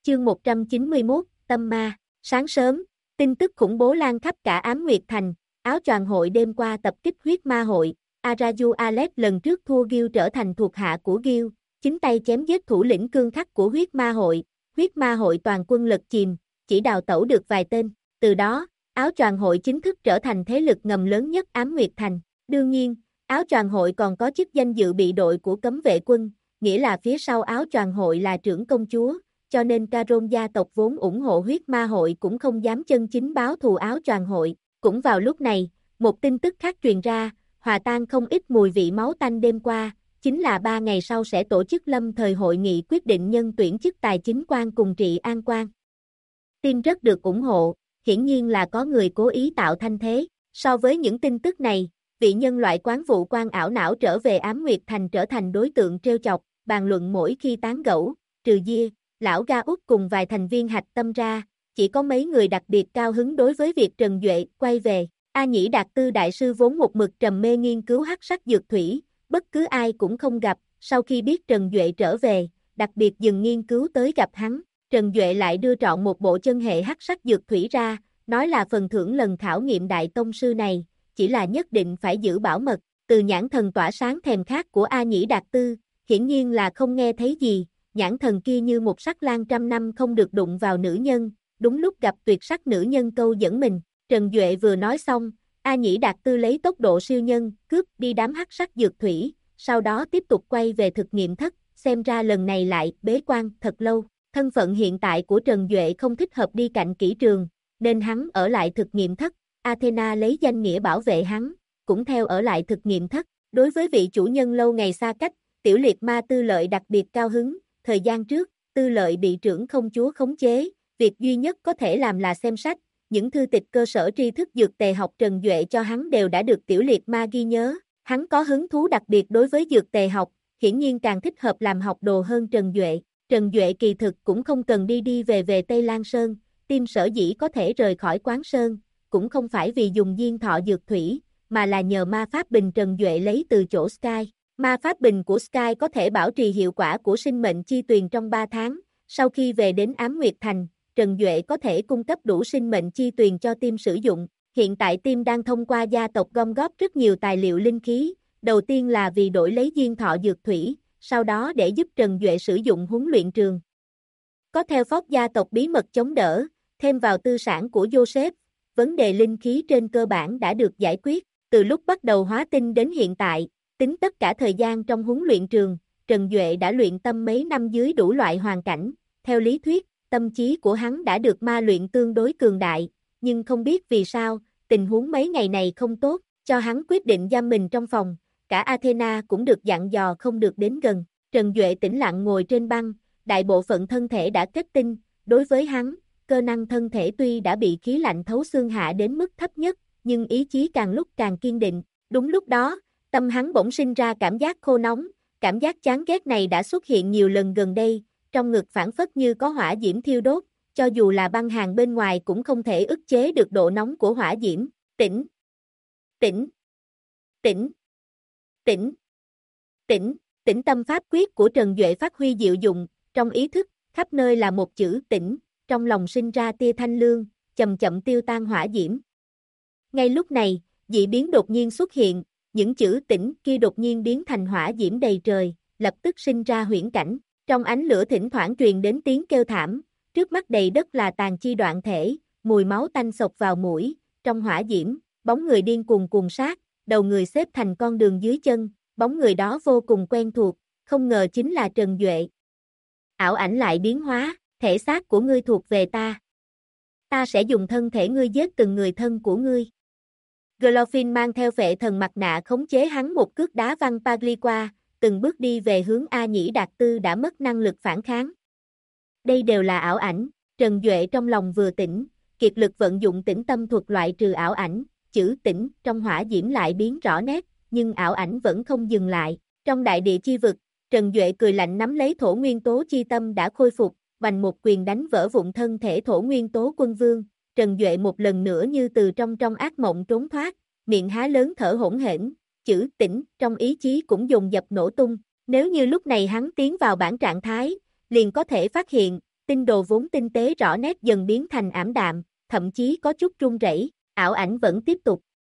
Chương 191, Tâm Ma. Sáng sớm, tin tức khủng bố lan khắp cả Ám Nguyệt Thành, áo choàng hội đêm qua tập kích huyết ma hội, Araju Alex lần trước thua Gil trở thành thuộc hạ của Gil, chính tay chém giết thủ lĩnh cương khắc của huyết ma hội toàn quân lật chìm, chỉ đào tẩu được vài tên, từ đó, áo choàng hội chính thức trở thành thế lực ngầm lớn nhất Ám Nguyệt Thành. Đương nhiên, áo choàng hội còn có chức danh dự bị đội của cấm vệ quân, nghĩa là phía sau áo choàng hội là trưởng công chúa, cho nên Caron gia tộc vốn ủng hộ huyết ma hội cũng không dám chân chính báo thù áo choàng hội. Cũng vào lúc này, một tin tức khác truyền ra, hòa tan không ít mùi vị máu tanh đêm qua, chính là 3 ngày sau sẽ tổ chức lâm thời hội nghị quyết định nhân tuyển chức tài chính quan cùng trị an quan. Tin rất được ủng hộ, hiển nhiên là có người cố ý tạo thanh thế. So với những tin tức này, vị nhân loại quán vụ quan ảo não trở về Ám Nguyệt Thành trở thành đối tượng trêu chọc, bàn luận mỗi khi tán gẫu, trừ Gia, lão Ga Út cùng vài thành viên hạch tâm ra, chỉ có mấy người đặc biệt cao hứng đối với việc Trần Duệ quay về. A Nhĩ Đạt Tư đại sư vốn một mực trầm mê nghiên cứu hắc sắc dược thủy, bất cứ ai cũng không gặp, sau khi biết Trần Duệ trở về, đặc biệt dừng nghiên cứu tới gặp hắn, Trần Duệ lại đưa trọn một bộ chân hệ hắc sắc dược thủy ra, nói là phần thưởng lần khảo nghiệm đại tông sư này, chỉ là nhất định phải giữ bảo mật. Từ nhãn thần tỏa sáng thèm khát của A Nhĩ Đạt Tư, hiển nhiên là không nghe thấy gì, nhãn thần kia như một sắc lang trăm năm không được đụng vào nữ nhân, đúng lúc gặp tuyệt sắc nữ nhân câu dẫn mình. Trần Duệ vừa nói xong, A Nhĩ Đạt Tư lấy tốc độ siêu nhân, cướp đi đám hắc sắc dược thủy, sau đó tiếp tục quay về thực nghiệm thất, xem ra lần này lại bế quan thật lâu. Thân phận hiện tại của Trần Duệ không thích hợp đi cạnh kỹ trường, nên hắn ở lại thực nghiệm thất, Athena lấy danh nghĩa bảo vệ hắn, cũng theo ở lại thực nghiệm thất. Đối với vị chủ nhân lâu ngày xa cách, Tiểu Liệt Ma Tư Lợi đặc biệt cao hứng, thời gian trước, Tư Lợi bị trưởng công chúa khống chế, việc duy nhất có thể làm là xem sách, những thư tịch cơ sở tri thức dược tề học Trần Duệ cho hắn đều đã được Tiểu Liệt Ma ghi nhớ, hắn có hứng thú đặc biệt đối với dược tề học, hiển nhiên càng thích hợp làm học đồ hơn Trần Duệ. Trần Duệ kỳ thực cũng không cần đi về Tây Lan Sơn, Tim sở dĩ có thể rời khỏi Quán Sơn, cũng không phải vì dùng diên thọ dược thủy, mà là nhờ ma pháp bình Trần Duệ lấy từ chỗ Sky. Ma pháp bình của Sky có thể bảo trì hiệu quả của sinh mệnh chi tuyền trong 3 tháng, sau khi về đến Ám Nguyệt Thành, Trần Duệ có thể cung cấp đủ sinh mệnh chi tuyền cho Tim sử dụng. Hiện tại Tim đang thông qua gia tộc gom góp rất nhiều tài liệu linh khí, đầu tiên là vì đổi lấy diên thọ dược thủy, sau đó để giúp Trần Duệ sử dụng huấn luyện trường. Có theo phó gia tộc bí mật chống đỡ, thêm vào tư sản của Joseph, vấn đề linh khí trên cơ bản đã được giải quyết. Từ lúc bắt đầu hóa tinh đến hiện tại, tính tất cả thời gian trong huấn luyện trường, Trần Duệ đã luyện tâm mấy năm dưới đủ loại hoàn cảnh. Theo lý thuyết, tâm trí của hắn đã được ma luyện tương đối cường đại, nhưng không biết vì sao, tình huống mấy ngày này không tốt, cho hắn quyết định giam mình trong phòng. Cả Athena cũng được dặn dò không được đến gần. Trần Duệ tĩnh lặng ngồi trên băng, đại bộ phận thân thể đã kết tinh, đối với hắn, cơ năng thân thể tuy đã bị khí lạnh thấu xương hạ đến mức thấp nhất, nhưng ý chí càng lúc càng kiên định. Đúng lúc đó, tâm hắn bỗng sinh ra cảm giác khô nóng, cảm giác chán ghét này đã xuất hiện nhiều lần gần đây, trong ngực phảng phất như có hỏa diễm thiêu đốt, cho dù là băng hàng bên ngoài cũng không thể ức chế được độ nóng của hỏa diễm. Tĩnh, tĩnh, tĩnh, tĩnh, tĩnh, tĩnh tâm pháp quyết của Trần Duệ phát huy diệu dụng, trong ý thức, khắp nơi là một chữ tĩnh, trong lòng sinh ra tia thanh lương, chậm chậm tiêu tan hỏa diễm. Ngay lúc này, dị biến đột nhiên xuất hiện, những chữ tĩnh kia đột nhiên biến thành hỏa diễm đầy trời, lập tức sinh ra huyễn cảnh. Trong ánh lửa thỉnh thoảng truyền đến tiếng kêu thảm, trước mắt đầy đất là tàn chi đoạn thể, mùi máu tanh xộc vào mũi, trong hỏa diễm, bóng người điên cuồng cuồng sát, đầu người xếp thành con đường dưới chân, bóng người đó vô cùng quen thuộc, không ngờ chính là Trần Duệ. Ảo ảnh lại biến hóa, thể xác của ngươi thuộc về ta. Ta sẽ dùng thân thể ngươi giết từng người thân của ngươi. Glorfin mang theo phệ thần mặt nạ khống chế hắn một cước đá văng Pagli qua, từng bước đi về hướng A Nhĩ Đạt Tư đã mất năng lực phản kháng. Đây đều là ảo ảnh, Trần Duệ trong lòng vừa tỉnh, kiệt lực vận dụng tĩnh tâm thuật loại trừ ảo ảnh, chữ tĩnh trong hỏa diễm lại biến rõ nét, nhưng ảo ảnh vẫn không dừng lại. Trong đại địa chi vực, Trần Duệ cười lạnh nắm lấy thổ nguyên tố chi tâm đã khôi phục, vành một quyền đánh vỡ vụn thân thể thổ nguyên tố quân vương. Trần Duệ một lần nữa như từ trong ác mộng trốn thoát, miệng há lớn thở hỗn hển, chữ tĩnh trong ý chí cũng dồn dập nổ tung. Nếu như lúc này hắn tiến vào bản trạng thái, liền có thể phát hiện, tinh đồ vốn tinh tế rõ nét dần biến thành ảm đạm, thậm chí có chút run rẩy, ảo ảnh vẫn tiếp tục.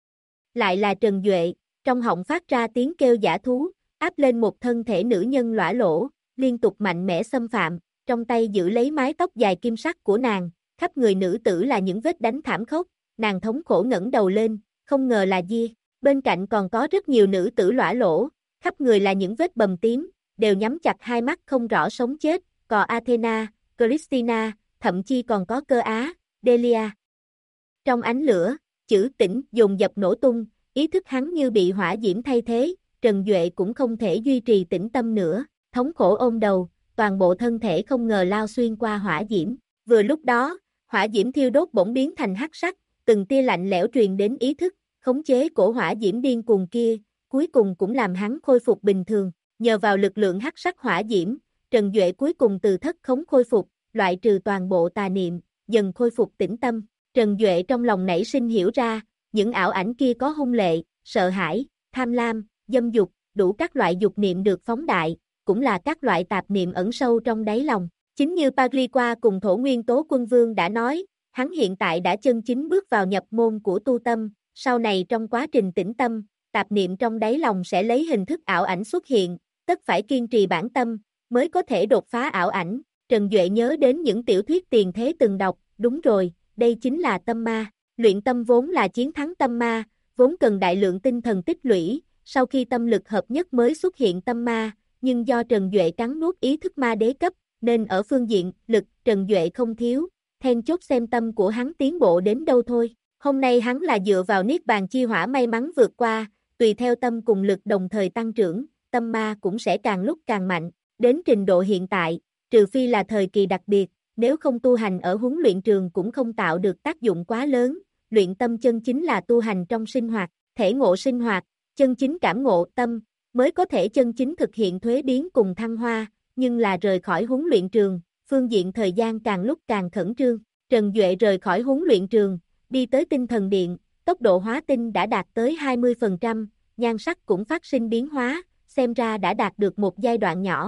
Lại là Trần Duệ, trong họng phát ra tiếng kêu dã thú, áp lên một thân thể nữ nhân lõa lỗ, liên tục mạnh mẽ xâm phạm, trong tay giữ lấy mái tóc dài kim sắc của nàng, khắp người nữ tử là những vết đánh thảm khốc, nàng thống khổ ngẩng đầu lên, không ngờ là Di, bên cạnh còn có rất nhiều nữ tử lõa lỗ, khắp người là những vết bầm tím, đều nhắm chặt hai mắt không rõ sống chết, có Athena, Christina, thậm chí còn có Cơ Á, Delia. Trong ánh lửa, chữ tỉnh dồn dập nổ tung, ý thức hắn như bị hỏa diễm thay thế, Trần Duệ cũng không thể duy trì tĩnh tâm nữa, thống khổ ôm đầu, toàn bộ thân thể không ngờ lao xuyên qua hỏa diễm. Vừa lúc đó, hỏa diễm thiêu đốt bỗng biến thành hắc sắc, từng tia lạnh lẽo truyền đến ý thức, khống chế cổ hỏa diễm điên cuồng kia, cuối cùng cũng làm hắn khôi phục bình thường. Nhờ vào lực lượng hắc sắc hỏa diễm, Trần Duệ cuối cùng từ thất khống khôi phục, loại trừ toàn bộ tà niệm, dần khôi phục tĩnh tâm. Trần Duệ trong lòng nảy sinh hiểu ra, những ảo ảnh kia có hung lệ, sợ hãi, tham lam, dâm dục, đủ các loại dục niệm được phóng đại, cũng là các loại tạp niệm ẩn sâu trong đáy lòng. Chính như Pagliqua cùng Thổ Nguyên Tố Quân Vương đã nói, hắn hiện tại đã chân chính bước vào nhập môn của tu tâm, sau này trong quá trình tĩnh tâm, tạp niệm trong đáy lòng sẽ lấy hình thức ảo ảnh xuất hiện, tất phải kiên trì bản tâm, mới có thể đột phá ảo ảnh. Trần Duệ nhớ đến những tiểu thuyết tiền thế từng đọc, đúng rồi, đây chính là tâm ma. Luyện tâm vốn là chiến thắng tâm ma, vốn cần đại lượng tinh thần tích lũy, sau khi tâm lực hợp nhất mới xuất hiện tâm ma, nhưng do Trần Duệ cắn nuốt ý thức ma đế cấp, nên ở phương diện lực Trần Duệ không thiếu, then chốt xem tâm của hắn tiến bộ đến đâu thôi. Hôm nay hắn là dựa vào Niết Bàn chi hỏa may mắn vượt qua, tùy theo tâm cùng lực đồng thời tăng trưởng, tâm ma cũng sẽ càng lúc càng mạnh, đến trình độ hiện tại, trừ phi là thời kỳ đặc biệt, nếu không tu hành ở huấn luyện trường cũng không tạo được tác dụng quá lớn. Luyện tâm chân chính là tu hành trong sinh hoạt, thể ngộ sinh hoạt, chân chính cảm ngộ tâm, mới có thể chân chính thực hiện thuế biến cùng thăng hoa, nhưng là rời khỏi huấn luyện trường, phương diện thời gian càng lúc càng khẩn trương. Trần Duệ rời khỏi huấn luyện trường, đi tới tinh thần điện, tốc độ hóa tinh đã đạt tới 20%, nhan sắc cũng phát sinh biến hóa, xem ra đã đạt được một giai đoạn nhỏ.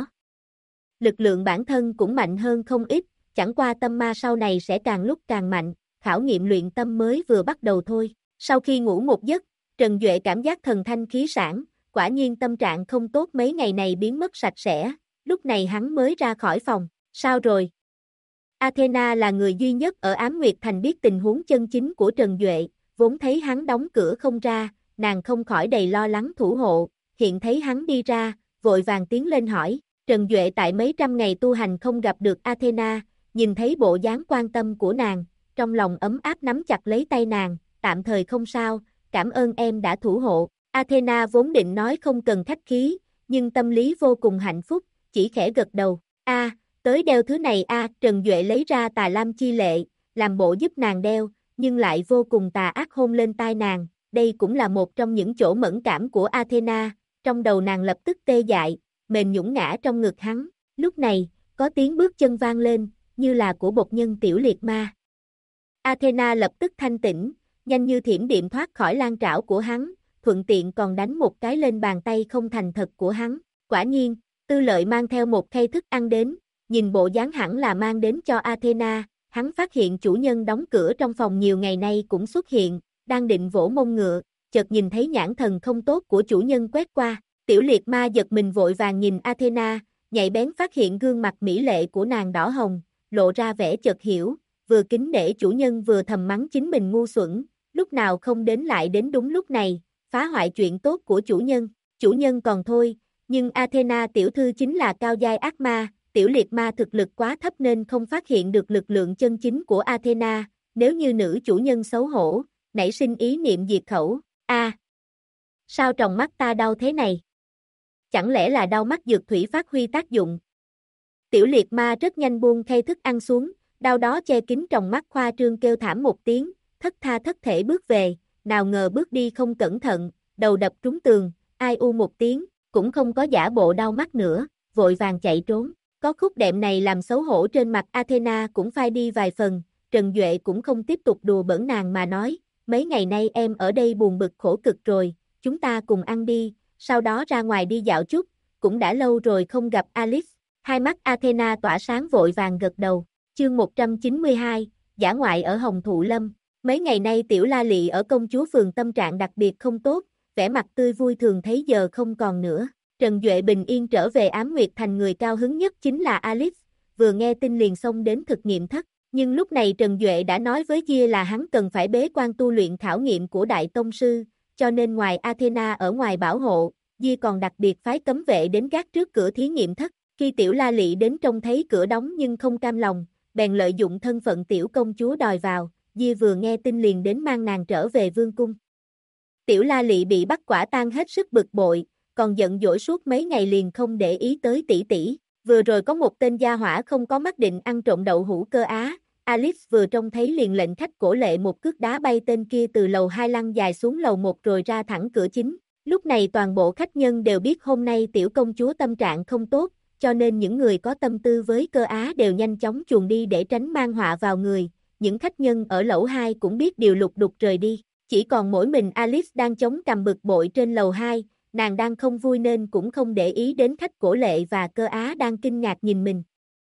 Lực lượng bản thân cũng mạnh hơn không ít, chẳng qua tâm ma sau này sẽ càng lúc càng mạnh. Khảo nghiệm luyện tâm mới vừa bắt đầu thôi. Sau khi ngủ một giấc, Trần Duệ cảm giác thần thanh khí sảng, quả nhiên tâm trạng không tốt mấy ngày này biến mất sạch sẽ, lúc này hắn mới ra khỏi phòng. Sao rồi? Athena là người duy nhất ở Ám Nguyệt Thành biết tình huống chân chính của Trần Duệ, vốn thấy hắn đóng cửa không ra, nàng không khỏi đầy lo lắng thủ hộ, hiện thấy hắn đi ra, vội vàng tiến lên hỏi. Trần Duệ tại mấy trăm ngày tu hành không gặp được Athena, nhìn thấy bộ dáng quan tâm của nàng, trong lòng ấm áp nắm chặt lấy tay nàng, tạm thời không sao, cảm ơn em đã thủ hộ. Athena vốn định nói không cần khách khí, nhưng tâm lý vô cùng hạnh phúc, chỉ khẽ gật đầu. Tới đeo thứ này Trần Duệ lấy ra Tà Lam chi lệ, làm bộ giúp nàng đeo, nhưng lại vô cùng tà ác hôn lên tai nàng, đây cũng là một trong những chỗ mẫn cảm của Athena, trong đầu nàng lập tức tê dại, mềm nhũn ngã trong ngực hắn. Lúc này, có tiếng bước chân vang lên, như là của bột nhân Tiểu Liệt Ma. Athena lập tức thanh tỉnh, nhanh như thiểm điện thoát khỏi lan trảo của hắn, thuận tiện còn đánh một cái lên bàn tay không thành thật của hắn. Quả nhiên, Tư Lợi mang theo một khay thức ăn đến, nhìn bộ dáng hẳn là mang đến cho Athena, hắn phát hiện chủ nhân đóng cửa trong phòng nhiều ngày nay cũng xuất hiện, đang định vỗ mông ngựa, chợt nhìn thấy nhãn thần không tốt của chủ nhân quét qua. Tiểu Liệt Ma giật mình vội vàng nhìn Athena, nhạy bén phát hiện gương mặt mỹ lệ của nàng đỏ hồng, lộ ra vẻ chợt hiểu, vừa kính nể chủ nhân vừa thầm mắng chính mình ngu xuẩn, lúc nào không đến lại đến đúng lúc này, phá hoại chuyện tốt của chủ nhân. Chủ nhân còn thôi, nhưng Athena tiểu thư chính là cao giai ác ma, Tiểu Liệt Ma thực lực quá thấp nên không phát hiện được lực lượng chân chính của Athena, nếu như nữ chủ nhân xấu hổ, nảy sinh ý niệm diệt khẩu. Sao tròng mắt ta đau thế này? Chẳng lẽ là đau mắt dược thủy phát huy tác dụng? Tiểu Liệt Ma rất nhanh buông khay thức ăn xuống, đau đó che kín tròng mắt khoa trương kêu thảm một tiếng, thất tha thất thể bước về, nào ngờ bước đi không cẩn thận, đầu đập trúng tường, ai u một tiếng, cũng không có giả bộ đau mắt nữa, vội vàng chạy trốn. Có khúc đệm này làm xấu hổ trên mặt Athena cũng phai đi vài phần, Trần Duệ cũng không tiếp tục đùa bỡn nàng mà nói, mấy ngày nay em ở đây buồn bực khổ cực rồi, chúng ta cùng ăn đi, sau đó ra ngoài đi dạo chút, cũng đã lâu rồi không gặp Alice. Hai mắt Athena tỏa sáng vội vàng gật đầu. Chương 192, Dã ngoại ở Hồng Thụ Lâm. Mấy ngày nay Tiểu La Lị ở công chúa phường tâm trạng đặc biệt không tốt, vẻ mặt tươi vui thường thấy giờ không còn nữa. Trần Duệ bình yên trở về Ám Nguyệt Thành, người cao hứng nhất chính là Alice, vừa nghe tin liền xông đến thực nghiệm thất. Nhưng lúc này Trần Duệ đã nói với Gia là hắn cần phải bế quan tu luyện khảo nghiệm của Đại Tông Sư, cho nên ngoài Athena ở ngoài bảo hộ, Gia còn đặc biệt phái cấm vệ đến gác trước cửa thí nghiệm thất. Khi Tiểu La Lị đến trông thấy cửa đóng nhưng không cam lòng, bèn lợi dụng thân phận tiểu công chúa đòi vào, Gia vừa nghe tin liền đến mang nàng trở về vương cung. Tiểu La Lị bị bắt quả tang hết sức bực bội, còn giận dỗi suốt mấy ngày liền không để ý tới tỷ tỷ. Vừa rồi có một tên gia hỏa không có mắt định ăn trộm đậu hũ Cơ Á, Alice vừa trông thấy liền lệnh khách cổ lệ một cước đá bay tên kia từ lầu 2 lăn dài xuống lầu 1 rồi ra thẳng cửa chính. Lúc này toàn bộ khách nhân đều biết hôm nay tiểu công chúa tâm trạng không tốt, cho nên những người có tâm tư với Cơ Á đều nhanh chóng chuồn đi để tránh mang họa vào người. Những khách nhân ở lầu 2 cũng biết điều lục đục rời đi. Chỉ còn mỗi mình Alice đang chống cằm bực bội trên lầu 2, nàng đang không vui nên cũng không để ý đến khách cổ lệ và Cơ Á đang kinh ngạc nhìn mình.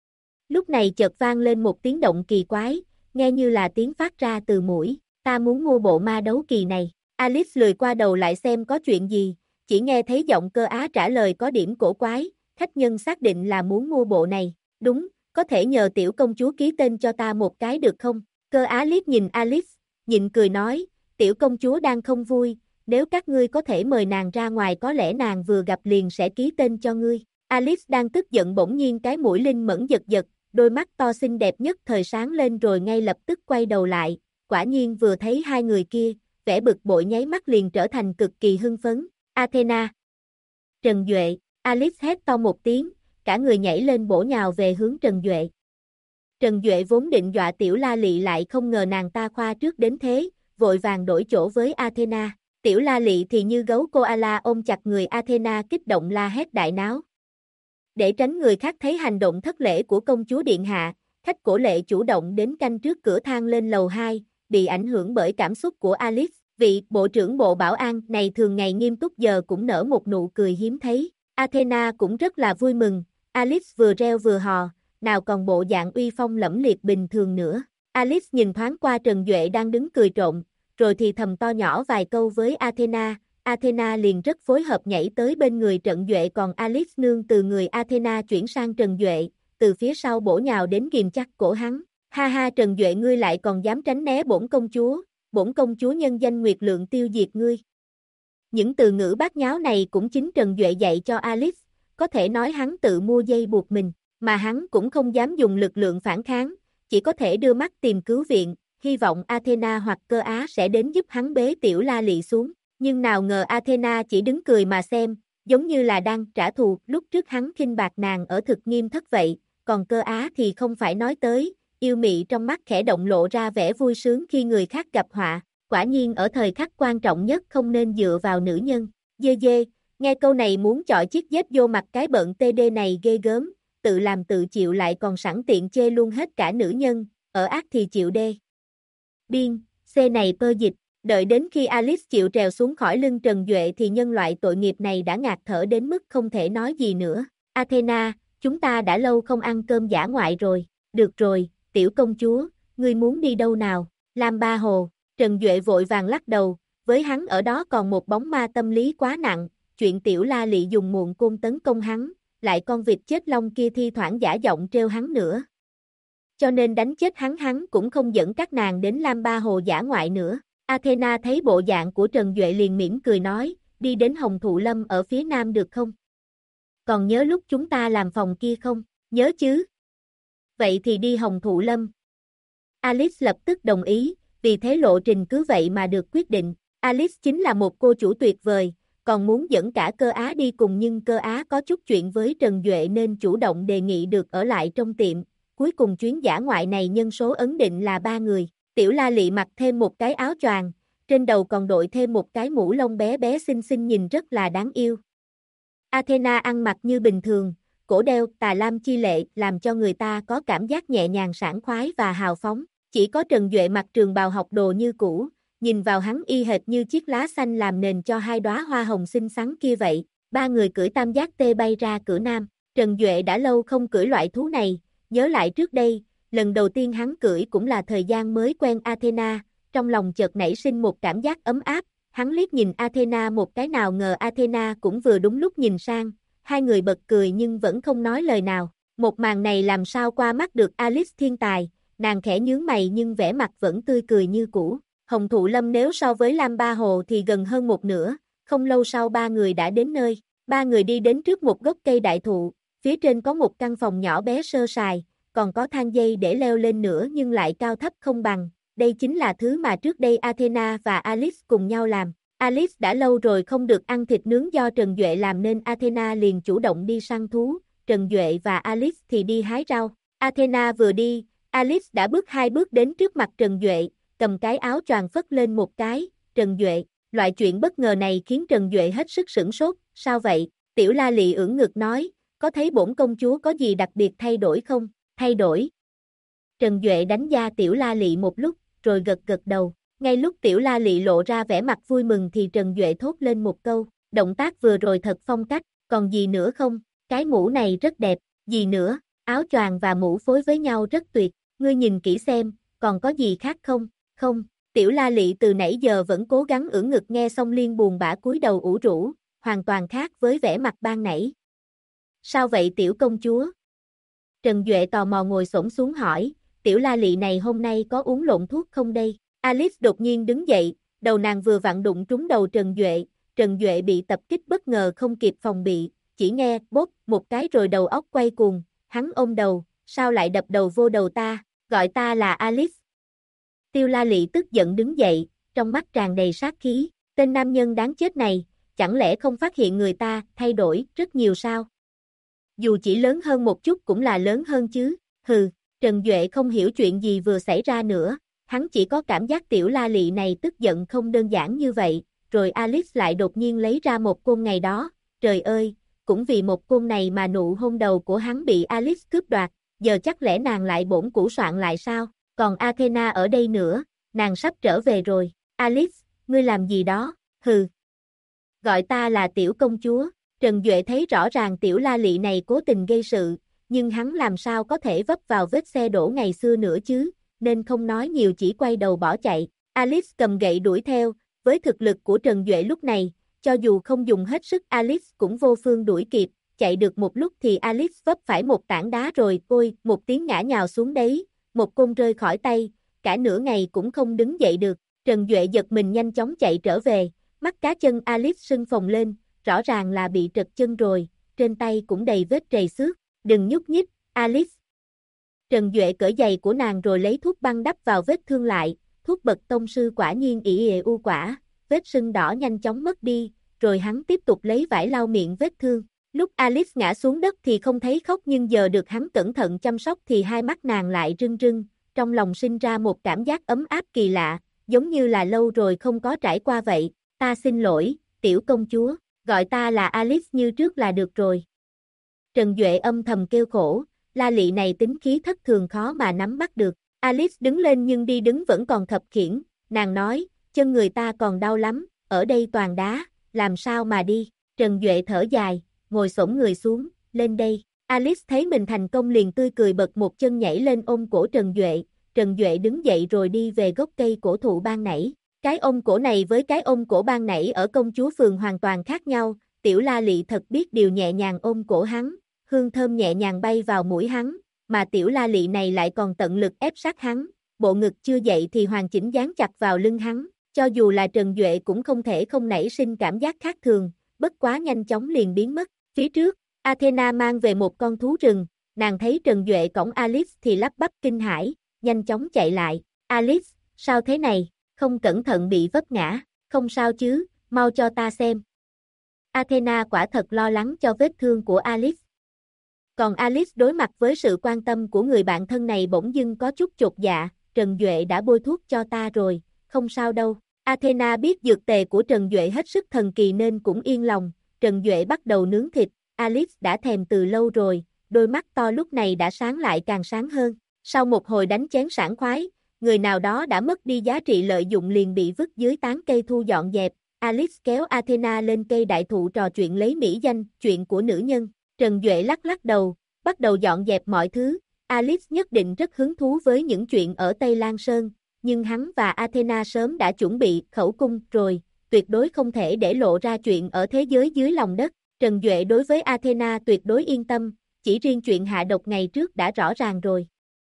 Lúc này chợt vang lên một tiếng động kỳ quái, nghe như là tiếng phát ra từ mũi. Ta muốn mua bộ ma đấu kỳ này. Alice lười qua đầu lại xem có chuyện gì, chỉ nghe thấy giọng Cơ Á trả lời có điểm cổ quái, khách nhân xác định là muốn mua bộ này. Đúng, có thể nhờ tiểu công chúa ký tên cho ta một cái được không? Cơ Á liếc nhìn Alice, nhịn cười nói, tiểu công chúa đang không vui, nếu các ngươi có thể mời nàng ra ngoài có lẽ nàng vừa gặp liền sẽ ký tên cho ngươi. Alice đang tức giận bỗng nhiên cái mũi linh mẫn giật giật, đôi mắt to xinh đẹp nhất thời sáng lên rồi ngay lập tức quay đầu lại, quả nhiên vừa thấy hai người kia, vẻ bực bội nháy mắt liền trở thành cực kỳ hưng phấn. Athena, Trần Duệ, Alice hét to một tiếng, cả người nhảy lên bổ nhào về hướng Trần Duệ. Trần Duệ vốn định dọa Tiểu La Lị lại không ngờ nàng ta khoa trước đến thế, vội vàng đổi chỗ với Athena. Tiểu La Lị thì như gấu koala ôm chặt người Athena kích động la hét đại náo. Để tránh người khác thấy hành động thất lễ của công chúa điện hạ, khách cổ lệ chủ động đến canh trước cửa thang lên lầu 2, bị ảnh hưởng bởi cảm xúc của Alice. Vị bộ trưởng bộ bảo an này thường ngày nghiêm túc giờ cũng nở một nụ cười hiếm thấy. Athena cũng rất là vui mừng, Alice vừa reo vừa hò, nào còn bộ dạng uy phong lẫm liệt bình thường nữa. Alice nhìn thoáng qua Trần Duệ đang đứng cười trộm, rồi thì thầm to nhỏ vài câu với Athena. Athena liền rất phối hợp nhảy tới bên người Trần Duệ, còn Alice nương từ người Athena chuyển sang Trần Duệ, từ phía sau bổ nhào đến ghim chắc cổ hắn. Ha ha, Trần Duệ, ngươi lại còn dám tránh né bổn công chúa nhân danh Nguyệt Lượng tiêu diệt ngươi. Những từ ngữ bát nháo này cũng chính Trần Duệ dạy cho Alice, có thể nói hắn tự mua dây buộc mình, mà hắn cũng không dám dùng lực lượng phản kháng, chỉ có thể đưa mắt tìm cứu viện, hy vọng Athena hoặc Cơ Á sẽ đến giúp hắn bế Tiểu La Lị xuống. Nhưng nào ngờ Athena chỉ đứng cười mà xem, giống như là đang trả thù lúc trước hắn khinh bạc nàng ở thực nghiêm thất vậy, còn Cơ Á thì không phải nói tới, yêu mị trong mắt khẽ động lộ ra vẻ vui sướng khi người khác gặp họa, quả nhiên ở thời khắc quan trọng nhất không nên dựa vào nữ nhân. Dê dê, nghe câu này muốn chọi chiếc dép vô mặt cái bợn TD này ghê gớm, tự làm tự chịu lại còn sẵn tiện chê luôn hết cả nữ nhân, ở ác thì chịu đê. Biên, C này pơ dịch. Đợi đến khi Alice chịu trèo xuống khỏi lưng Trần Duệ thì nhân loại tội nghiệp này đã ngạt thở đến mức không thể nói gì nữa. Athena, chúng ta đã lâu không ăn cơm dã ngoại rồi. Được rồi, tiểu công chúa, ngươi muốn đi đâu nào? Lam Ba Hồ. Trần Duệ vội vàng lắc đầu, với hắn ở đó còn một bóng ma tâm lý quá nặng, chuyện Tiểu La Lị dùng muộn côn tấn công hắn, lại con vịt chết long kia thi thoảng giả giọng trêu hắn nữa. Cho nên đánh chết hắn cũng không dẫn các nàng đến Lam Ba Hồ dã ngoại nữa. Athena thấy bộ dạng của Trần Duệ liền mỉm cười nói, đi đến Hồng Thụ Lâm ở phía nam được không? Còn nhớ lúc chúng ta làm phòng kia không? Nhớ chứ? Vậy thì đi Hồng Thụ Lâm. Alice lập tức đồng ý, vì thế lộ trình cứ vậy mà được quyết định. Alice chính là một cô chủ tuyệt vời, còn muốn dẫn cả Cơ Á đi cùng nhưng Cơ Á có chút chuyện với Trần Duệ nên chủ động đề nghị được ở lại trong tiệm. Cuối cùng chuyến dã ngoại này nhân số ấn định là 3 người. Tiểu La Lị mặc thêm một cái áo choàng, trên đầu còn đội thêm một cái mũ lông bé bé xinh xinh nhìn rất là đáng yêu. Athena ăn mặc như bình thường, cổ đeo tà lam chi lệ làm cho người ta có cảm giác nhẹ nhàng sảng khoái và hào phóng. Chỉ có Trần Duệ mặc trường bào học đồ như cũ, nhìn vào hắn y hệt như chiếc lá xanh làm nền cho hai đóa hoa hồng xinh xắn kia vậy. Ba người cưỡi tam giác tê bay ra cửa nam. Trần Duệ đã lâu không cưỡi loại thú này, nhớ lại trước đây, Lần đầu tiên hắn cưỡi cũng là thời gian mới quen Athena, trong lòng chợt nảy sinh một cảm giác ấm áp, hắn liếc nhìn Athena một cái, nào ngờ Athena cũng vừa đúng lúc nhìn sang, hai người bật cười nhưng vẫn không nói lời nào. Một màn này làm sao qua mắt được Alice thiên tài, nàng khẽ nhướng mày nhưng vẻ mặt vẫn tươi cười như cũ. Hồng Thụ Lâm nếu so với Lam Ba Hồ thì gần hơn một nửa, không lâu sau ba người đã đến nơi. Ba người đi đến trước một gốc cây đại thụ, phía trên có một căn phòng nhỏ bé sơ sài, còn có thang dây để leo lên nữa nhưng lại cao thấp không bằng. Đây chính là thứ mà trước đây Athena và Alice cùng nhau làm. Alice đã lâu rồi không được ăn thịt nướng do Trần Duệ làm nên Athena liền chủ động đi săn thú, Trần Duệ và Alice thì đi hái rau. Athena vừa đi, Alice đã bước hai bước đến trước mặt Trần Duệ, cầm cái áo choàng phất lên một cái. Trần Duệ, loại chuyện bất ngờ này khiến Trần Duệ hết sức sửng sốt. Sao vậy? Tiểu La Lị ưỡn ngực nói, có thấy bổn công chúa có gì đặc biệt thay đổi không? Thay đổi. Trần Duệ đánh giá Tiểu La Lị một lúc, rồi gật gật đầu. Ngay lúc Tiểu La Lị lộ ra vẻ mặt vui mừng thì Trần Duệ thốt lên một câu, động tác vừa rồi thật phong cách, còn gì nữa không? Cái mũ này rất đẹp, gì nữa? Áo choàng và mũ phối với nhau rất tuyệt, ngươi nhìn kỹ xem, còn có gì khác không? Không, Tiểu La Lị từ nãy giờ vẫn cố gắng ưỡn ngực, nghe xong liền buồn bã cúi đầu ủ rũ, hoàn toàn khác với vẻ mặt ban nãy. Sao vậy tiểu công chúa? Trần Duệ tò mò ngồi xổm xuống hỏi, Tiểu La Lị này hôm nay có uống lộn thuốc không đây? Alice đột nhiên đứng dậy, đầu nàng vừa vặn đụng trúng đầu Trần Duệ bị tập kích bất ngờ không kịp phòng bị, chỉ nghe bốp một cái rồi đầu óc quay cuồng, hắn ôm đầu, sao lại đập đầu vô đầu ta, gọi ta là Alice. Tiểu La Lị tức giận đứng dậy, trong mắt tràn đầy sát khí, tên nam nhân đáng chết này, chẳng lẽ không phát hiện người ta thay đổi rất nhiều sao? Dù chỉ lớn hơn một chút cũng là lớn hơn chứ, hừ, Trần Duệ không hiểu chuyện gì vừa xảy ra nữa, hắn chỉ có cảm giác Tiểu La Lị này tức giận không đơn giản như vậy, rồi Alice lại đột nhiên lấy ra một côn ngày đó, trời ơi, cũng vì một côn này mà nụ hôn đầu của hắn bị Alice cướp đoạt, giờ chắc lẽ nàng lại bổn củ soạn lại sao, còn Athena ở đây nữa, nàng sắp trở về rồi, Alice, ngươi làm gì đó, hừ. Gọi ta là tiểu công chúa, Trần Duệ thấy rõ ràng Tiểu La Lị này cố tình gây sự, nhưng hắn làm sao có thể vấp vào vết xe đổ ngày xưa nữa chứ, nên không nói nhiều chỉ quay đầu bỏ chạy. Alice cầm gậy đuổi theo, với thực lực của Trần Duệ lúc này, cho dù không dùng hết sức Alice cũng vô phương đuổi kịp, chạy được một lúc thì Alice vấp phải một tảng đá rồi, ôi, một tiếng ngã nhào xuống đấy, một côn rơi khỏi tay, cả nửa ngày cũng không đứng dậy được. Trần Duệ giật mình nhanh chóng chạy trở về, mắt cá chân Alice sưng phồng lên, rõ ràng là bị trật chân rồi, trên tay cũng đầy vết trầy xước, đừng nhúc nhích, Alice. Trần Duệ cởi giày của nàng rồi lấy thuốc băng đắp vào vết thương lại, thuốc bậc tông sư quả nhiên ỷ ệ u quả, vết sưng đỏ nhanh chóng mất đi, rồi hắn tiếp tục lấy vải lau miệng vết thương. Lúc Alice ngã xuống đất thì không thấy khóc nhưng giờ được hắn cẩn thận chăm sóc thì hai mắt nàng lại rưng rưng, trong lòng sinh ra một cảm giác ấm áp kỳ lạ, giống như là lâu rồi không có trải qua vậy. Ta xin lỗi, tiểu công chúa, gọi ta là Alice như trước là được rồi. Trần Duệ âm thầm kêu khổ, La Lị này tính khí thất thường khó mà nắm bắt được. Alice đứng lên nhưng đi đứng vẫn còn khập khiễng, nàng nói, chân người ta còn đau lắm, ở đây toàn đá, làm sao mà đi. Trần Duệ thở dài, ngồi xổm người xuống, lên đây. Alice thấy mình thành công liền tươi cười bật một chân nhảy lên ôm cổ Trần Duệ. Trần Duệ đứng dậy rồi đi về gốc cây cổ thụ ban nãy. Cái ôm cổ này với cái ôm cổ ban nãy ở công chúa phường hoàn toàn khác nhau, Tiểu La Lị thật biết điều nhẹ nhàng ôm cổ hắn, hương thơm nhẹ nhàng bay vào mũi hắn, mà Tiểu La Lị này lại còn tận lực ép sát hắn, bộ ngực chưa dậy thì hoàn chỉnh dán chặt vào lưng hắn, cho dù là Trần Duệ cũng không thể không nảy sinh cảm giác khác thường, bất quá nhanh chóng liền biến mất. Phía trước, Athena mang về một con thú rừng, nàng thấy Trần Duệ cõng Alice thì lắp bắp kinh hãi, nhanh chóng chạy lại, Alice, sao thế này? Không cẩn thận bị vấp ngã, không sao chứ, mau cho ta xem. Athena quả thật lo lắng cho vết thương của Alice. Còn Alice đối mặt với sự quan tâm của người bạn thân này bỗng dưng có chút chột dạ, Trần Duệ đã bôi thuốc cho ta rồi, không sao đâu. Athena biết dược tề của Trần Duệ hết sức thần kỳ nên cũng yên lòng, Trần Duệ bắt đầu nướng thịt, Alice đã thèm từ lâu rồi, đôi mắt to lúc này đã sáng lại càng sáng hơn. Sau một hồi đánh chén sảng khoái, người nào đó đã mất đi giá trị lợi dụng liền bị vứt dưới tán cây thu dọn dẹp. Alice kéo Athena lên cây đại thụ trò chuyện lấy mỹ danh, chuyện của nữ nhân. Trần Duệ lắc lắc đầu, bắt đầu dọn dẹp mọi thứ. Alice nhất định rất hứng thú với những chuyện ở Tây Lan Sơn, nhưng hắn và Athena sớm đã chuẩn bị khẩu cung rồi, tuyệt đối không thể để lộ ra chuyện ở thế giới dưới lòng đất. Trần Duệ đối với Athena tuyệt đối yên tâm, chỉ riêng chuyện hạ độc ngày trước đã rõ ràng rồi.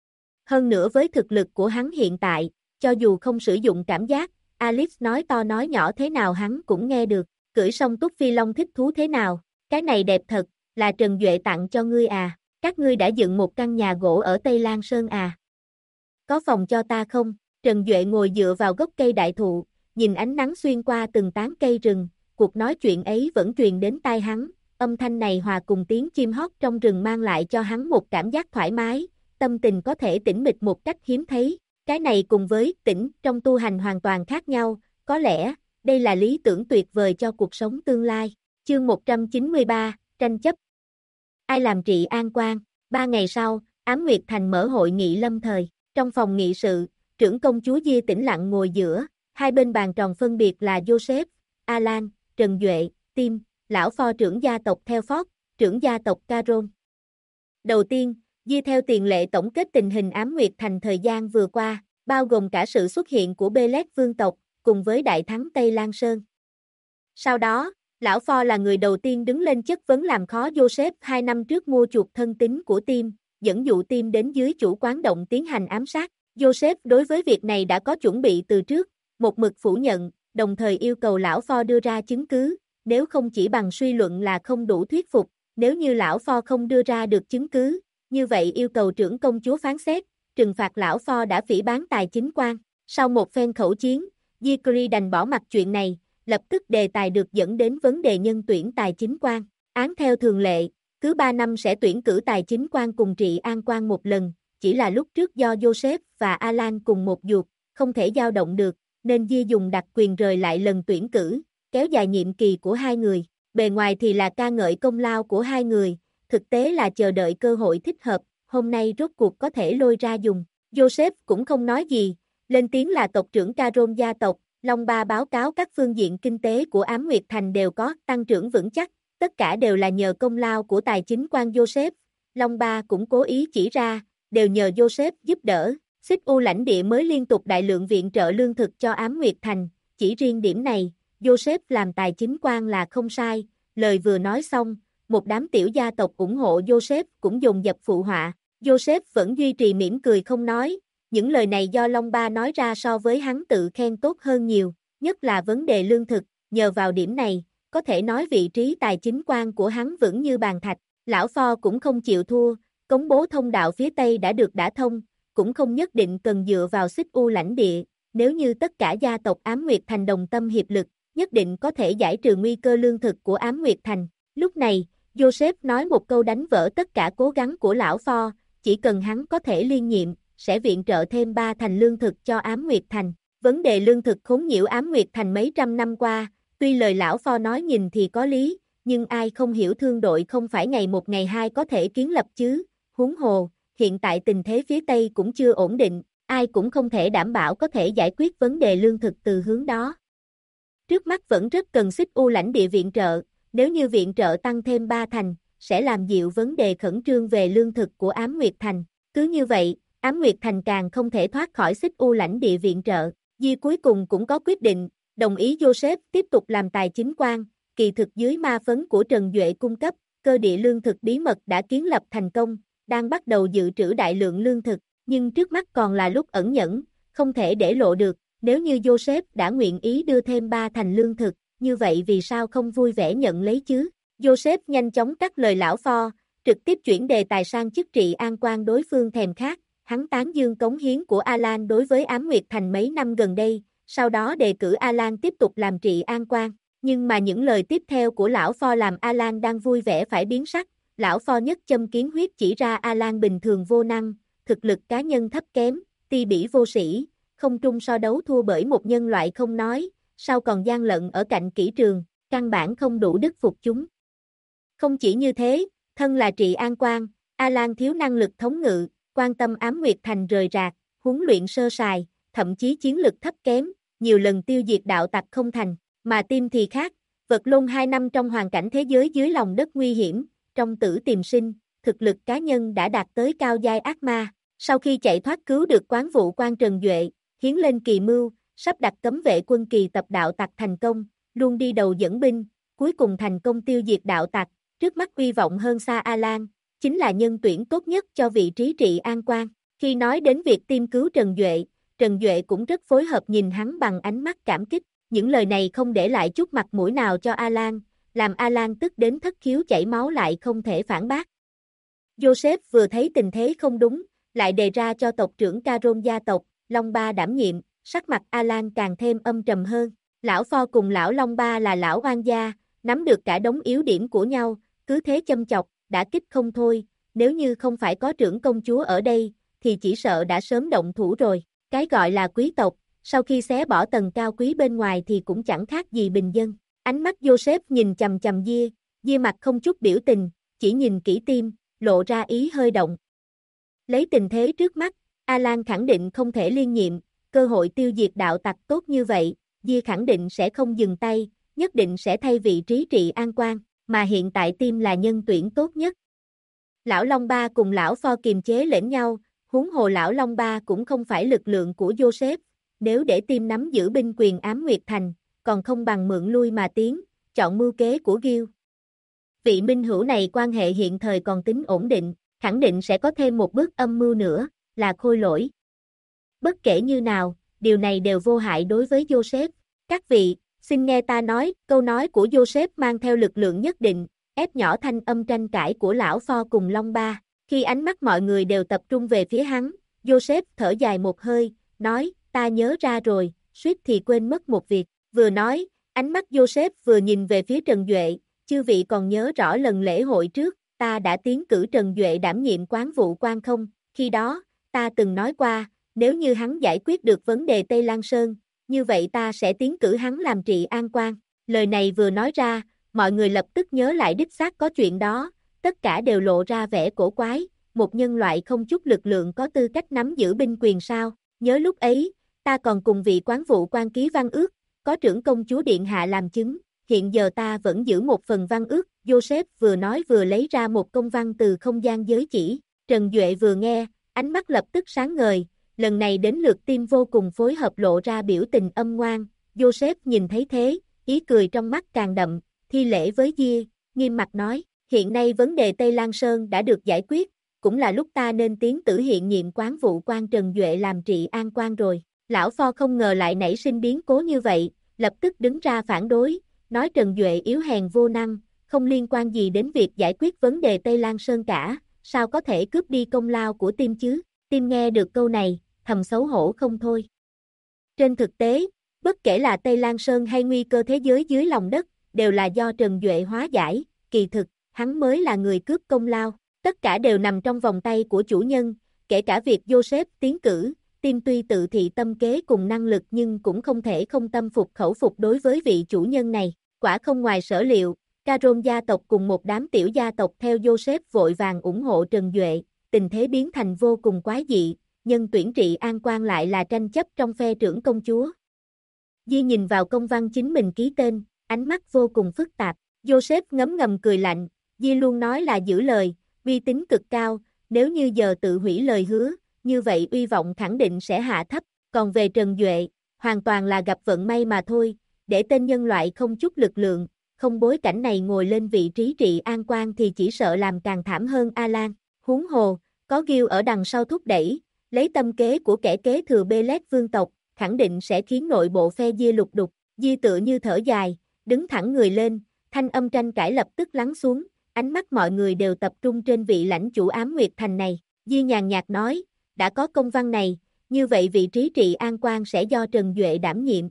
Hơn nữa với thực lực của hắn hiện tại, cho dù không sử dụng cảm giác, Alice nói to nói nhỏ thế nào hắn cũng nghe được. Cưỡi song túc phi long thích thú thế nào? Cái này đẹp thật, là Trần Duệ tặng cho ngươi à? Các ngươi đã dựng một căn nhà gỗ ở Tây Lan Sơn à? Có phòng cho ta không? Trần Duệ ngồi dựa vào gốc cây đại thụ, nhìn ánh nắng xuyên qua từng tán cây rừng, cuộc nói chuyện ấy vẫn truyền đến tai hắn, âm thanh này hòa cùng tiếng chim hót trong rừng mang lại cho hắn một cảm giác thoải mái, tâm tình có thể tĩnh mịch một cách hiếm thấy. Cái này cùng với tĩnh trong tu hành hoàn toàn khác nhau, có lẽ, đây là lý tưởng tuyệt vời cho cuộc sống tương lai. Chương 193, tranh chấp. Ai làm trị an quan? 3 ngày sau, Ám Nguyệt Thành mở hội nghị lâm thời. Trong phòng nghị sự, trưởng công chúa Dia tĩnh lặng ngồi giữa, hai bên bàn tròn phân biệt là Joseph, Alan, Trần Duệ, Tim, lão pho trưởng gia tộc Telford, trưởng gia tộc Caron. Đầu tiên, Dia theo tiền lệ tổng kết tình hình Ám Nguyệt Thành thời gian vừa qua, bao gồm cả sự xuất hiện của Belet vương tộc, cùng với đại thắng Tây Lan Sơn. Sau đó, lão pho là người đầu tiên đứng lên chất vấn làm khó Joseph 2 năm trước mua chuộc thân tín của Tim, dẫn dụ Tim đến dưới chủ quán động tiến hành ám sát. Joseph đối với việc này đã có chuẩn bị từ trước, một mực phủ nhận, đồng thời yêu cầu lão pho đưa ra chứng cứ, nếu không chỉ bằng suy luận là không đủ thuyết phục, nếu như lão pho không đưa ra được chứng cứ, như vậy yêu cầu trưởng công chúa phán xét, trừng phạt lão pho đã phỉ báng tài chính quan. Sau một phen khẩu chiến, Zikri đành bỏ mặc chuyện này, lập tức đề tài được dẫn đến vấn đề nhân tuyển tài chính quan. Án theo thường lệ, cứ 3 năm sẽ tuyển cử tài chính quan cùng trị an quan một lần, chỉ là lúc trước do Joseph và Alan cùng một ruột, không thể dao động được, nên Dia dùng đặc quyền rời lại lần tuyển cử, kéo dài nhiệm kỳ của hai người. Bề ngoài thì là ca ngợi công lao của hai người, thực tế là chờ đợi cơ hội thích hợp, hôm nay rốt cuộc có thể lôi ra dùng. Joseph cũng không nói gì, lên tiếng là tộc trưởng Caron gia tộc, Long Ba báo cáo các phương diện kinh tế của Ám Nguyệt Thành đều có tăng trưởng vững chắc, tất cả đều là nhờ công lao của tài chính quan Joseph. Long Ba cũng cố ý chỉ ra, đều nhờ Joseph giúp đỡ. Xích U lãnh địa mới liên tục đại lượng viện trợ lương thực cho Ám Nguyệt Thành, chỉ riêng điểm này, Joseph làm tài chính quan là không sai. Lời vừa nói xong, một đám tiểu gia tộc ủng hộ Joseph cũng dồn dập phụ họa. Joseph vẫn duy trì mỉm cười không nói, những lời này do Long Ba nói ra so với hắn tự khen tốt hơn nhiều, nhất là vấn đề lương thực, nhờ vào điểm này, có thể nói vị trí tài chính quan của hắn vững như bàn thạch. Lão pho cũng không chịu thua, công bố thông đạo phía Tây đã được đả thông, cũng không nhất định cần dựa vào Xích U lãnh địa, nếu như tất cả gia tộc Ám Nguyệt Thành đồng tâm hiệp lực, nhất định có thể giải trừ nguy cơ lương thực của Ám Nguyệt Thành. Lúc này, Joseph nói một câu đánh vỡ tất cả cố gắng của lão pho, chỉ cần hắn có thể liên nhiệm, sẽ viện trợ thêm 3 thành lương thực cho Ám Nguyệt Thành. Vấn đề lương thực khốn nhiễu Ám Nguyệt Thành mấy trăm năm qua, tuy lời lão pho nói nhìn thì có lý, nhưng ai không hiểu thương đội không phải ngày một ngày hai có thể kiến lập chứ, huống hồ, hiện tại tình thế phía Tây cũng chưa ổn định, ai cũng không thể đảm bảo có thể giải quyết vấn đề lương thực từ hướng đó. Trước mắt vẫn rất cần Xích U lãnh địa viện trợ, nếu như viện trợ tăng thêm 3 thành, sẽ làm dịu vấn đề khẩn trương về lương thực của Ám Nguyệt Thành. Cứ như vậy, Ám Nguyệt Thành càng không thể thoát khỏi Xích U lãnh địa viện trợ. Di cuối cùng cũng có quyết định, đồng ý Joseph tiếp tục làm tài chính quan, kỳ thực dưới ma phấn của Trần Duệ cung cấp, cơ địa lương thực bí mật đã kiến lập thành công, đang bắt đầu dự trữ đại lượng lương thực, nhưng trước mắt còn là lúc ẩn nhẫn, không thể để lộ được, nếu như Joseph đã nguyện ý đưa thêm 3 thành lương thực, như vậy vì sao không vui vẻ nhận lấy chứ? Joseph nhanh chóng cắt lời lão pho, trực tiếp chuyển đề tài sang chức trị an quan đối phương thèm khát, hắn tán dương cống hiến của Alan đối với Ám Nguyệt Thành mấy năm gần đây, sau đó đề cử Alan tiếp tục làm trị an quan, nhưng mà những lời tiếp theo của lão pho làm Alan đang vui vẻ phải biến sắc, lão pho nhất châm kiến huyết chỉ ra Alan bình thường vô năng, thực lực cá nhân thấp kém, ti bỉ vô sĩ, không trung so đấu thua bởi một nhân loại không nói, sau còn gian lận ở cạnh kỹ trường, căn bản không đủ đức phục chúng. Không chỉ như thế, thân là trị an quan, Alan thiếu năng lực thống ngự, quan tâm Ám Nguyệt Thành rời rạc, huấn luyện sơ sài, thậm chí chiến lực thấp kém, nhiều lần tiêu diệt đạo tặc không thành, mà Tim thì khác, vật lộn 2 năm trong hoàn cảnh thế giới dưới lòng đất nguy hiểm, trong tử tìm sinh, thực lực cá nhân đã đạt tới cao giai ác ma. Sau khi chạy thoát cứu được quán vụ quan Trần Duệ, hiến lên kỳ mưu, sắp đặt cấm vệ quân kỳ tập đạo tặc thành công, luôn đi đầu dẫn binh, cuối cùng thành công tiêu diệt đạo tặc, trước mắt uy vọng hơn xa Alan, chính là nhân tuyển tốt nhất cho vị trí trị an quan. Khi nói đến việc tiêm cứu Trần Duệ cũng rất phối hợp nhìn hắn bằng ánh mắt cảm kích, những lời này không để lại chút mặt mũi nào cho Alan, làm Alan tức đến thất khiếu chảy máu lại không thể phản bác. Joseph vừa thấy tình thế không đúng, lại đề ra cho tộc trưởng Caron gia tộc, Long Ba đảm nhiệm, sắc mặt Alan càng thêm âm trầm hơn. Lão Pho cùng lão Long Ba là lão oan gia, nắm được cả đống yếu điểm của nhau, cứ thế châm chọc, đã kích không thôi, nếu như không phải có trưởng công chúa ở đây, thì chỉ sợ đã sớm động thủ rồi. Cái gọi là quý tộc, sau khi xé bỏ tầng cao quý bên ngoài thì cũng chẳng khác gì bình dân. Ánh mắt Joseph nhìn chầm chầm Dia mặt không chút biểu tình, chỉ nhìn kỹ tim, lộ ra ý hơi động. Lấy tình thế trước mắt, Alan khẳng định không thể liên nhiệm, cơ hội tiêu diệt đạo tặc tốt như vậy, Dia khẳng định sẽ không dừng tay, nhất định sẽ thay vị trí trị an quan, mà hiện tại Tim là nhân tuyển tốt nhất. Lão Long Ba cùng lão Pho kiềm chế lẫn nhau, huống hồ lão Long Ba cũng không phải lực lượng của Joseph, nếu để Tim nắm giữ binh quyền Ám Nguyệt Thành, còn không bằng mượn lui mà tiến, chọn mưu kế của Gil. Vị minh hữu này quan hệ hiện thời còn tính ổn định, khẳng định sẽ có thêm một bước âm mưu nữa, là Khôi Lỗi. Bất kể như nào, điều này đều vô hại đối với Joseph. Các vị, xin nghe ta nói, câu nói của Joseph mang theo lực lượng nhất định, ép nhỏ thanh âm tranh cãi của lão Pho cùng Long Ba. Khi ánh mắt mọi người đều tập trung về phía hắn, Joseph thở dài một hơi, nói, ta nhớ ra rồi, suýt thì quên mất một việc. Vừa nói, ánh mắt Joseph vừa nhìn về phía Trần Duệ, chư vị còn nhớ rõ lần lễ hội trước, ta đã tiến cử Trần Duệ đảm nhiệm quán vụ quan không? Khi đó, ta từng nói qua, nếu như hắn giải quyết được vấn đề Tây Lan Sơn, như vậy ta sẽ tiến cử hắn làm trị an quan. Lời này vừa nói ra, mọi người lập tức nhớ lại đích xác có chuyện đó, tất cả đều lộ ra vẻ cổ quái, một nhân loại không chút lực lượng có tư cách nắm giữ binh quyền sao? Nhớ lúc ấy, ta còn cùng vị quán vụ quan ký văn ước, có trưởng công chúa điện hạ làm chứng, hiện giờ ta vẫn giữ một phần văn ước. Joseph vừa nói vừa lấy ra một công văn từ không gian giới chỉ. Trần Duệ vừa nghe, ánh mắt lập tức sáng ngời, lần này đến lượt Tim vô cùng phối hợp lộ ra biểu tình âm ngoan. Joseph nhìn thấy thế, ý cười trong mắt càng đậm, thi lễ với Dia, nghiêm mặt nói, hiện nay vấn đề Tây Lan Sơn đã được giải quyết, cũng là lúc ta nên tiến cử hiện nhiệm quán vụ quan Trần Duệ làm trị an quan rồi. Lão Pho không ngờ lại nảy sinh biến cố như vậy, lập tức đứng ra phản đối, nói Trần Duệ yếu hèn vô năng, không liên quan gì đến việc giải quyết vấn đề Tây Lan Sơn cả, sao có thể cướp đi công lao của Tim chứ? Tim nghe được câu này, thầm xấu hổ không thôi. Trên thực tế, bất kể là Tây Lan Sơn hay nguy cơ thế giới dưới lòng đất, đều là do Trần Duệ hóa giải, kỳ thực, hắn mới là người cướp công lao, tất cả đều nằm trong vòng tay của chủ nhân, kể cả việc Joseph tiến cử. Tim tuy tự thị tâm kế cùng năng lực nhưng cũng không thể không tâm phục khẩu phục đối với vị chủ nhân này. Quả không ngoài sở liệu, Caron gia tộc cùng một đám tiểu gia tộc theo Joseph vội vàng ủng hộ Trần Duệ, tình thế biến thành vô cùng quái dị, nhân tuyển trị an quan lại là tranh chấp trong phe trưởng công chúa. Di nhìn vào công văn chính mình ký tên, ánh mắt vô cùng phức tạp. Joseph ngấm ngầm cười lạnh, Di luôn nói là giữ lời, uy tín cực cao, nếu như giờ tự hủy lời hứa, như vậy uy vọng khẳng định sẽ hạ thấp, còn về Trần Duệ, hoàn toàn là gặp vận may mà thôi, để tên nhân loại không chút lực lượng, không bối cảnh này ngồi lên vị trí trị an quan thì chỉ sợ làm càng thảm hơn Alan. Huống hồ, có Gil ở đằng sau thúc đẩy, lấy tâm kế của kẻ kế thừa Belet vương tộc, khẳng định sẽ khiến nội bộ phe Dia lục đục. Dia tựa như thở dài, đứng thẳng người lên, thanh âm tranh cãi lập tức lắng xuống, ánh mắt mọi người đều tập trung trên vị lãnh chủ Ám Nguyệt Thành này. Dia nhàn nhạt nói, đã có công văn này, như vậy vị trí trị an quan sẽ do Trần Duệ đảm nhiệm.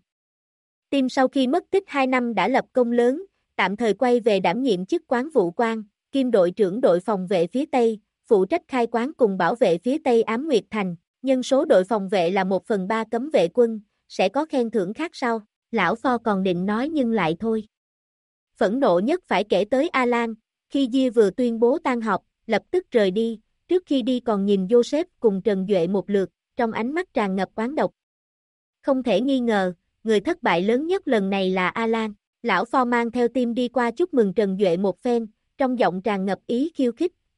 Tim sau khi mất tích 2 năm đã lập công lớn, tạm thời quay về đảm nhiệm chức quán vụ quan, kiêm đội trưởng đội phòng vệ phía Tây, phụ trách khai quán cùng bảo vệ phía Tây Ám Nguyệt Thành. Nhân số đội phòng vệ là 1/3 cấm vệ quân, sẽ có khen thưởng khác sau. Lão Pho còn định nói nhưng lại thôi. Phẫn nộ nhất phải kể tới Alan, khi Dia vừa tuyên bố tan họp, lập tức rời đi, trước khi đi còn nhìn Joseph cùng Trần Duệ một lượt, trong ánh mắt tràn ngập oán độc. Không thể nghi ngờ, người thất bại lớn nhất lần này là Alan. Lão Pho mang theo Tim đi qua chúc mừng Trần Duệ một phen, trong giọng tràn ngập ý khiêu khích,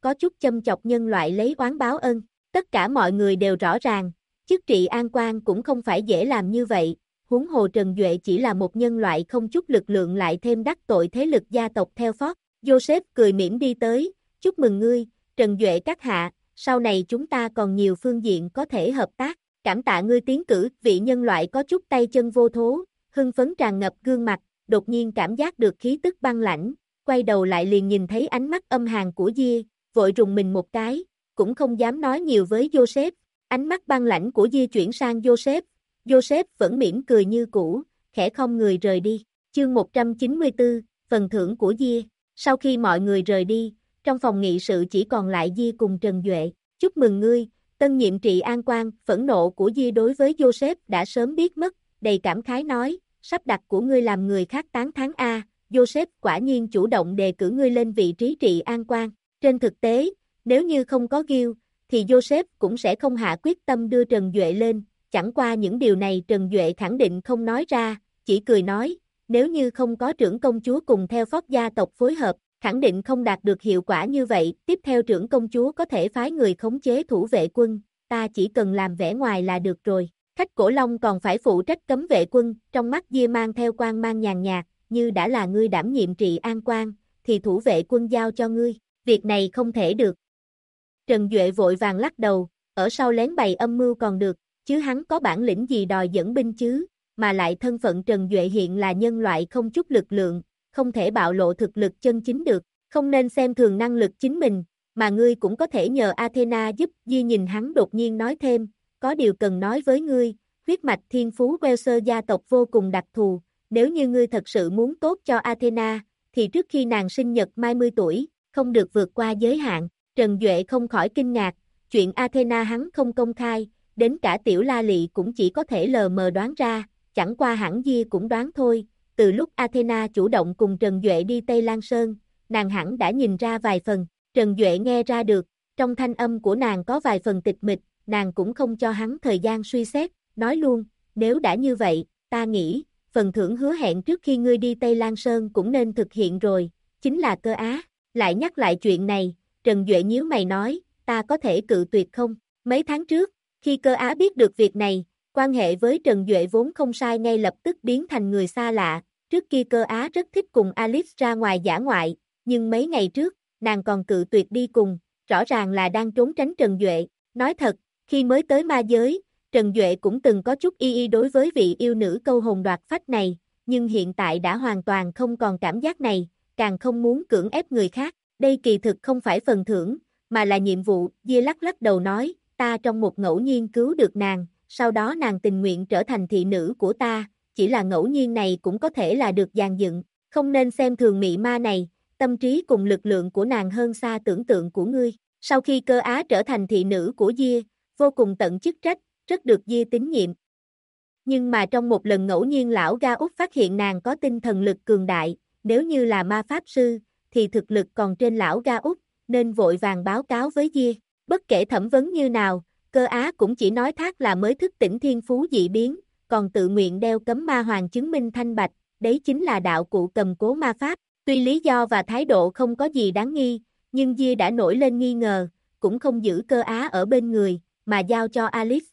có chút châm chọc nhân loại lấy oán báo ân. Tất cả mọi người đều rõ ràng, chức trị an quan cũng không phải dễ làm như vậy, huống hồ Trần Duệ chỉ là một nhân loại không chút lực lượng lại thêm đắc tội thế lực gia tộc theo phó. Joseph cười mỉm đi tới, chúc mừng ngươi, Trần Duệ các hạ, sau này chúng ta còn nhiều phương diện có thể hợp tác, cảm tạ ngươi tiến cử, vị nhân loại có chút tay chân vô thố, hưng phấn tràn ngập gương mặt, đột nhiên cảm giác được khí tức băng lãnh, quay đầu lại liền nhìn thấy ánh mắt âm hàn của Diê, vội rùng mình một cái, cũng không dám nói nhiều với Joseph, ánh mắt băng lãnh của Diê chuyển sang Joseph, Joseph vẫn mỉm cười như cũ, khẽ không người rời đi, chương 194, phần thưởng của Diê, sau khi mọi người rời đi, trong phòng nghị sự chỉ còn lại Diê cùng Trần Duệ, chúc mừng ngươi, tân nhiệm trị an quan, phẫn nộ của Diê đối với Joseph đã sớm biết mất, đầy cảm khái nói, sắp đặt của ngươi làm người khác tán thán a, Joseph quả nhiên chủ động đề cử ngươi lên vị trí trị an quan, trên thực tế, nếu như không có Gil, thì Joseph cũng sẽ không hạ quyết tâm đưa Trần Duệ lên, chẳng qua những điều này Trần Duệ khẳng định không nói ra, chỉ cười nói, nếu như không có trưởng công chúa cùng theo phó gia tộc phối hợp, khẳng định không đạt được hiệu quả như vậy, tiếp theo trưởng công chúa có thể phái người khống chế thủ vệ quân, ta chỉ cần làm vẻ ngoài là được rồi. Khách Cổ Long còn phải phụ trách cấm vệ quân, trong mắt Diê mang theo quang mang nhàn nhạt, như đã là ngươi đảm nhiệm trị an quan, thì thủ vệ quân giao cho ngươi, việc này không thể được. Trần Duệ vội vàng lắc đầu, ở sau lén bày âm mưu còn được, chứ hắn có bản lĩnh gì đòi dẫn binh chứ, mà lại thân phận Trần Duệ hiện là nhân loại không chút lực lượng, không thể bạo lộ thực lực chân chính được, không nên xem thường năng lực chính mình, mà ngươi cũng có thể nhờ Athena giúp. Di nhìn hắn đột nhiên nói thêm, có điều cần nói với ngươi, huyết mạch thiên phú Welser gia tộc vô cùng đặc thù, nếu như ngươi thật sự muốn tốt cho Athena, thì trước khi nàng sinh nhật 20 tuổi, không được vượt qua giới hạn. Trần Duệ không khỏi kinh ngạc, chuyện Athena hắn không công khai, đến cả Tiểu La Lị cũng chỉ có thể lờ mờ đoán ra, chẳng qua hẳn Di cũng đoán thôi, từ lúc Athena chủ động cùng Trần Duệ đi Tây Lan Sơn, nàng hẳn đã nhìn ra vài phần, Trần Duệ nghe ra được, trong thanh âm của nàng có vài phần tịch mịch, nàng cũng không cho hắn thời gian suy xét, nói luôn, nếu đã như vậy, ta nghĩ, phần thưởng hứa hẹn trước khi ngươi đi Tây Lan Sơn cũng nên thực hiện rồi, chính là Cơ Á, lại nhắc lại chuyện này, Trần Duệ nhíu mày nói, ta có thể cự tuyệt không? Mấy tháng trước, khi Cơ Á biết được việc này, quan hệ với Trần Duệ vốn không sai ngay lập tức biến thành người xa lạ, trước kia Cơ Á rất thích cùng Alice ra ngoài dã ngoại, nhưng mấy ngày trước, nàng còn cự tuyệt đi cùng, rõ ràng là đang trốn tránh Trần Duệ, nói thật, khi mới tới ma giới, Trần Duệ cũng từng có chút y đối với vị yêu nữ câu hồn đoạt phách này, nhưng hiện tại đã hoàn toàn không còn cảm giác này, càng không muốn cưỡng ép người khác, đây kỳ thực không phải phần thưởng, mà là nhiệm vụ. Diê lắc lắc đầu nói, ta trong một ngẫu nhiên cứu được nàng, sau đó nàng tình nguyện trở thành thị nữ của ta, chỉ là ngẫu nhiên này cũng có thể là được dàn dựng, không nên xem thường mị ma này, tâm trí cùng lực lượng của nàng hơn xa tưởng tượng của ngươi. Sau khi Cơ Á trở thành thị nữ của Diê, vô cùng tận chức trách, rất được Diê tín nhiệm. Nhưng mà trong một lần ngẫu nhiên lão Ga Út phát hiện nàng có tinh thần lực cường đại, nếu như là ma pháp sư, thì thực lực còn trên lão Ga Út, nên vội vàng báo cáo với Diê. Bất kể thẩm vấn như nào, Cơ Á cũng chỉ nói thác là mới thức tỉnh thiên phú dị biến, còn tự nguyện đeo cấm ma hoàng chứng minh thanh bạch, đấy chính là đạo cụ cầm cố ma pháp. Tuy lý do và thái độ không có gì đáng nghi, nhưng Diê đã nổi lên nghi ngờ, cũng không giữ Cơ Á ở bên người, mà giao cho Alice.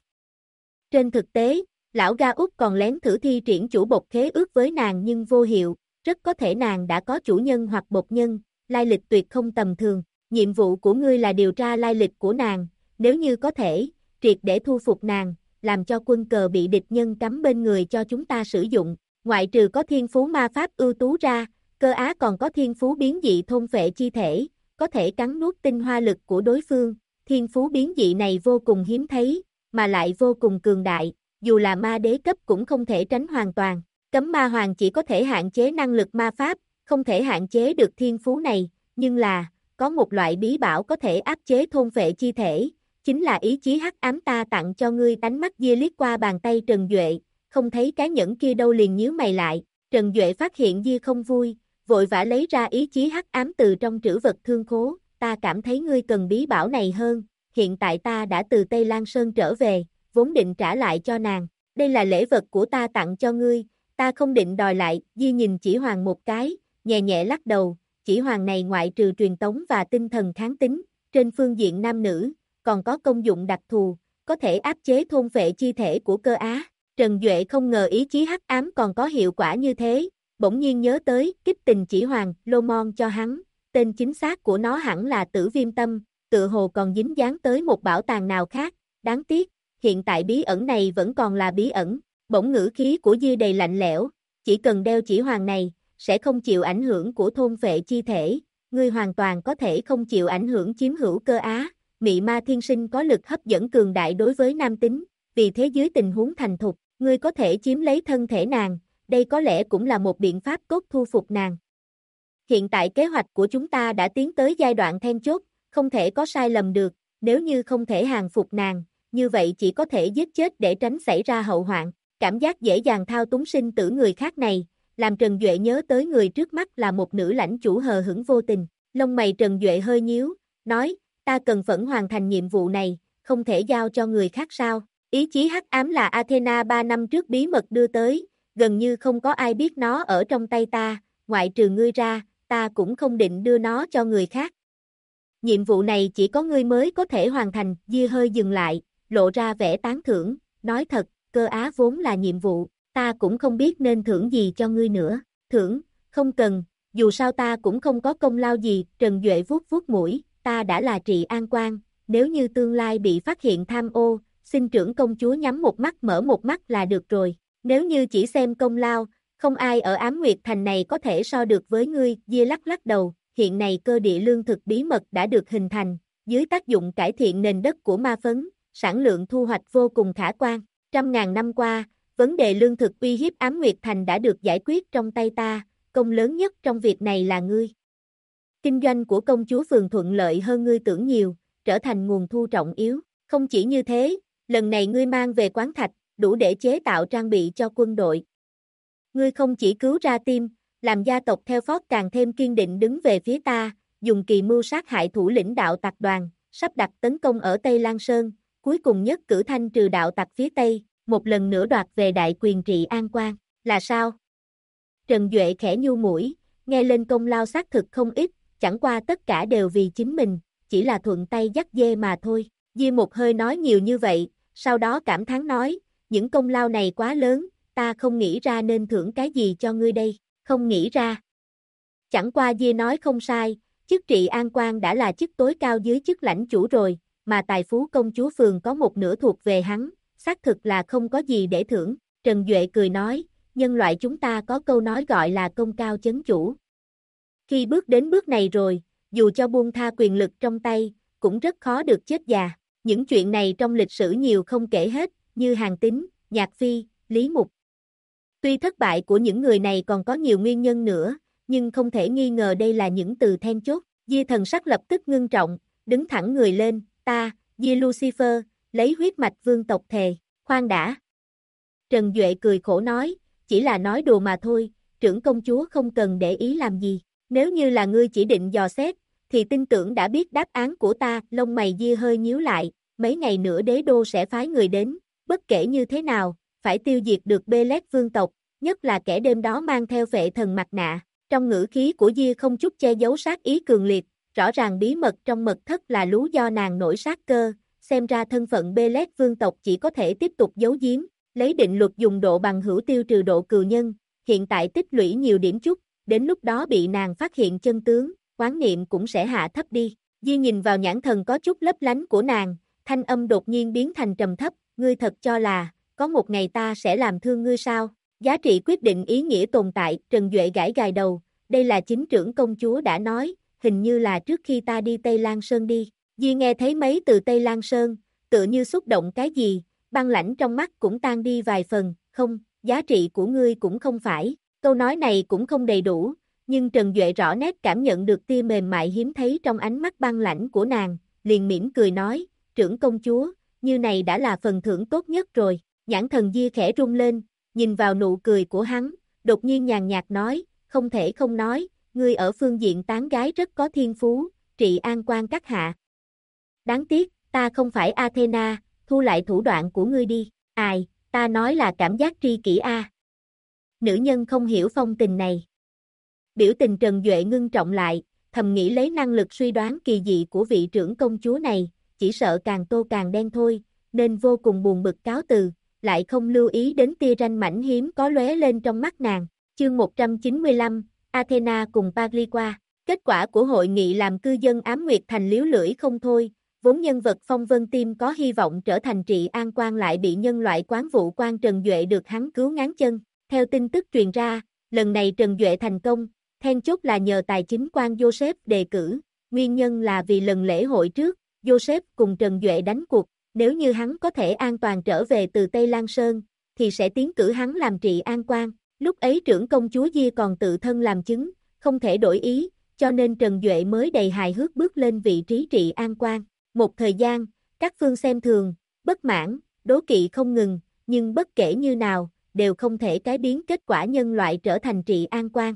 Trên thực tế, lão Ga Út còn lén thử thi triển chủ bột khế ước với nàng nhưng vô hiệu, rất có thể nàng đã có chủ nhân hoặc bột nhân, lai lịch tuyệt không tầm thường. Nhiệm vụ của ngươi là điều tra lai lịch của nàng, nếu như có thể, triệt để thu phục nàng, làm cho quân cờ bị địch nhân cắm bên người cho chúng ta sử dụng. Ngoại trừ có thiên phú ma pháp ưu tú ra, Cơ Á còn có thiên phú biến dị thôn phệ chi thể, có thể cắn nuốt tinh hoa lực của đối phương. Thiên phú biến dị này vô cùng hiếm thấy, mà lại vô cùng cường đại, dù là ma đế cấp cũng không thể tránh hoàn toàn. Cấm ma hoàng chỉ có thể hạn chế năng lực ma pháp, không thể hạn chế được thiên phú này, nhưng là, có một loại bí bảo có thể áp chế thôn phệ chi thể, chính là ý chí hắc ám ta tặng cho ngươi. Ánh mắt Diê liếc qua bàn tay Trần Duệ, không thấy cái nhẫn kia đâu liền nhíu mày lại. Trần Duệ phát hiện Diê không vui, vội vã lấy ra ý chí hắc ám từ trong trữ vật thương khố, ta cảm thấy ngươi cần bí bảo này hơn, hiện tại ta đã từ Tây Lan Sơn trở về, vốn định trả lại cho nàng, đây là lễ vật của ta tặng cho ngươi, ta không định đòi lại. Diê nhìn chỉ hoàng một cái, nhẹ nhẹ lắc đầu, chỉ hoàng này ngoại trừ truyền tống và tinh thần kháng tính, trên phương diện nam nữ, còn có công dụng đặc thù, có thể áp chế thôn phệ chi thể của Cơ Á. Trần Duệ không ngờ ý chí hắc ám còn có hiệu quả như thế, bỗng nhiên nhớ tới kích tình chỉ hoàng, Lô Mon cho hắn, tên chính xác của nó hẳn là Tử Viêm Tâm, tựa hồ còn dính dáng tới một bảo tàng nào khác, đáng tiếc, hiện tại bí ẩn này vẫn còn là bí ẩn. Bỗng ngữ khí của Di đầy lạnh lẽo, chỉ cần đeo chỉ hoàng này, sẽ không chịu ảnh hưởng của thôn phệ chi thể, ngươi hoàn toàn có thể không chịu ảnh hưởng chiếm hữu Cơ Á. Mị ma thiên sinh có lực hấp dẫn cường đại đối với nam tính, vì thế dưới tình huống thành thục, ngươi có thể chiếm lấy thân thể nàng, đây có lẽ cũng là một biện pháp tốt thu phục nàng. Hiện tại kế hoạch của chúng ta đã tiến tới giai đoạn then chốt, không thể có sai lầm được, nếu như không thể hàng phục nàng, như vậy chỉ có thể giết chết để tránh xảy ra hậu hoạn. Cảm giác dễ dàng thao túng sinh tử người khác này, làm Trần Duệ nhớ tới người trước mắt là một nữ lãnh chủ hờ hững vô tình. Lông mày Trần Duệ hơi nhíu, nói, ta cần phẫn hoàn thành nhiệm vụ này, không thể giao cho người khác sao? Ý chí hắc ám là Athena 3 năm trước bí mật đưa tới, gần như không có ai biết nó ở trong tay ta, ngoại trừ ngươi ra, ta cũng không định đưa nó cho người khác. Nhiệm vụ này chỉ có ngươi mới có thể hoàn thành. Di hơi dừng lại, lộ ra vẻ tán thưởng, nói thật, Cơ Á vốn là nhiệm vụ, ta cũng không biết nên thưởng gì cho ngươi nữa. Thưởng, không cần, dù sao ta cũng không có công lao gì. Trần Duệ vuốt vuốt mũi, ta đã là trị an quan, nếu như tương lai bị phát hiện tham ô, xin trưởng công chúa nhắm một mắt mở một mắt là được rồi. Nếu như chỉ xem công lao, không ai ở Ám Nguyệt Thành này có thể so được với ngươi. Di lắc lắc đầu, hiện nay cơ địa lương thực bí mật đã được hình thành, dưới tác dụng cải thiện nền đất của ma phấn, sản lượng thu hoạch vô cùng khả quan. 100.000 năm qua, vấn đề lương thực uy hiếp Ám Nguyệt Thành đã được giải quyết trong tay ta, công lớn nhất trong việc này là ngươi. Kinh doanh của công chúa phường thuận lợi hơn ngươi tưởng nhiều, trở thành nguồn thu trọng yếu. Không chỉ như thế, lần này ngươi mang về quán thạch, đủ để chế tạo trang bị cho quân đội. Ngươi không chỉ cứu ra Tim, làm gia tộc theo Phót càng thêm kiên định đứng về phía ta, dùng kỳ mưu sát hại thủ lĩnh đạo tặc đoàn, sắp đặt tấn công ở Tây Lan Sơn, cuối cùng nhất cử thanh trừ đạo tặc phía Tây, một lần nữa đoạt về đại quyền trị an quan. Là sao? Trần Duệ khẽ nhu mũi, nghe lên công lao xác thực không ít, chẳng qua tất cả đều vì chính mình, chỉ là thuận tay dắt dê mà thôi. Di một hơi nói nhiều như vậy, sau đó cảm thán nói, những công lao này quá lớn, ta không nghĩ ra nên thưởng cái gì cho ngươi đây, không nghĩ ra. Chẳng qua Di nói không sai, chức trị an quan đã là chức tối cao dưới chức lãnh chủ rồi, mà tài phú công chúa phường có một nửa thuộc về hắn, xác thực là không có gì để thưởng. Trần Duệ cười nói, nhân loại chúng ta có câu nói gọi là công cao chấn chủ. Khi bước đến bước này rồi, dù cho buông tha quyền lực trong tay, cũng rất khó được chết già. Những chuyện này trong lịch sử nhiều không kể hết, như Hàn Tín, Nhạc Phi, Lý Mục. Tuy thất bại của những người này còn có nhiều nguyên nhân nữa, nhưng không thể nghi ngờ đây là những từ then chốt. Di thần sắc lập tức ngưng trọng, đứng thẳng người lên, ta, Di Lucifer, lấy huyết mạch vương tộc thề, khoan đã. Trần Duệ cười khổ nói, chỉ là nói đùa mà thôi, trưởng công chúa không cần để ý làm gì. Nếu như là ngươi chỉ định dò xét, thì tin tưởng đã biết đáp án của ta. Lông mày Di hơi nhíu lại, mấy ngày nữa đế đô sẽ phái người đến, bất kể như thế nào, phải tiêu diệt được Belet vương tộc, nhất là kẻ đêm đó mang theo phệ thần mặt nạ. Trong ngữ khí của Di không chút che giấu sát ý cường liệt, rõ ràng bí mật trong mật thất là lú do nàng nổi sát cơ, xem ra thân phận Belet vương tộc chỉ có thể tiếp tục giấu giếm, lấy định luật dùng độ bằng hữu tiêu trừ độ cừu nhân, hiện tại tích lũy nhiều điểm chút, đến lúc đó bị nàng phát hiện chân tướng, oán niệm cũng sẽ hạ thấp đi. Di nhìn vào nhãn thần có chút lấp lánh của nàng, thanh âm đột nhiên biến thành trầm thấp, ngươi thật cho là, có một ngày ta sẽ làm thương ngươi sao? Giá trị quyết định ý nghĩa tồn tại. Trần Duệ gãi gài đầu, đây là chính trưởng công chúa đã nói, hình như là trước khi ta đi Tây Lan Sơn đi. Di nghe thấy mấy từ Tây Lan Sơn, tựa như xúc động cái gì, băng lãnh trong mắt cũng tan đi vài phần, không, giá trị của ngươi cũng không phải. Câu nói này cũng không đầy đủ, nhưng Trần Duệ rõ nét cảm nhận được tia mềm mại hiếm thấy trong ánh mắt băng lãnh của nàng, liền mỉm cười nói, trưởng công chúa, như này đã là phần thưởng tốt nhất rồi. Nhãn thần Di khẽ rung lên, nhìn vào nụ cười của hắn, đột nhiên nhàn nhạt nói, không thể không nói, ngươi ở phương diện tán gái rất có thiên phú, trị an quan các hạ. Đáng tiếc, ta không phải Athena, thu lại thủ đoạn của ngươi đi. Ai, ta nói là cảm giác tri kỷ a. Nữ nhân không hiểu phong tình này. Biểu tình Trần Duệ ngưng trọng lại, thầm nghĩ lấy năng lực suy đoán kỳ dị của vị trưởng công chúa này, chỉ sợ càng tô càng đen thôi, nên vô cùng buồn bực cáo từ, lại không lưu ý đến tia ranh mảnh hiếm có lóe lên trong mắt nàng. Chương 195, Athena cùng Pagliqua. Kết quả của hội nghị làm cư dân Ám Nguyệt Thành líu lưỡi không thôi, vốn nhân vật Phong Vân Team có hy vọng trở thành trị an quan lại bị nhân loại quán vụ quan Trần Duệ được hắn cứu ngáng chân. Theo tin tức truyền ra, lần này Trần Duệ thành công, then chốt là nhờ tài chính quan Joseph đề cử, nguyên nhân là vì lần lễ hội trước, Joseph cùng Trần Duệ đánh cuộc, nếu như hắn có thể an toàn trở về từ Tây Lan Sơn, thì sẽ tiến cử hắn làm trị an quan. Lúc ấy trưởng công chúa Dia còn tự thân làm chứng, không thể đổi ý, cho nên Trần Duệ mới đầy hài hước bước lên vị trí trị an quan. Một thời gian, các phương xem thường, bất mãn, đố kỵ không ngừng, nhưng bất kể như nào, đều không thể cải biến kết quả nhân loại trở thành trị an quan.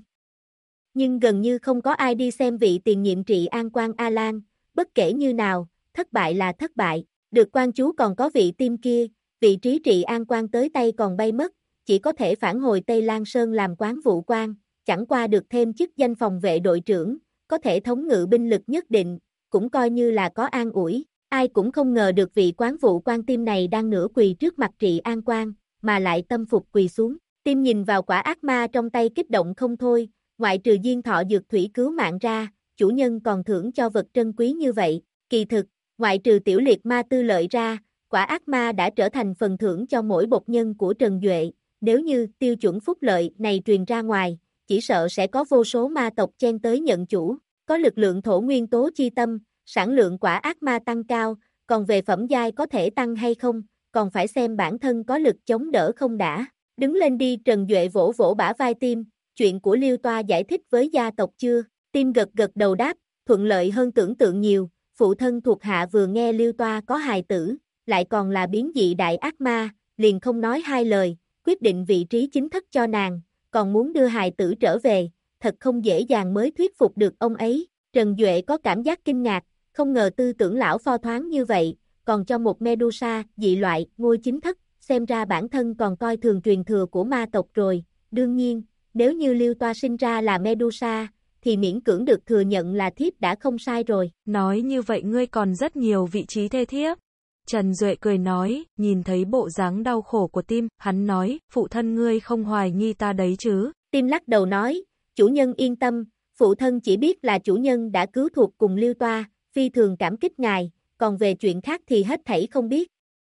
Nhưng gần như không có ai đi xem vị tiền nhiệm trị an quan Alan, bất kể như nào, thất bại là thất bại. Được quan chú còn có vị team kia, vị trí trị an quan tới tay còn bay mất, chỉ có thể phản hồi Tây Lan Sơn làm quán vụ quan, chẳng qua được thêm chức danh phòng vệ đội trưởng, có thể thống ngự binh lực nhất định, cũng coi như là có an ủi. Ai cũng không ngờ được vị quán vụ quan team này đang nửa quỳ trước mặt trị an quan, mà lại tâm phục quỳ xuống. Team nhìn vào quả ác ma trong tay kích động không thôi, ngoại trừ diên thọ dược thủy cứu mạng ra, chủ nhân còn thưởng cho vật trân quý như vậy. Kỳ thực, ngoại trừ tiểu liệt ma tư lợi ra, quả ác ma đã trở thành phần thưởng cho mỗi bột nhân của Trần Duệ. Nếu như tiêu chuẩn phúc lợi này truyền ra ngoài, chỉ sợ sẽ có vô số ma tộc chen tới nhận chủ. Có lực lượng thổ nguyên tố chi tâm, sản lượng quả ác ma tăng cao, còn về phẩm giai có thể tăng hay không, còn phải xem bản thân có lực chống đỡ không đã. Đứng lên đi, Trần Duệ vỗ vỗ bả vai Tim, chuyện của Liêu Toa giải thích với gia tộc chưa? Tim gật gật đầu đáp, thuận lợi hơn tưởng tượng nhiều, phụ thân thuộc hạ vừa nghe Liêu Toa có hài tử, lại còn là biến dị đại ác ma, liền không nói hai lời, quyết định vị trí chính thức cho nàng, còn muốn đưa hài tử trở về, thật không dễ dàng mới thuyết phục được ông ấy. Trần Duệ có cảm giác kinh ngạc, không ngờ tư tưởng lão pho thoáng như vậy, còn cho một Medusa dị loại ngôi chính thức, xem ra bản thân còn coi thường truyền thừa của ma tộc rồi. Đương nhiên, nếu như Liêu Toa sinh ra là Medusa, thì miễn cưỡng được thừa nhận là thiếp đã không sai rồi. Nói như vậy ngươi còn rất nhiều vị trí thê thiếp. Trần Duệ cười nói, nhìn thấy bộ dáng đau khổ của Tim, hắn nói, phụ thân ngươi không hoài nghi ta đấy chứ. Tim lắc đầu nói, chủ nhân yên tâm, phụ thân chỉ biết là chủ nhân đã cứu thuộc cùng Liêu Toa, phi thường cảm kích ngài, còn về chuyện khác thì hết thảy không biết.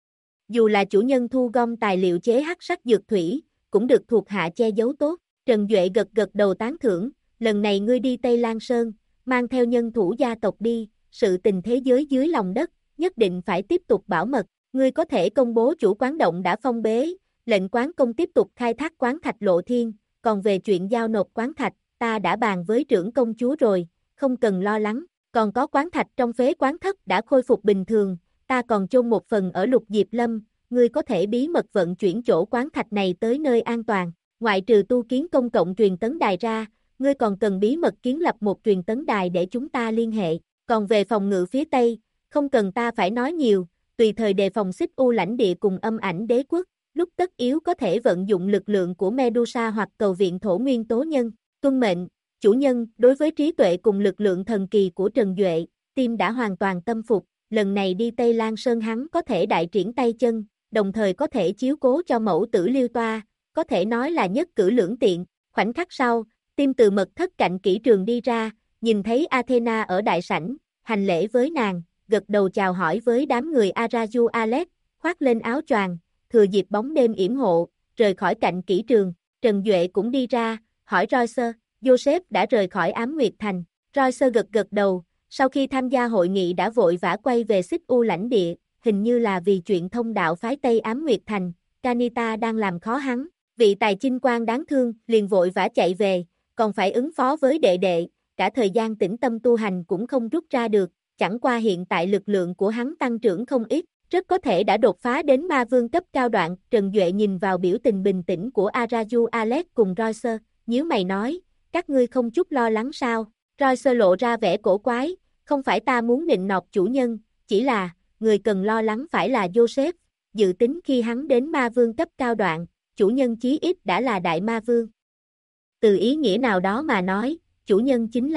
Dù là chủ nhân thu gom tài liệu chế hắc sắc dược thủy, cũng được thuộc hạ che giấu tốt. Trần Duệ gật gật đầu tán thưởng, lần này ngươi đi Tây Lan Sơn, mang theo nhân thủ gia tộc đi, sự tình thế giới dưới lòng đất, nhất định phải tiếp tục bảo mật. Ngươi có thể công bố chủ quán động đã phong bế, lệnh quán công tiếp tục khai thác quán thạch Lộ Thiên, còn về chuyện giao nộp quán thạch, ta đã bàn với trưởng công chúa rồi, không cần lo lắng. Còn có quán thạch trong phế quán thất đã khôi phục bình thường, ta còn chôn một phần ở Lục Diệp Lâm, ngươi có thể bí mật vận chuyển chỗ quán thạch này tới nơi an toàn. Ngoại trừ tu kiến công cộng truyền tấn đài ra, ngươi còn cần bí mật kiến lập một truyền tấn đài để chúng ta liên hệ. Còn về phòng ngự phía Tây, không cần ta phải nói nhiều, tùy thời đề phòng Xích U lãnh địa cùng Âm Ảnh Đế quốc, lúc tất yếu có thể vận dụng lực lượng của Medusa hoặc cầu viện thổ nguyên tố nhân. Tuân mệnh, chủ nhân. Đối với trí tuệ cùng lực lượng thần kỳ của Trần Duệ, Tim đã hoàn toàn tâm phục, lần này đi Tây Lan Sơn hắn có thể đại triển tay chân, đồng thời có thể chiếu cố cho mẫu tử Liêu Toa, có thể nói là nhất cử lưỡng tiện. Khoảnh khắc sau, Tim từ mật thất cạnh kỹ trường đi ra, nhìn thấy Athena ở đại sảnh, hành lễ với nàng, gật đầu chào hỏi với đám người Araju Alex, khoác lên áo choàng, thừa dịp bóng đêm yểm hộ, rời khỏi cạnh kỹ trường. Trần Duệ cũng đi ra, hỏi Royce, Joseph đã rời khỏi Ám Nguyệt Thành. Royce gật gật đầu, sau khi tham gia hội nghị đã vội vã quay về Xích U lãnh địa, hình như là vì chuyện thông đạo phái Tây Ám Nguyệt Thành, Kanita đang làm khó hắn. Vị tài chinh quan đáng thương, liền vội vã chạy về, còn phải ứng phó với đệ đệ, cả thời gian tĩnh tâm tu hành cũng không rút ra được, chẳng qua hiện tại lực lượng của hắn tăng trưởng không ít, rất có thể đã đột phá đến ma vương cấp cao đoạn. Trần Duệ nhìn vào biểu tình bình tĩnh của Araju Alex cùng Royce, nhíu mày nói, các ngươi không chút lo lắng sao? Royce lộ ra vẻ cổ quái, không phải ta muốn nịnh nọt chủ nhân, chỉ là, người cần lo lắng phải là Joseph, dự tính khi hắn đến ma vương cấp cao đoạn, chủ nhân chí ít đã là đại ma vương. Từ ý nghĩa nào đó mà nói, chủ nhân chính là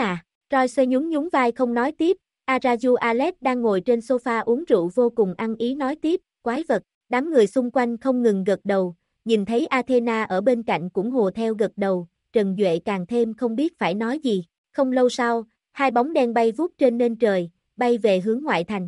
Royce nhún nhún vai không nói tiếp, Araju Alex đang ngồi trên sofa uống rượu vô cùng ăn ý nói tiếp, quái vật, đám người xung quanh không ngừng gật đầu, nhìn thấy Athena ở bên cạnh cũng hùa theo gật đầu, Trần Duệ càng thêm không biết phải nói gì, không lâu sau, hai bóng đen bay vút trên nền trời, bay về hướng ngoại thành.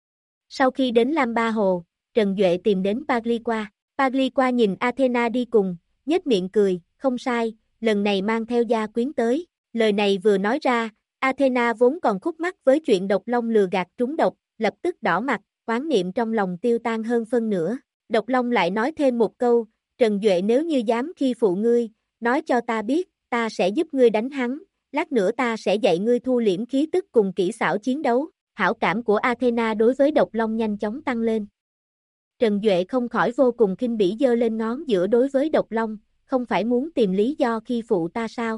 Sau khi đến Lam Ba Hồ, Trần Duệ tìm đến Pagliqua. Pagliqua nhìn Athena đi cùng, nhếch miệng cười, không sai, lần này mang theo gia quyến tới. Lời này vừa nói ra, Athena vốn còn khúc mắc với chuyện Độc Long lừa gạt trúng độc, lập tức đỏ mặt, oán niệm trong lòng tiêu tan hơn phân nửa. Độc Long lại nói thêm một câu, Trần Duệ nếu như dám khi phụ ngươi, nói cho ta biết, ta sẽ giúp ngươi đánh hắn, lát nữa ta sẽ dạy ngươi thu liễm khí tức cùng kỹ xảo chiến đấu. Hảo cảm của Athena đối với Độc Long nhanh chóng tăng lên. Trần Duệ không khỏi vô cùng khinh bỉ giơ lên ngón giữa đối với Độc Long, không phải muốn tìm lý do khi phụ ta sao?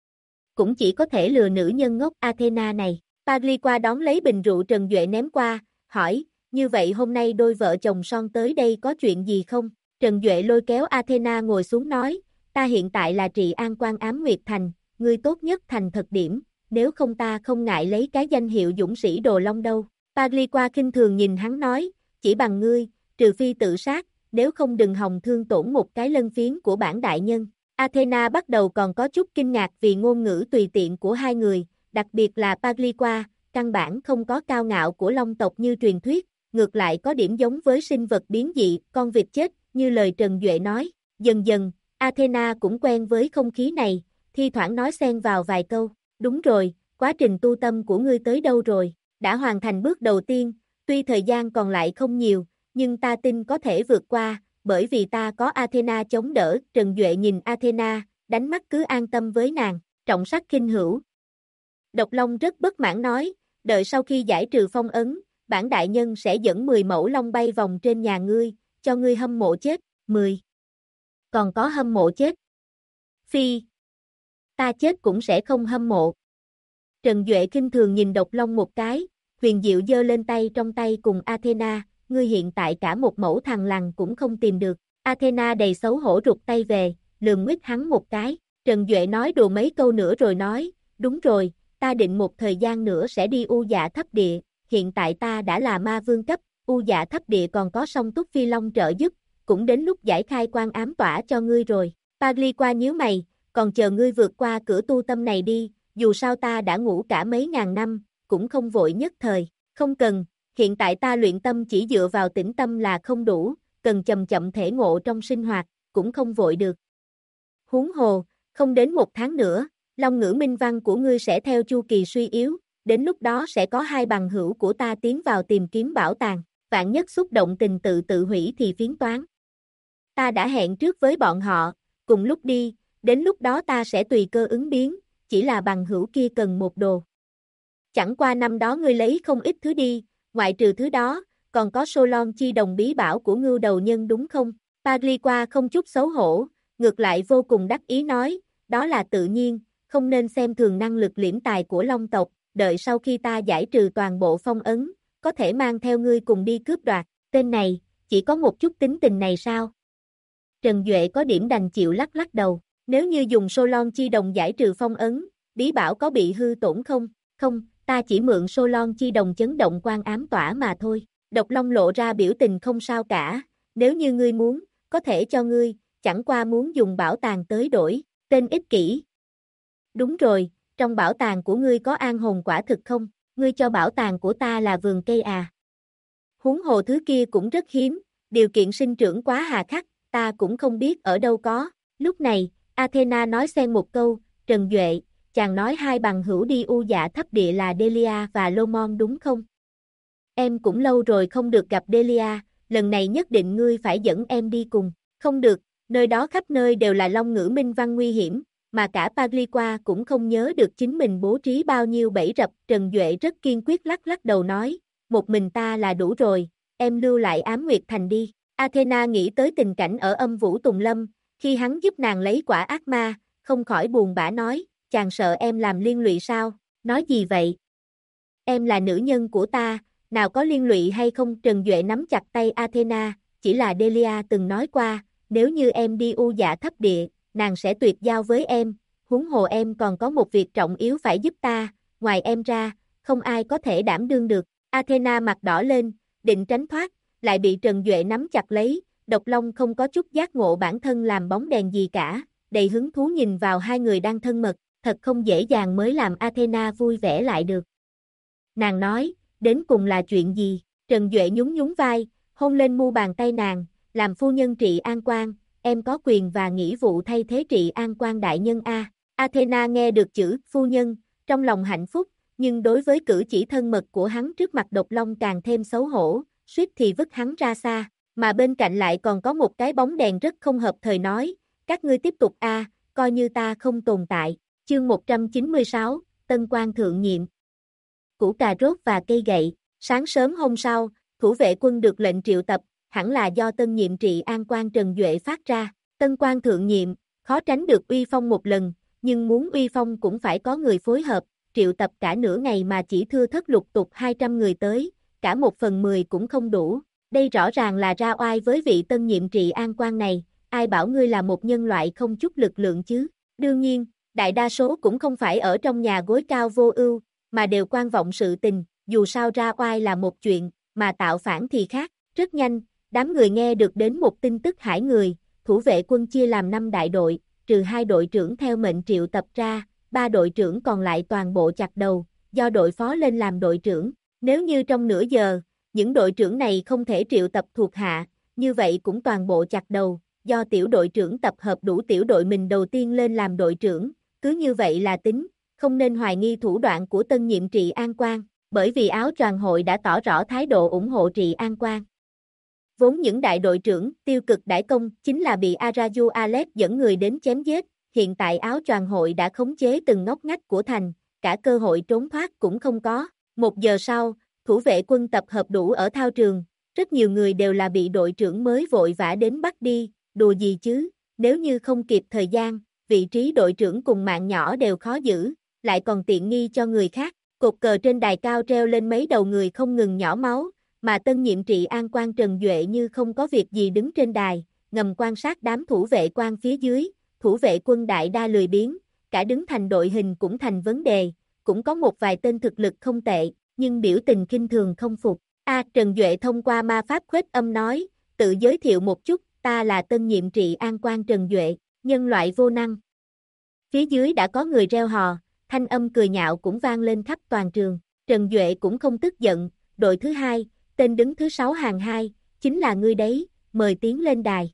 Cũng chỉ có thể lừa nữ nhân ngốc Athena này. Pagliqua đón lấy bình rượu Trần Duệ ném qua, hỏi, như vậy hôm nay đôi vợ chồng son tới đây có chuyện gì không? Trần Duệ lôi kéo Athena ngồi xuống nói, ta hiện tại là trị an quan ám Nguyệt Thành, ngươi tốt nhất thành thật điểm, nếu không ta không ngại lấy cái danh hiệu dũng sĩ Đồ Long đâu. Pagliqua khinh thường nhìn hắn nói, chỉ bằng ngươi, trừ phi tự sát, nếu không đừng hòng thương tổn một cái lân phiến của bản đại nhân. Athena bắt đầu còn có chút kinh ngạc vì ngôn ngữ tùy tiện của hai người, đặc biệt là Pagliqua, căn bản không có cao ngạo của Long tộc như truyền thuyết, ngược lại có điểm giống với sinh vật biến dị, con vịt chết, như lời Trần Duệ nói. Dần dần, Athena cũng quen với không khí này, thi thoảng nói xen vào vài câu. Đúng rồi, quá trình tu tâm của ngươi tới đâu rồi? Đã hoàn thành bước đầu tiên, tuy thời gian còn lại không nhiều, nhưng ta tin có thể vượt qua, bởi vì ta có Athena chống đỡ. Trần Duệ nhìn Athena, đánh mắt cứ an tâm với nàng, trọng sắc khinh hữu. Độc Long rất bất mãn nói, đợi sau khi giải trừ phong ấn, bản đại nhân sẽ dẫn 10 mẫu long bay vòng trên nhà ngươi, cho ngươi hâm mộ chết. 10. Còn có hâm mộ chết? Phi. Ta chết cũng sẽ không hâm mộ. Trần Duệ khinh thường nhìn Độc Long một cái, huyền diệu giơ lên tay trong tay cùng Athena, ngươi hiện tại cả một mẫu thằn lằn cũng không tìm được. Athena đầy xấu hổ rụt tay về, lườm nguyết hắn một cái. Trần Duệ nói đùa mấy câu nữa rồi nói, đúng rồi, ta định một thời gian nữa sẽ đi U Dạ Thấp Địa, hiện tại ta đã là ma vương cấp, U Dạ Thấp Địa còn có Song Túc Phi Long trợ giúp, cũng đến lúc giải khai quan ám tỏa cho ngươi rồi. Pagliqua nhíu mày, còn chờ ngươi vượt qua cửa tu tâm này đi, dù sao ta đã ngủ cả mấy ngàn năm, cũng không vội nhất thời. Không cần, hiện tại ta luyện tâm chỉ dựa vào tĩnh tâm là không đủ, cần chậm chậm thể ngộ trong sinh hoạt, cũng không vội được. Huống hồ, không đến một tháng nữa, long ngữ minh văn của ngươi sẽ theo chu kỳ suy yếu, đến lúc đó sẽ có hai bằng hữu của ta tiến vào tìm kiếm bảo tàng, vạn nhất xúc động tình tự hủy thì phiến toán. Ta đã hẹn trước với bọn họ, cùng lúc đi, đến lúc đó ta sẽ tùy cơ ứng biến, chỉ là bằng hữu kia cần một đồ. Chẳng qua năm đó ngươi lấy không ít thứ đi, ngoại trừ thứ đó, còn có Solon chi đồng bí bảo của ngưu đầu nhân đúng không? Pagliqua không chút xấu hổ, ngược lại vô cùng đắc ý nói, đó là tự nhiên, không nên xem thường năng lực liễm tài của Long tộc, đợi sau khi ta giải trừ toàn bộ phong ấn, có thể mang theo ngươi cùng đi cướp đoạt, tên này, chỉ có một chút tính tình này sao? Trần Duệ có điểm đành chịu lắc lắc đầu, nếu như dùng Solon chi đồng giải trừ phong ấn, bí bảo có bị hư tổn không? Không, ta chỉ mượn Solon chi đồng chấn động quan ám tỏa mà thôi. Độc Long lộ ra biểu tình không sao cả, nếu như ngươi muốn, có thể cho ngươi, chẳng qua muốn dùng bảo tàng tới đổi, tên ích kỷ. Đúng rồi, trong bảo tàng của ngươi có an hồn quả thực không? Ngươi cho bảo tàng của ta là vườn cây à? Huống hồ thứ kia cũng rất hiếm, điều kiện sinh trưởng quá hà khắc, ta cũng không biết ở đâu có. Lúc này, Athena nói xen một câu, Trần Duệ, chàng nói hai bằng hữu đi U Dạ Thấp Địa là Delia và Lomon đúng không? Em cũng lâu rồi không được gặp Delia, lần này nhất định ngươi phải dẫn em đi cùng. Không được, nơi đó khắp nơi đều là long ngữ minh văn nguy hiểm, mà cả Pagliqua cũng không nhớ được chính mình bố trí bao nhiêu bẫy rập. Trần Duệ rất kiên quyết lắc lắc đầu nói, một mình ta là đủ rồi, em lưu lại Ám Nguyệt Thành đi. Athena nghĩ tới tình cảnh ở Âm Vũ Tùng Lâm, khi hắn giúp nàng lấy quả ác ma, không khỏi buồn bã nói, chàng sợ em làm liên lụy sao? Nói gì vậy? Em là nữ nhân của ta, nào có liên lụy hay không? Trần Duệ nắm chặt tay Athena, chỉ là Delia từng nói qua, nếu như em đi U Dạ Thấp Địa, nàng sẽ tuyệt giao với em, huống hồ em còn có một việc trọng yếu phải giúp ta, ngoài em ra, không ai có thể đảm đương được. Athena mặt đỏ lên, định tránh thoát, lại bị Trần Duệ nắm chặt lấy, Độc Long không có chút giác ngộ bản thân làm bóng đèn gì cả, đầy hứng thú nhìn vào hai người đang thân mật, thật không dễ dàng mới làm Athena vui vẻ lại được. Nàng nói, đến cùng là chuyện gì? Trần Duệ nhún nhún vai, hôn lên mu bàn tay nàng, làm phu nhân trị an quan, em có quyền và nghĩa vụ thay thế trị an quan đại nhân a. Athena nghe được chữ phu nhân, trong lòng hạnh phúc, nhưng đối với cử chỉ thân mật của hắn trước mặt Độc Long càng thêm xấu hổ, suýt thì vứt hắn ra xa, mà bên cạnh lại còn có một cái bóng đèn rất không hợp thời nói, các ngươi tiếp tục a, coi như ta không tồn tại. Chương 196, Tân Quan thượng nhiệm. Củ cà rốt và cây gậy. Sáng sớm hôm sau, thủ vệ quân được lệnh triệu tập, hẳn là do tân nhiệm trị an quan Trần Duệ phát ra. Tân quan thượng nhiệm, khó tránh được uy phong một lần, nhưng muốn uy phong cũng phải có người phối hợp, triệu tập cả nửa ngày mà chỉ thưa thất lục tục 200 người tới, cả 1/10 cũng không đủ. Đây rõ ràng là ra oai với vị tân nhiệm trị an quan này, ai bảo ngươi là một nhân loại không chút lực lượng chứ. Đương nhiên, đại đa số cũng không phải ở trong nhà gối cao vô ưu, mà đều quan vọng sự tình, dù sao ra oai là một chuyện, mà tạo phản thì khác. Rất nhanh, đám người nghe được đến một tin tức hải người, thủ vệ quân chia làm 5 đại đội, trừ 2 đội trưởng theo mệnh triệu tập ra, 3 đội trưởng còn lại toàn bộ chặt đầu, do đội phó lên làm đội trưởng. Nếu như trong nửa giờ, những đội trưởng này không thể triệu tập thuộc hạ, như vậy cũng toàn bộ chặt đầu, do tiểu đội trưởng tập hợp đủ tiểu đội mình đầu tiên lên làm đội trưởng, cứ như vậy là tính, không nên hoài nghi thủ đoạn của tân nhiệm trị an quan, bởi vì áo choàng hội đã tỏ rõ thái độ ủng hộ trị an quan. Vốn những đại đội trưởng, tiêu cực đại công, chính là bị Araju Alex dẫn người đến chém giết, hiện tại áo choàng hội đã khống chế từng ngóc ngách của thành, cả cơ hội trốn thoát cũng không có. 1 giờ sau, thủ vệ quân tập hợp đủ ở thao trường, rất nhiều người đều là bị đội trưởng mới vội vã đến bắt đi, đùa gì chứ, nếu như không kịp thời gian, vị trí đội trưởng cùng mạng nhỏ đều khó giữ, lại còn tiện nghi cho người khác. Cột cờ trên đài cao treo lên mấy đầu người không ngừng nhỏ máu, mà tân nhiệm trị an quan Trần Duệ như không có việc gì đứng trên đài, ngầm quan sát đám thủ vệ quan phía dưới, thủ vệ quân đại đa lười biếng, cả đứng thành đội hình cũng thành vấn đề, cũng có một vài tên thực lực không tệ, nhưng biểu tình khinh thường không phục. Trần Duệ thông qua ma pháp khuếch âm nói, tự giới thiệu một chút, ta là tân nhiệm trị an quan Trần Duệ, nhân loại vô năng. Phía dưới đã có người reo hò, thanh âm cười nhạo cũng vang lên khắp toàn trường. Trần Duệ cũng không tức giận, đội thứ 2, tên đứng thứ 6 hàng 2, chính là ngươi đấy, mời tiến lên đài.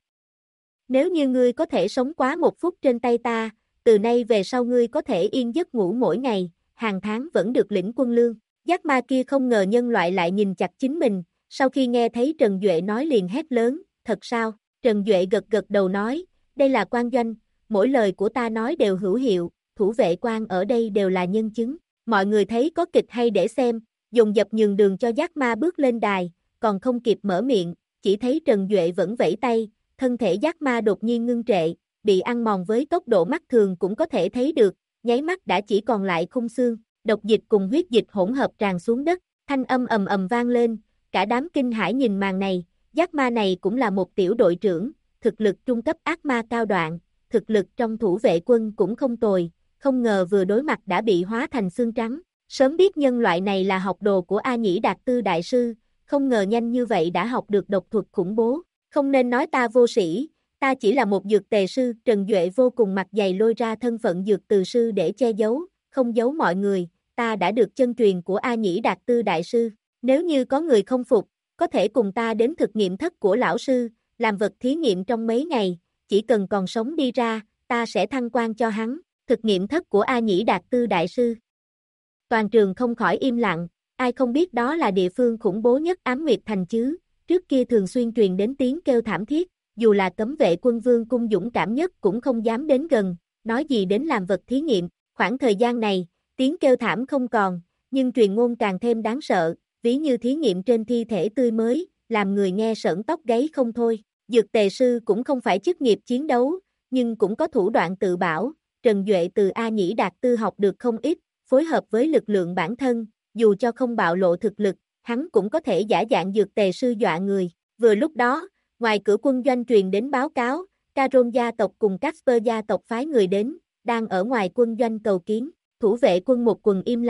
Nếu như ngươi có thể sống quá 1 phút trên tay ta, từ nay về sau ngươi có thể yên giấc ngủ mỗi ngày, hàng tháng vẫn được lĩnh quân lương. Giác ma kia không ngờ nhân loại lại nhìn chặt chính mình, sau khi nghe thấy Trần Duệ nói liền hét lớn, thật sao? Trần Duệ gật gật đầu nói, đây là quan doanh, mỗi lời của ta nói đều hữu hiệu, thủ vệ quan ở đây đều là nhân chứng. Mọi người thấy có kịch hay để xem, dồn dập nhường đường cho giác ma bước lên đài, còn không kịp mở miệng, chỉ thấy Trần Duệ vẫn vẫy tay, thân thể giác ma đột nhiên ngưng trệ, bị ăn mòn với tốc độ mắt thường cũng có thể thấy được, nháy mắt đã chỉ còn lại khung xương, độc dịch cùng huyết dịch hỗn hợp tràn xuống đất, thanh âm ầm ầm vang lên, cả đám kinh hãi nhìn màn này, giác ma này cũng là một tiểu đội trưởng, thực lực trung cấp ác ma cao đoạn, thực lực trong thủ vệ quân cũng không tồi, không ngờ vừa đối mặt đã bị hóa thành xương trắng. Sớm biết nhân loại này là học đồ của A Nhĩ Đạt Tư Đại Sư, không ngờ nhanh như vậy đã học được độc thuật khủng bố. Không nên nói ta vô sĩ, ta chỉ là một dược tề sư. Trần Duệ vô cùng mặt dày lôi ra thân phận dược từ sư để che giấu, không giấu mọi người, ta đã được chân truyền của A Nhĩ Đạt Tư Đại Sư. Nếu như có người không phục, có thể cùng ta đến thực nghiệm thất của lão sư, làm vật thí nghiệm trong mấy ngày, chỉ cần còn sống đi ra, ta sẽ thăng quan cho hắn. Thực nghiệm thất của A Nhĩ Đạt Tư Đại Sư. Toàn trường không khỏi im lặng, ai không biết đó là địa phương khủng bố nhất Ám Nguyệt Thành chứ, trước kia thường xuyên truyền đến tiếng kêu thảm thiết, dù là cấm vệ quân vương cung dũng cảm nhất cũng không dám đến gần, nói gì đến làm vật thí nghiệm. Khoảng thời gian này, tiếng kêu thảm không còn, nhưng truyền ngôn càng thêm đáng sợ, ví như thí nghiệm trên thi thể tươi mới, làm người nghe sởn tóc gáy không thôi. Dược tề sư cũng không phải chức nghiệp chiến đấu, nhưng cũng có thủ đoạn tự bảo. Trần Duệ từ A Nhĩ Đạt Tư học được không ít, phối hợp với lực lượng bản thân, dù cho không bạo lộ thực lực, hắn cũng có thể giả dạng dược tề sư dọa người. Vừa lúc đó, ngoài cửa quân doanh truyền đến báo cáo, Caron gia tộc cùng Casper gia tộc phái người đến, đang ở ngoài quân doanh cầu kiến. Thủ vệ quân một quần im lặng,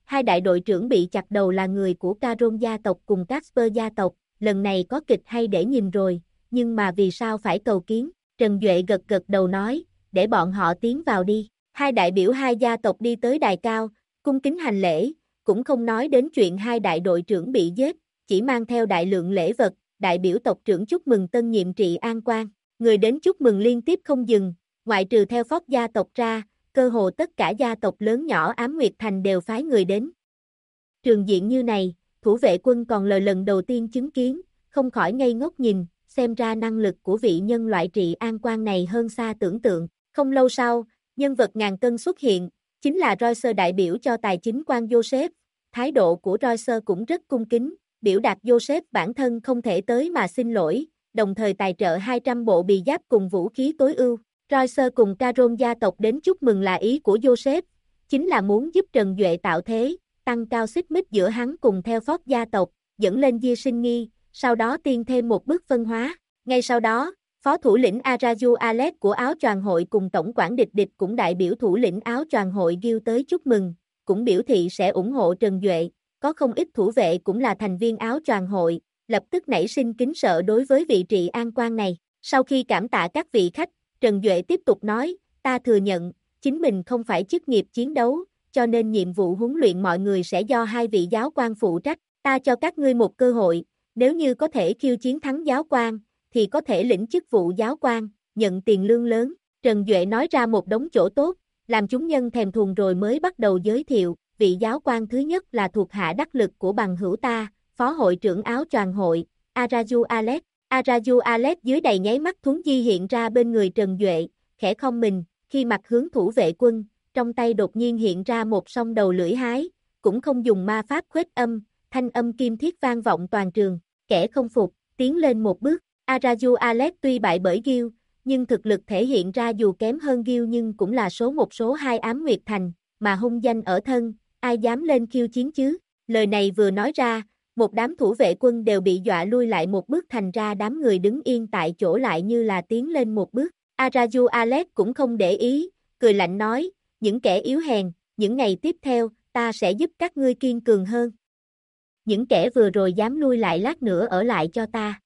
Hai đại đội trưởng bị chặt đầu là người của Caron gia tộc cùng Casper gia tộc, lần này có kịch hay để nhìn rồi, nhưng mà vì sao phải cầu kiến? Trần Duệ gật gật đầu nói, để bọn họ tiến vào đi. Hai đại biểu hai gia tộc đi tới đài cao, cung kính hành lễ, cũng không nói đến chuyện hai đại đội trưởng bị giết, chỉ mang theo đại lượng lễ vật, đại biểu tộc trưởng chúc mừng tân nhiệm Trị An Quan. Người đến chúc mừng liên tiếp không dừng, ngoại trừ theo Phóc gia tộc ra, cơ hồ tất cả gia tộc lớn nhỏ Ám Nguyệt Thành đều phái người đến. Trường diện như này, thủ vệ quân còn lần đầu tiên chứng kiến, không khỏi ngây ngốc nhìn, xem ra năng lực của vị nhân loại Trị An Quan này hơn xa tưởng tượng. Không lâu sau, nhân vật ngàn cân xuất hiện, chính là Royce đại biểu cho tài chính quan Joseph. Thái độ của Royce cũng rất cung kính, biểu đạt Joseph bản thân không thể tới mà xin lỗi, đồng thời tài trợ 200 bộ bì giáp cùng vũ khí tối ưu. Royce cùng Caron gia tộc đến chúc mừng là ý của Joseph, chính là muốn giúp Trần Duệ tạo thế, tăng cao xích mích giữa hắn cùng theo Phóc gia tộc, dẫn lên Di Sinh Nghi, sau đó tiên thêm một bước phân hóa. Ngay sau đó, Phó thủ lĩnh Araju Alex của Áo Choàng hội cùng Tổng quản Địch Địch cũng đại biểu thủ lĩnh Áo Choàng hội Guild tới chúc mừng, cũng biểu thị sẽ ủng hộ Trần Duệ, có không ít thủ vệ cũng là thành viên Áo Choàng hội, lập tức nảy sinh kính sợ đối với vị Trị An Quan này. Sau khi cảm tạ các vị khách, Trần Duệ tiếp tục nói, ta thừa nhận, chính mình không phải chức nghiệp chiến đấu, cho nên nhiệm vụ huấn luyện mọi người sẽ do hai vị giáo quan phụ trách, ta cho các ngươi một cơ hội, nếu như có thể khiêu chiến thắng giáo quan, thì có thể lĩnh chức vụ giáo quan, nhận tiền lương lớn. Trần Duệ nói ra một đống chỗ tốt, làm chúng nhân thèm thuồng rồi mới bắt đầu giới thiệu, vị giáo quan thứ nhất là thuộc hạ đắc lực của bằng hữu ta, Phó hội trưởng Áo Choàng hội, Araju Alex. Araju Alex dưới đầy nháy mắt thuấn di hiện ra bên người Trần Duệ, khẽ không mình, khi mặt hướng thủ vệ quân, trong tay đột nhiên hiện ra một song đầu lưỡi hái, cũng không dùng ma pháp khuếch âm, thanh âm kim thiết vang vọng toàn trường, kẻ không phục, tiến lên một bước. Araju Alex tuy bại bởi Guild, nhưng thực lực thể hiện ra dù kém hơn Guild nhưng cũng là số 2 Ám Nguyệt Thành, mà hung danh ở thân, ai dám lên khiêu chiến chứ? Lời này vừa nói ra, một đám thủ vệ quân đều bị dọa lui lại một bước, thành ra đám người đứng yên tại chỗ lại như là tiến lên một bước. Araju Alex cũng không để ý, cười lạnh nói, những kẻ yếu hèn, những ngày tiếp theo, ta sẽ giúp các ngươi kiên cường hơn. Những kẻ vừa rồi dám lui lại lát nữa ở lại cho ta.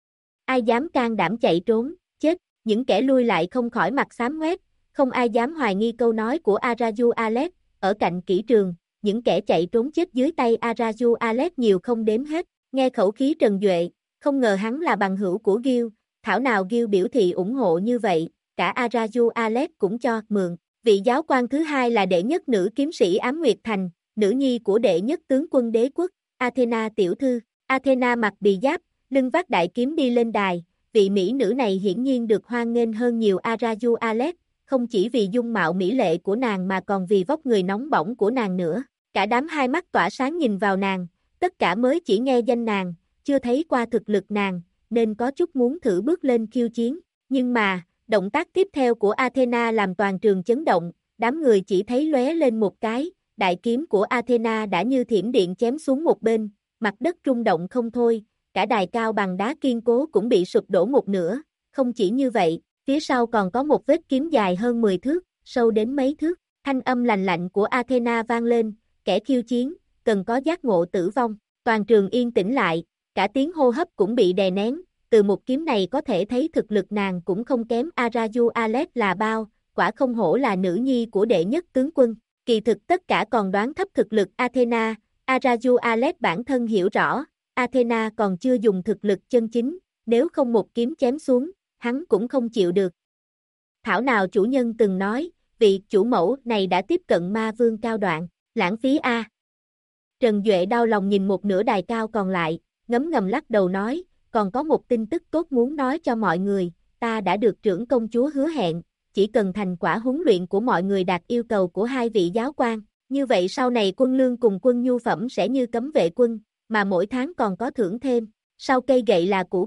Ai dám can đảm chạy trốn, chết, những kẻ lui lại không khỏi mặt xám ngoét, không ai dám hoài nghi câu nói của Araju Alex, ở cạnh kỹ trường, những kẻ chạy trốn chết dưới tay Araju Alex nhiều không đếm hết, nghe khẩu khí Trần Duệ, không ngờ hắn là bằng hữu của Guild, thảo nào Guild biểu thị ủng hộ như vậy, cả Araju Alex cũng cho mượn. Vị giáo quan thứ hai là đệ nhất nữ kiếm sĩ Ám Nguyệt Thành, nữ nhi của đệ nhất tướng quân đế quốc, Athena tiểu thư. Athena mặc bì giáp, lưng vác đại kiếm đi lên đài, vị mỹ nữ này hiển nhiên được hoan nghênh hơn nhiều Araju Alex, không chỉ vì dung mạo mỹ lệ của nàng mà còn vì vóc người nóng bỏng của nàng nữa. Cả đám hai mắt tỏa sáng nhìn vào nàng, tất cả mới chỉ nghe danh nàng, chưa thấy qua thực lực nàng, nên có chút muốn thử bước lên khiêu chiến. Nhưng mà, động tác tiếp theo của Athena làm toàn trường chấn động, đám người chỉ thấy lóe lên một cái, đại kiếm của Athena đã như thiểm điện chém xuống một bên, mặt đất rung động không thôi, cả đài cao bằng đá kiên cố cũng bị sụp đổ một nửa. Không chỉ như vậy, phía sau còn có một vết kiếm dài hơn 10 thước, sâu đến mấy thước. Thanh âm lạnh lạnh của Athena vang lên, kẻ khiêu chiến, cần có giác ngộ tử vong. Toàn trường yên tĩnh lại, cả tiếng hô hấp cũng bị đè nén, từ một kiếm này có thể thấy thực lực nàng cũng không kém Araju Alex là bao, quả không hổ là nữ nhi của đệ nhất tướng quân. Kỳ thực tất cả còn đoán thấp thực lực Athena, Araju Alex bản thân hiểu rõ, Athena còn chưa dùng thực lực chân chính, nếu không một kiếm chém xuống, hắn cũng không chịu được. Thảo nào chủ nhân từng nói, vị chủ mẫu này đã tiếp cận ma vương cao đoạn, lãng phí a. Trần Duệ đau lòng nhìn một nửa đài cao còn lại, ngấm ngầm lắc đầu nói, còn có một tin tức tốt muốn nói cho mọi người, ta đã được trưởng công chúa hứa hẹn, chỉ cần thành quả huấn luyện của mọi người đạt yêu cầu của hai vị giáo quan, như vậy sau này quân lương cùng quân nhu phẩm sẽ như cấm vệ quân, mà mỗi tháng còn có thưởng thêm. Sau cây gậy là củ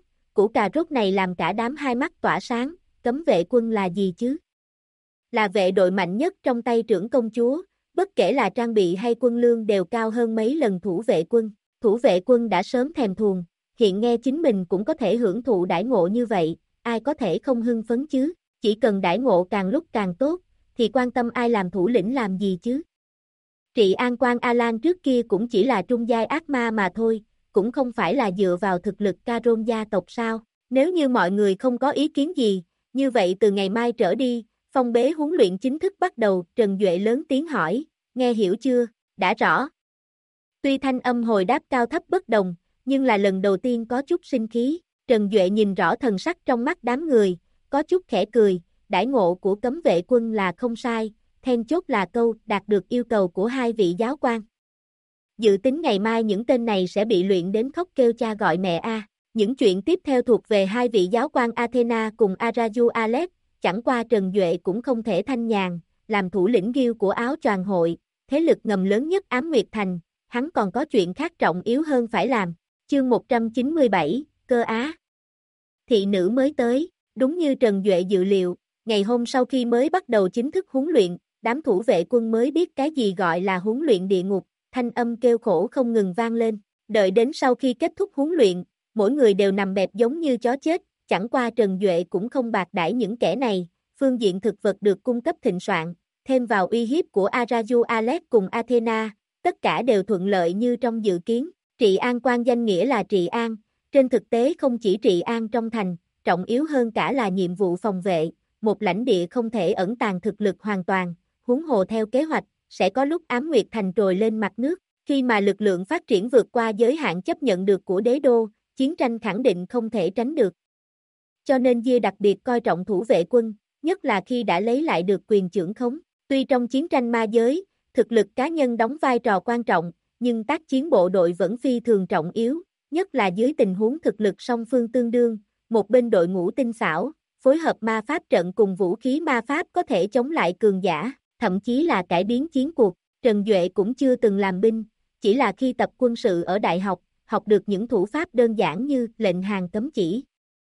cà rốt này làm cả đám hai mắt tỏa sáng, cấm vệ quân là gì chứ? Là vệ đội mạnh nhất trong tay trưởng công chúa, bất kể là trang bị hay quân lương đều cao hơn mấy lần thủ vệ quân. Thủ vệ quân đã sớm thèm thuồng, hiện nghe chính mình cũng có thể hưởng thụ đãi ngộ như vậy, ai có thể không hưng phấn chứ? Chỉ cần đãi ngộ càng lúc càng tốt, thì quan tâm ai làm thủ lĩnh làm gì chứ? Trị An Quan A Lan trước kia cũng chỉ là trung giai ác ma mà thôi, cũng không phải là dựa vào thực lực Caron gia tộc sao. Nếu như mọi người không có ý kiến gì, như vậy từ ngày mai trở đi, phong bế huấn luyện chính thức bắt đầu, Trần Duệ lớn tiếng hỏi, nghe hiểu chưa, đã rõ. Tuy thanh âm hồi đáp cao thấp bất đồng, nhưng là lần đầu tiên có chút sinh khí, Trần Duệ nhìn rõ thần sắc trong mắt đám người, có chút khẽ cười, đãi ngộ của cấm vệ quân là không sai, then chốt là câu đạt được yêu cầu của hai vị giáo quan. Dự tính ngày mai những tên này sẽ bị luyện đến khóc kêu cha gọi mẹ a. Những chuyện tiếp theo thuộc về hai vị giáo quan Athena cùng Araju Alex, chẳng qua Trần Duệ cũng không thể thanh nhàn, làm thủ lĩnh guild của áo choàng hội, thế lực ngầm lớn nhất Ám Nguyệt Thành, hắn còn có chuyện khác trọng yếu hơn phải làm. Chương 197, Cơ Á. Thị nữ mới tới, đúng như Trần Duệ dự liệu, ngày hôm sau khi mới bắt đầu chính thức huấn luyện, đám thủ vệ quân mới biết cái gì gọi là huấn luyện địa ngục, thanh âm kêu khổ không ngừng vang lên. Đợi đến sau khi kết thúc huấn luyện, mỗi người đều nằm bẹp giống như chó chết, chẳng qua Trần Duệ cũng không bạc đãi những kẻ này, phương diện thực vật được cung cấp thịnh soạn, thêm vào uy hiếp của Araju Alex cùng Athena, tất cả đều thuận lợi như trong dự kiến. Trị an quan danh nghĩa là trị an, trên thực tế không chỉ trị an trong thành, trọng yếu hơn cả là nhiệm vụ phòng vệ, một lãnh địa không thể ẩn tàng thực lực hoàn toàn, huống hồ theo kế hoạch, sẽ có lúc Ám Nguyệt Thành trồi lên mặt nước, khi mà lực lượng phát triển vượt qua giới hạn chấp nhận được của đế đô, chiến tranh khẳng định không thể tránh được. Cho nên Dia đặc biệt coi trọng thủ vệ quân, nhất là khi đã lấy lại được quyền chưởng khống. Tuy trong chiến tranh ma giới, thực lực cá nhân đóng vai trò quan trọng, nhưng tác chiến bộ đội vẫn phi thường trọng yếu, nhất là dưới tình huống thực lực song phương tương đương, một bên đội ngũ tinh xảo, phối hợp ma pháp trận cùng vũ khí ma pháp có thể chống lại cường giả, thậm chí là cải biến chiến cuộc. Trần Duệ cũng chưa từng làm binh, chỉ là khi tập quân sự ở đại học, học được những thủ pháp đơn giản như lệnh hàng cấm chỉ.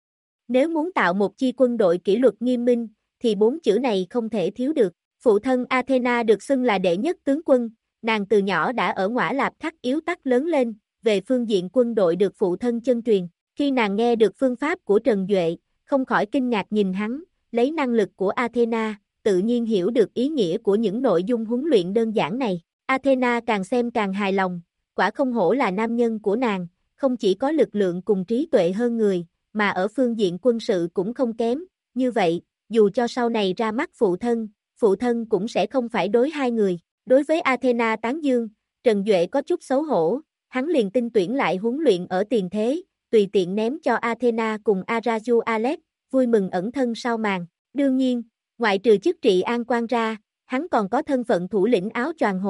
Nếu muốn tạo một chi quân đội kỷ luật nghiêm minh, thì 4 chữ này không thể thiếu được. Phụ thân Athena được xưng là đệ nhất tướng quân, nàng từ nhỏ đã ở Ngõa Lạp Khắc yếu tắc lớn lên, về phương diện quân đội được phụ thân chân truyền. Khi nàng nghe được phương pháp của Trần Duệ, không khỏi kinh ngạc nhìn hắn, lấy năng lực của Athena, tự nhiên hiểu được ý nghĩa của những nội dung huấn luyện đơn giản này. Athena càng xem càng hài lòng, quả không hổ là nam nhân của nàng, không chỉ có lực lượng cùng trí tuệ hơn người, mà ở phương diện quân sự cũng không kém, như vậy, dù cho sau này ra mắt phụ thân cũng sẽ không phải đối hai người. Đối với Athena tán dương, Trần Duệ có chút xấu hổ, hắn liền tin tuyển lại huấn luyện ở tiền thế, tùy tiện ném cho Athena cùng Araju Alex, vui mừng ẩn thân sau màn. Đương nhiên, ngoại trừ chức trị an quan ra, hắn còn có thân phận thủ lĩnh áo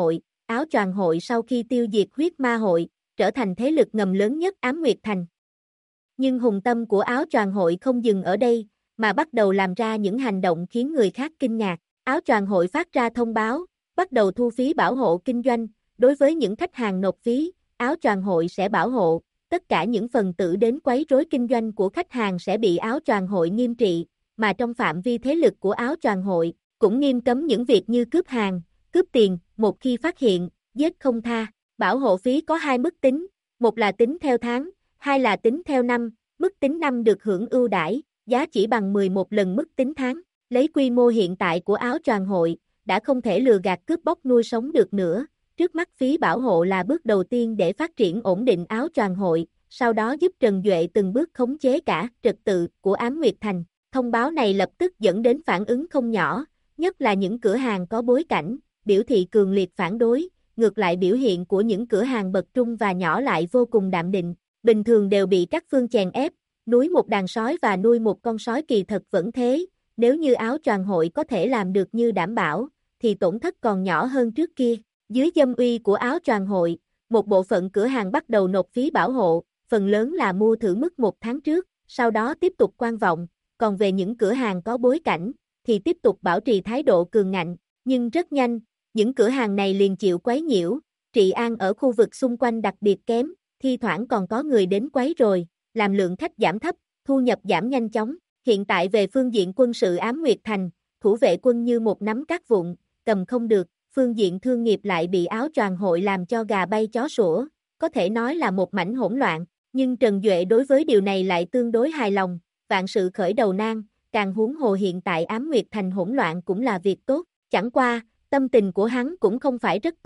choàng hội sau khi tiêu diệt huyết ma hội, trở thành thế lực ngầm lớn nhất Ám Nguyệt Thành. Nhưng hùng tâm của áo choàng hội không dừng ở đây, mà bắt đầu làm ra những hành động khiến người khác kinh ngạc. Áo choàng hội phát ra thông báo, bắt đầu thu phí bảo hộ kinh doanh, đối với những khách hàng nộp phí, áo choàng hội sẽ bảo hộ, tất cả những phần tử đến quấy rối kinh doanh của khách hàng sẽ bị áo choàng hội nghiêm trị, mà trong phạm vi thế lực của áo choàng hội, cũng nghiêm cấm những việc như cướp hàng, cướp tiền, một khi phát hiện, giết không tha. Bảo hộ phí có 2 mức tính, một là tính theo tháng, hai là tính theo năm, mức tính năm được hưởng ưu đãi, giá chỉ bằng 11 lần mức tính tháng. Lấy quy mô hiện tại của áo choàng hội, đã không thể lừa gạt cướp bóc nuôi sống được nữa, trước mắt phí bảo hộ là bước đầu tiên để phát triển ổn định áo choàng hội, sau đó giúp Trần Duệ từng bước khống chế cả trật tự của Ám Nguyệt Thành. Thông báo này lập tức dẫn đến phản ứng không nhỏ, nhất là những cửa hàng có bối cảnh, biểu thị cường liệt phản đối, ngược lại biểu hiện của những cửa hàng bậc trung và nhỏ lại vô cùng đạm định, bình thường đều bị các phương chèn ép, nuôi một đàn sói và nuôi một con sói kỳ thật vẫn thế, nếu như áo choàng hội có thể làm được như đảm bảo, thì tổn thất còn nhỏ hơn trước kia. Dưới dâm uy của áo choàng hội, một bộ phận cửa hàng bắt đầu nộp phí bảo hộ, phần lớn là mua thử mức 1 tháng trước, sau đó tiếp tục quan vọng, còn về những cửa hàng có bối cảnh, thì tiếp tục bảo trì thái độ cường ngạnh, nhưng rất nhanh, những cửa hàng này liền chịu quấy nhiễu, trị an ở khu vực xung quanh đặc biệt kém, thi thoảng còn có người đến quấy rồi, làm lượng khách giảm thấp, thu nhập giảm nhanh chóng. Hiện tại về phương diện quân sự Ám Nguyệt Thành, thủ vệ quân như một nắm cát vụn, cầm không được, phương diện thương nghiệp lại bị áo choàng hội làm cho gà bay chó sủa, có thể nói là một mảnh hỗn loạn, nhưng Trần Duệ đối với điều này lại tương đối hài lòng, vạn sự khởi đầu nan, càng huống hồ hiện tại Ám Nguyệt Thành hỗn loạn cũng là việc tốt, chẳng qua, tâm tình của hắn cũng không phải rất tốt,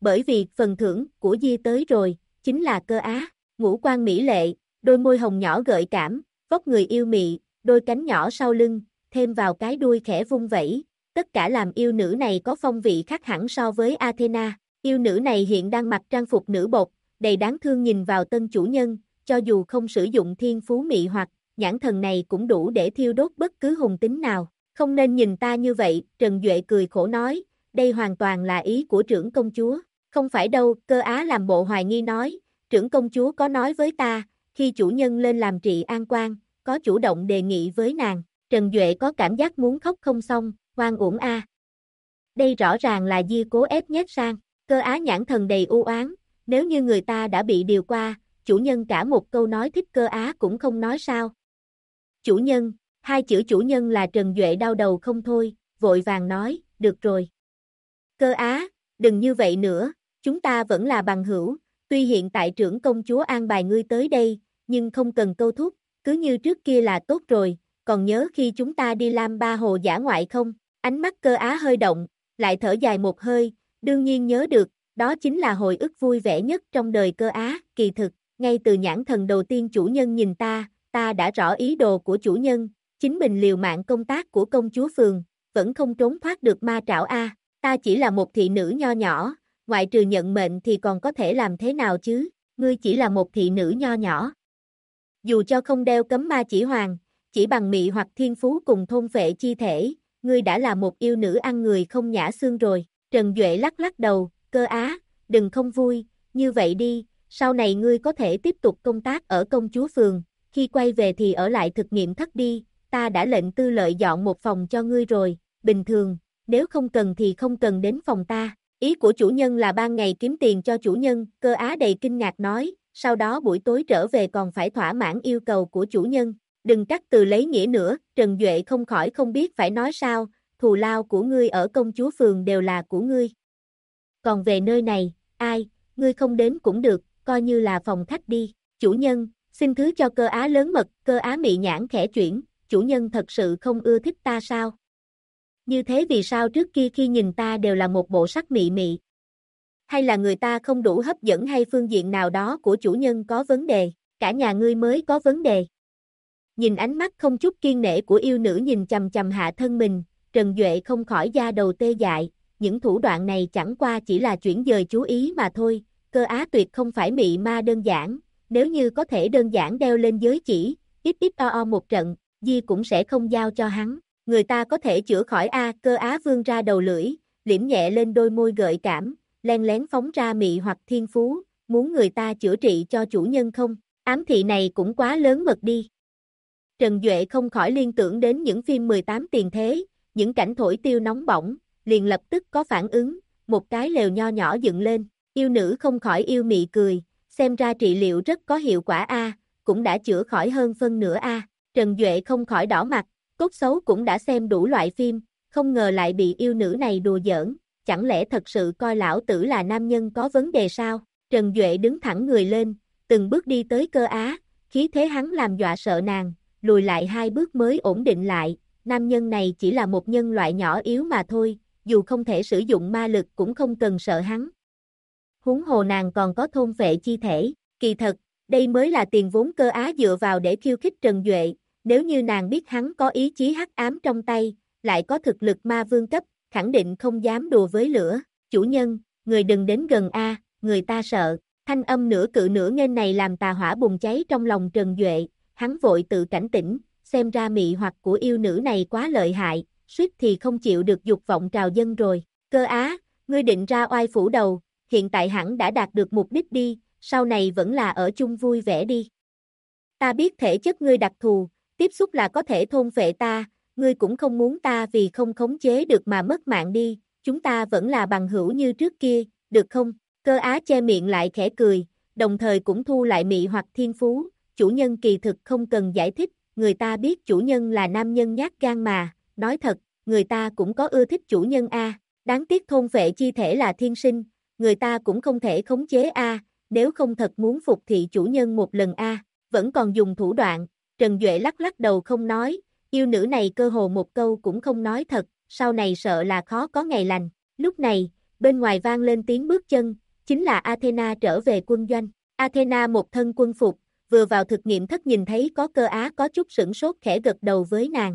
bởi vì phần thưởng của Di tới rồi, chính là Cơ Á, ngũ quan mỹ lệ, đôi môi hồng nhỏ gợi cảm, vóc người yêu mị, đôi cánh nhỏ sau lưng, thêm vào cái đuôi khẽ vung vẩy, tất cả làm yêu nữ này có phong vị khác hẳn so với Athena. Yêu nữ này hiện đang mặc trang phục nữ bột, đầy đáng thương nhìn vào tân chủ nhân, cho dù không sử dụng thiên phú mị hoặc, nhãn thần này cũng đủ để thiêu đốt bất cứ hùng tính nào. Không nên nhìn ta như vậy, Trần Duệ cười khổ nói, đây hoàn toàn là ý của trưởng công chúa. Không phải đâu, Cơ Á làm bộ hoài nghi nói, trưởng công chúa có nói với ta, khi chủ nhân lên làm trị an quan, có chủ động đề nghị với nàng. Trần Duệ có cảm giác muốn khóc không xong, oan uổng a. Đây rõ ràng là Di cố ép nhét sang. Cơ Á nhãn thần đầy u oán, nếu như người ta đã bị điều qua, chủ nhân cả một câu nói thích Cơ Á cũng không nói sao. Chủ nhân, hai chữ chủ nhân là Trần Duệ đau đầu không thôi, vội vàng nói, được rồi. Cơ Á, đừng như vậy nữa, chúng ta vẫn là bằng hữu, tuy hiện tại trưởng công chúa an bài ngươi tới đây, nhưng không cần câu thúc, cứ như trước kia là tốt rồi, còn nhớ khi chúng ta đi Lam Ba Hồ dã ngoại không? Ánh mắt Cơ Á hơi động, lại thở dài một hơi, đương nhiên nhớ được, đó chính là hồi ức vui vẻ nhất trong đời Cơ Á, kỳ thực, ngay từ nhãn thần đầu tiên chủ nhân nhìn ta đã rõ ý đồ của chủ nhân, chính mình liều mạng công tác của công chúa phường, vẫn không trốn thoát được ma trảo a. Ta chỉ là một thị nữ nho nhỏ, ngoại trừ nhận mệnh thì còn có thể làm thế nào chứ, ngươi chỉ là một thị nữ nho nhỏ. Dù cho không đeo cấm ma chỉ hoàng, chỉ bằng mị hoặc thiên phú cùng thôn phệ chi thể, ngươi đã là một yêu nữ ăn người không nhã xương rồi. Trần Duệ lắc lắc đầu, Cơ Á, đừng không vui, như vậy đi, sau này ngươi có thể tiếp tục công tác ở công chúa phường, khi quay về thì ở lại thực nghiệm thất đi, ta đã lệnh tư lợi dọn một phòng cho ngươi rồi, bình thường, nếu không cần thì không cần đến phòng ta. Ý của chủ nhân là ban ngày kiếm tiền cho chủ nhân, Cơ Á đầy kinh ngạc nói, sau đó buổi tối trở về còn phải thỏa mãn yêu cầu của chủ nhân. Đừng cắt từ lấy nghĩa nữa, Trần Duệ không khỏi không biết phải nói sao, thù lao của ngươi ở công chúa phường đều là của ngươi. Còn về nơi này, ai, ngươi không đến cũng được, coi như là phòng khách đi. Chủ nhân, xin thứ cho Cơ Á lớn mật, Cơ Á mị nhãn khẽ chuyển, chủ nhân thật sự không ưa thích ta sao? Như thế vì sao trước kia khi nhìn ta đều là một bộ sắc mị mị? Hay là người ta không đủ hấp dẫn hay phương diện nào đó của chủ nhân có vấn đề, cả nhà ngươi mới có vấn đề? Nhìn ánh mắt không chút kiên nể của yêu nữ nhìn chằm chằm hạ thân mình, Trần Duệ không khỏi da đầu tê dại, những thủ đoạn này chẳng qua chỉ là chuyển dời chú ý mà thôi, Cơ Á tuyệt không phải mị ma đơn giản, nếu như có thể đơn giản đeo lên giới chỉ, ít một trận, Di cũng sẽ không giao cho hắn, người ta có thể chữa khỏi a. Cơ Á vươn ra đầu lưỡi, liếm nhẹ lên đôi môi gợi cảm, len lén phóng ra mị hoặc thiên phú, muốn người ta chữa trị cho chủ nhân không? Ám thị này cũng quá lớn mật đi. Trần Duệ không khỏi liên tưởng đến những phim 18 tiền thế, những cảnh thổi tiêu nóng bỏng, liền lập tức có phản ứng, một cái lều nho nhỏ dựng lên, yêu nữ không khỏi yêu mị cười, xem ra trị liệu rất có hiệu quả a, cũng đã chữa khỏi hơn phân nửa a. Trần Duệ không khỏi đỏ mặt, cốt xấu cũng đã xem đủ loại phim, không ngờ lại bị yêu nữ này đùa giỡn, chẳng lẽ thật sự coi lão tử là nam nhân có vấn đề sao? Trần Duệ đứng thẳng người lên, từng bước đi tới Cơ Á, khí thế hắn làm dọa sợ nàng, lùi lại 2 bước mới ổn định lại, nam nhân này chỉ là một nhân loại nhỏ yếu mà thôi, dù không thể sử dụng ma lực cũng không cần sợ hắn. Huống hồ nàng còn có thôn phệ chi thể, kỳ thật, đây mới là tiền vốn Cơ Á dựa vào để khiêu khích Trần Duệ, nếu như nàng biết hắn có ý chí hắc ám trong tay, lại có thực lực ma vương cấp, khẳng định không dám đùa với lửa. Chủ nhân, người đừng đến gần a, người ta sợ. Thanh âm nửa cự nửa nghênh này làm tà hỏa bùng cháy trong lòng Trần Duệ, hắn vội tự cảnh tỉnh, xem ra mị hoặc của yêu nữ này quá lợi hại, suýt thì không chịu được dục vọng trào dâng rồi. Cơ Á, ngươi định ra oai phủ đầu, hiện tại hẳn đã đạt được mục đích đi, sau này vẫn là ở chung vui vẻ đi. Ta biết thể chất ngươi đặc thù, tiếp xúc là có thể thôn phệ ta, ngươi cũng không muốn ta vì không khống chế được mà mất mạng đi, chúng ta vẫn là bằng hữu như trước kia, được không? Cơ Á che miệng lại khẽ cười, đồng thời cũng thu lại mị hoặc thiên phú, chủ nhân kỳ thực không cần giải thích, người ta biết chủ nhân là nam nhân nhát gan mà, nói thật, người ta cũng có ưa thích chủ nhân a, đáng tiếc thôn phệ chi thể là thiên sinh, người ta cũng không thể khống chế a, nếu không thật muốn phục thị chủ nhân một lần a, vẫn còn dùng thủ đoạn. Trần Duệ lắc lắc đầu không nói, yêu nữ này cơ hồ một câu cũng không nói thật, sau này sợ là khó có ngày lành. Lúc này, bên ngoài vang lên tiếng bước chân, chính là Athena trở về quân doanh. Athena một thân quân phục, vừa vào thực nghiệm thất nhìn thấy có Cơ Á có chút sửng sốt khẽ gật đầu với nàng.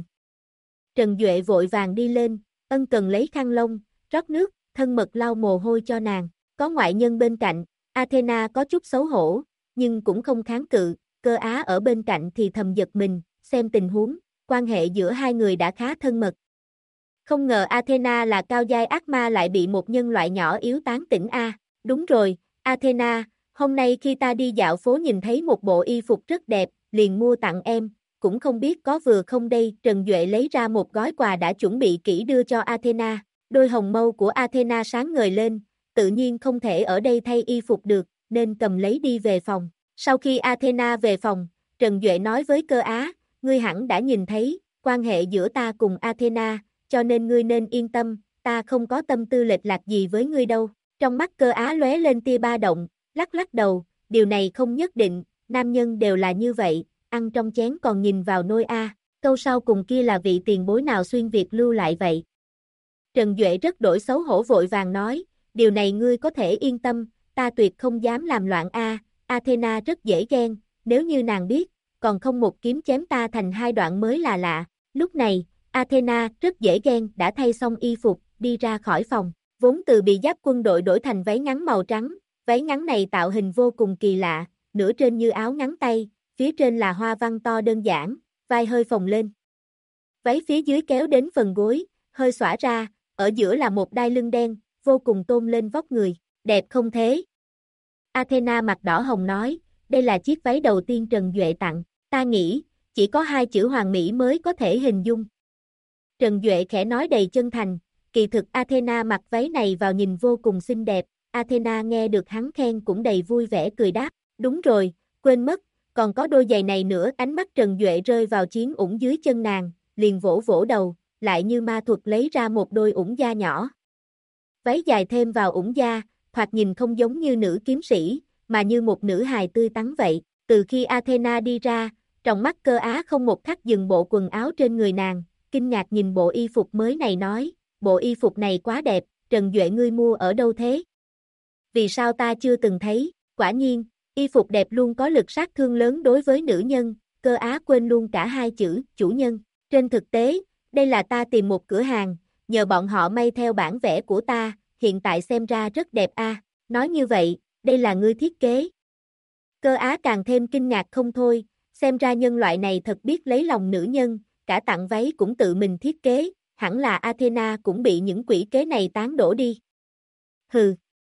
Trần Duệ vội vàng đi lên, ân cần lấy khăn lông, rót nước, thân mật lau mồ hôi cho nàng. Có ngoại nhân bên cạnh, Athena có chút xấu hổ, nhưng cũng không kháng cự. Cơ Á ở bên cạnh thì thầm giật mình, xem tình huống, quan hệ giữa hai người đã khá thân mật. Không ngờ Athena là cao giai ác ma lại bị một nhân loại nhỏ yếu tán tỉnh a. Đúng rồi, Athena, hôm nay khi ta đi dạo phố nhìn thấy một bộ y phục rất đẹp, liền mua tặng em, cũng không biết có vừa không đây. Trần Duệ lấy ra một gói quà đã chuẩn bị kỹ đưa cho Athena. Đôi hồng mâu của Athena sáng ngời lên, tự nhiên không thể ở đây thay y phục được, nên cầm lấy đi về phòng. Sau khi Athena về phòng, Trần Duệ nói với Cơ Á, ngươi hẳn đã nhìn thấy, quan hệ giữa ta cùng Athena, cho nên ngươi nên yên tâm, ta không có tâm tư lệch lạc gì với ngươi đâu. Trong mắt Cơ Á lóe lên tia ba động, lắc lắc đầu, điều này không nhất định, nam nhân đều là như vậy, ăn trong chén còn nhìn vào nôi a. Câu sau cùng kia là vị tiền bối nào xuyên Việt lưu lại vậy? Trần Duệ rất đổi xấu hổ vội vàng nói, điều này ngươi có thể yên tâm, ta tuyệt không dám làm loạn a. Athena rất dễ ghen, nếu như nàng biết, còn không một kiếm chém ta thành hai đoạn mới là lạ. Lúc này, Athena rất dễ ghen đã thay xong y phục, đi ra khỏi phòng, vốn từ bị giáp quân đội đổi thành váy ngắn màu trắng, váy ngắn này tạo hình vô cùng kỳ lạ, nửa trên như áo ngắn tay, phía trên là hoa văn to đơn giản, vai hơi phồng lên. Váy phía dưới kéo đến phần gối, hơi xõa ra, ở giữa là một đai lưng đen, vô cùng tôn lên vóc người, đẹp không thế? Athena mặt đỏ hồng nói, đây là chiếc váy đầu tiên Trần Duệ tặng, ta nghĩ, chỉ có hai chữ hoàn mỹ mới có thể hình dung. Trần Duệ khẽ nói đầy chân thành, kỳ thực Athena mặc váy này vào nhìn vô cùng xinh đẹp, Athena nghe được hắn khen cũng đầy vui vẻ cười đáp, đúng rồi, quên mất, còn có đôi giày này nữa. Ánh mắt Trần Duệ rơi vào chiến ủng dưới chân nàng, liền vỗ vỗ đầu, lại như ma thuật lấy ra một đôi ủng da nhỏ. Váy dài thêm vào ủng da, thoạt nhìn không giống như nữ kiếm sĩ, mà như một nữ hài tươi tắn vậy. Từ khi Athena đi ra, trong mắt Cơ Á không một khắc dừng bộ quần áo trên người nàng, kinh ngạc nhìn bộ y phục mới này nói, bộ y phục này quá đẹp, Trần Duệ ngươi mua ở đâu thế? Vì sao ta chưa từng thấy? Quả nhiên, y phục đẹp luôn có lực sát thương lớn đối với nữ nhân. Cơ Á quên luôn cả hai chữ, chủ nhân. Trên thực tế, đây là ta tìm một cửa hàng, nhờ bọn họ may theo bản vẽ của ta, hiện tại xem ra rất đẹp a. Nói như vậy, đây là ngươi thiết kế. Cơ Á càng thêm kinh ngạc không thôi, xem ra nhân loại này thật biết lấy lòng nữ nhân, cả tặng váy cũng tự mình thiết kế, hẳn là Athena cũng bị những quỷ kế này tán đổ đi. Hừ.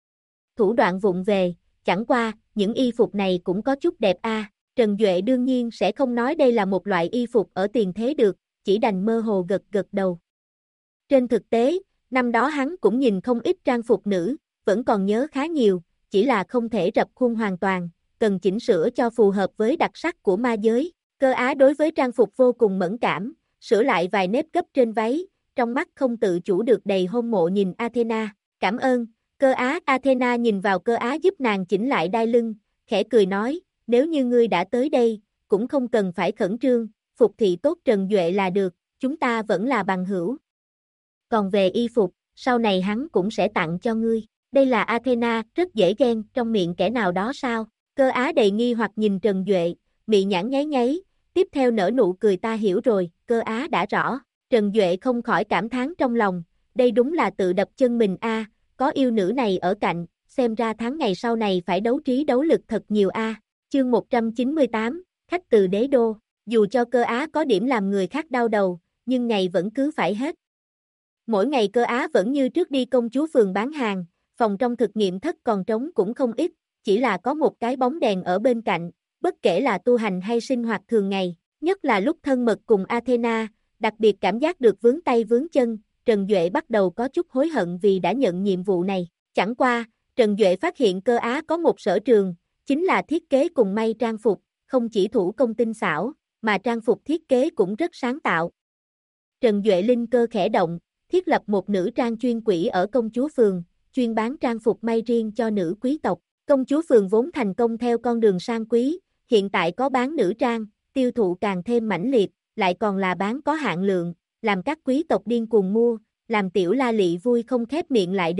Thủ đoạn vụng về, chẳng qua, những y phục này cũng có chút đẹp a. Trần Duệ đương nhiên sẽ không nói đây là một loại y phục ở tiền thế được, chỉ đành mơ hồ gật gật đầu. Trên thực tế, năm đó hắn cũng nhìn không ít trang phục nữ, vẫn còn nhớ khá nhiều, chỉ là không thể rập khuôn hoàn toàn, cần chỉnh sửa cho phù hợp với đặc sắc của ma giới. Cơ Á đối với trang phục vô cùng mẫn cảm, sửa lại vài nếp gấp trên váy, trong mắt không tự chủ được đầy hâm mộ nhìn Athena. Cảm ơn, Cơ Á. Athena nhìn vào Cơ Á giúp nàng chỉnh lại đai lưng, khẽ cười nói, nếu như ngươi đã tới đây, cũng không cần phải khẩn trương, phục thị tốt Trần Duệ là được, chúng ta vẫn là bằng hữu. Còn về y phục, sau này hắn cũng sẽ tặng cho ngươi. Đây là Athena, rất dễ ghen, trong miệng kẻ nào đó sao? Cơ Á đầy nghi hoặc nhìn Trần Duệ, mị nhãn nháy nháy, tiếp theo nở nụ cười ta hiểu rồi, Cơ Á đã rõ. Trần Duệ không khỏi cảm thán trong lòng, đây đúng là tự đập chân mình a, có yêu nữ này ở cạnh, xem ra tháng ngày sau này phải đấu trí đấu lực thật nhiều a. Chương 198, khách từ đế đô, dù cho Cơ Á có điểm làm người khác đau đầu, nhưng ngày vẫn cứ phải hết. Mỗi ngày Cơ Á vẫn như trước đi công chúa phường bán hàng, phòng trong thực nghiệm thất còn trống cũng không ít, chỉ là có một cái bóng đèn ở bên cạnh, bất kể là tu hành hay sinh hoạt thường ngày, nhất là lúc thân mật cùng Athena, đặc biệt cảm giác được vướng tay vướng chân, Trần Duệ bắt đầu có chút hối hận vì đã nhận nhiệm vụ này. Chẳng qua, Trần Duệ phát hiện Cơ Á có một sở trường, chính là thiết kế cùng may trang phục, không chỉ thủ công tinh xảo, mà trang phục thiết kế cũng rất sáng tạo. Trần Duệ linh cơ khẽ động, thiết lập một nữ trang chuyên quỹ ở công chúa phường, chuyên bán trang phục may riêng cho nữ quý tộc. Công chúa phường vốn thành công theo con đường sang quý, hiện tại có bán nữ trang, tiêu thụ càng thêm mãnh liệt, lại còn là bán có hạn lượng, làm các quý tộc điên cuồng mua, làm tiểu La Lị vui không khép miệng lại được.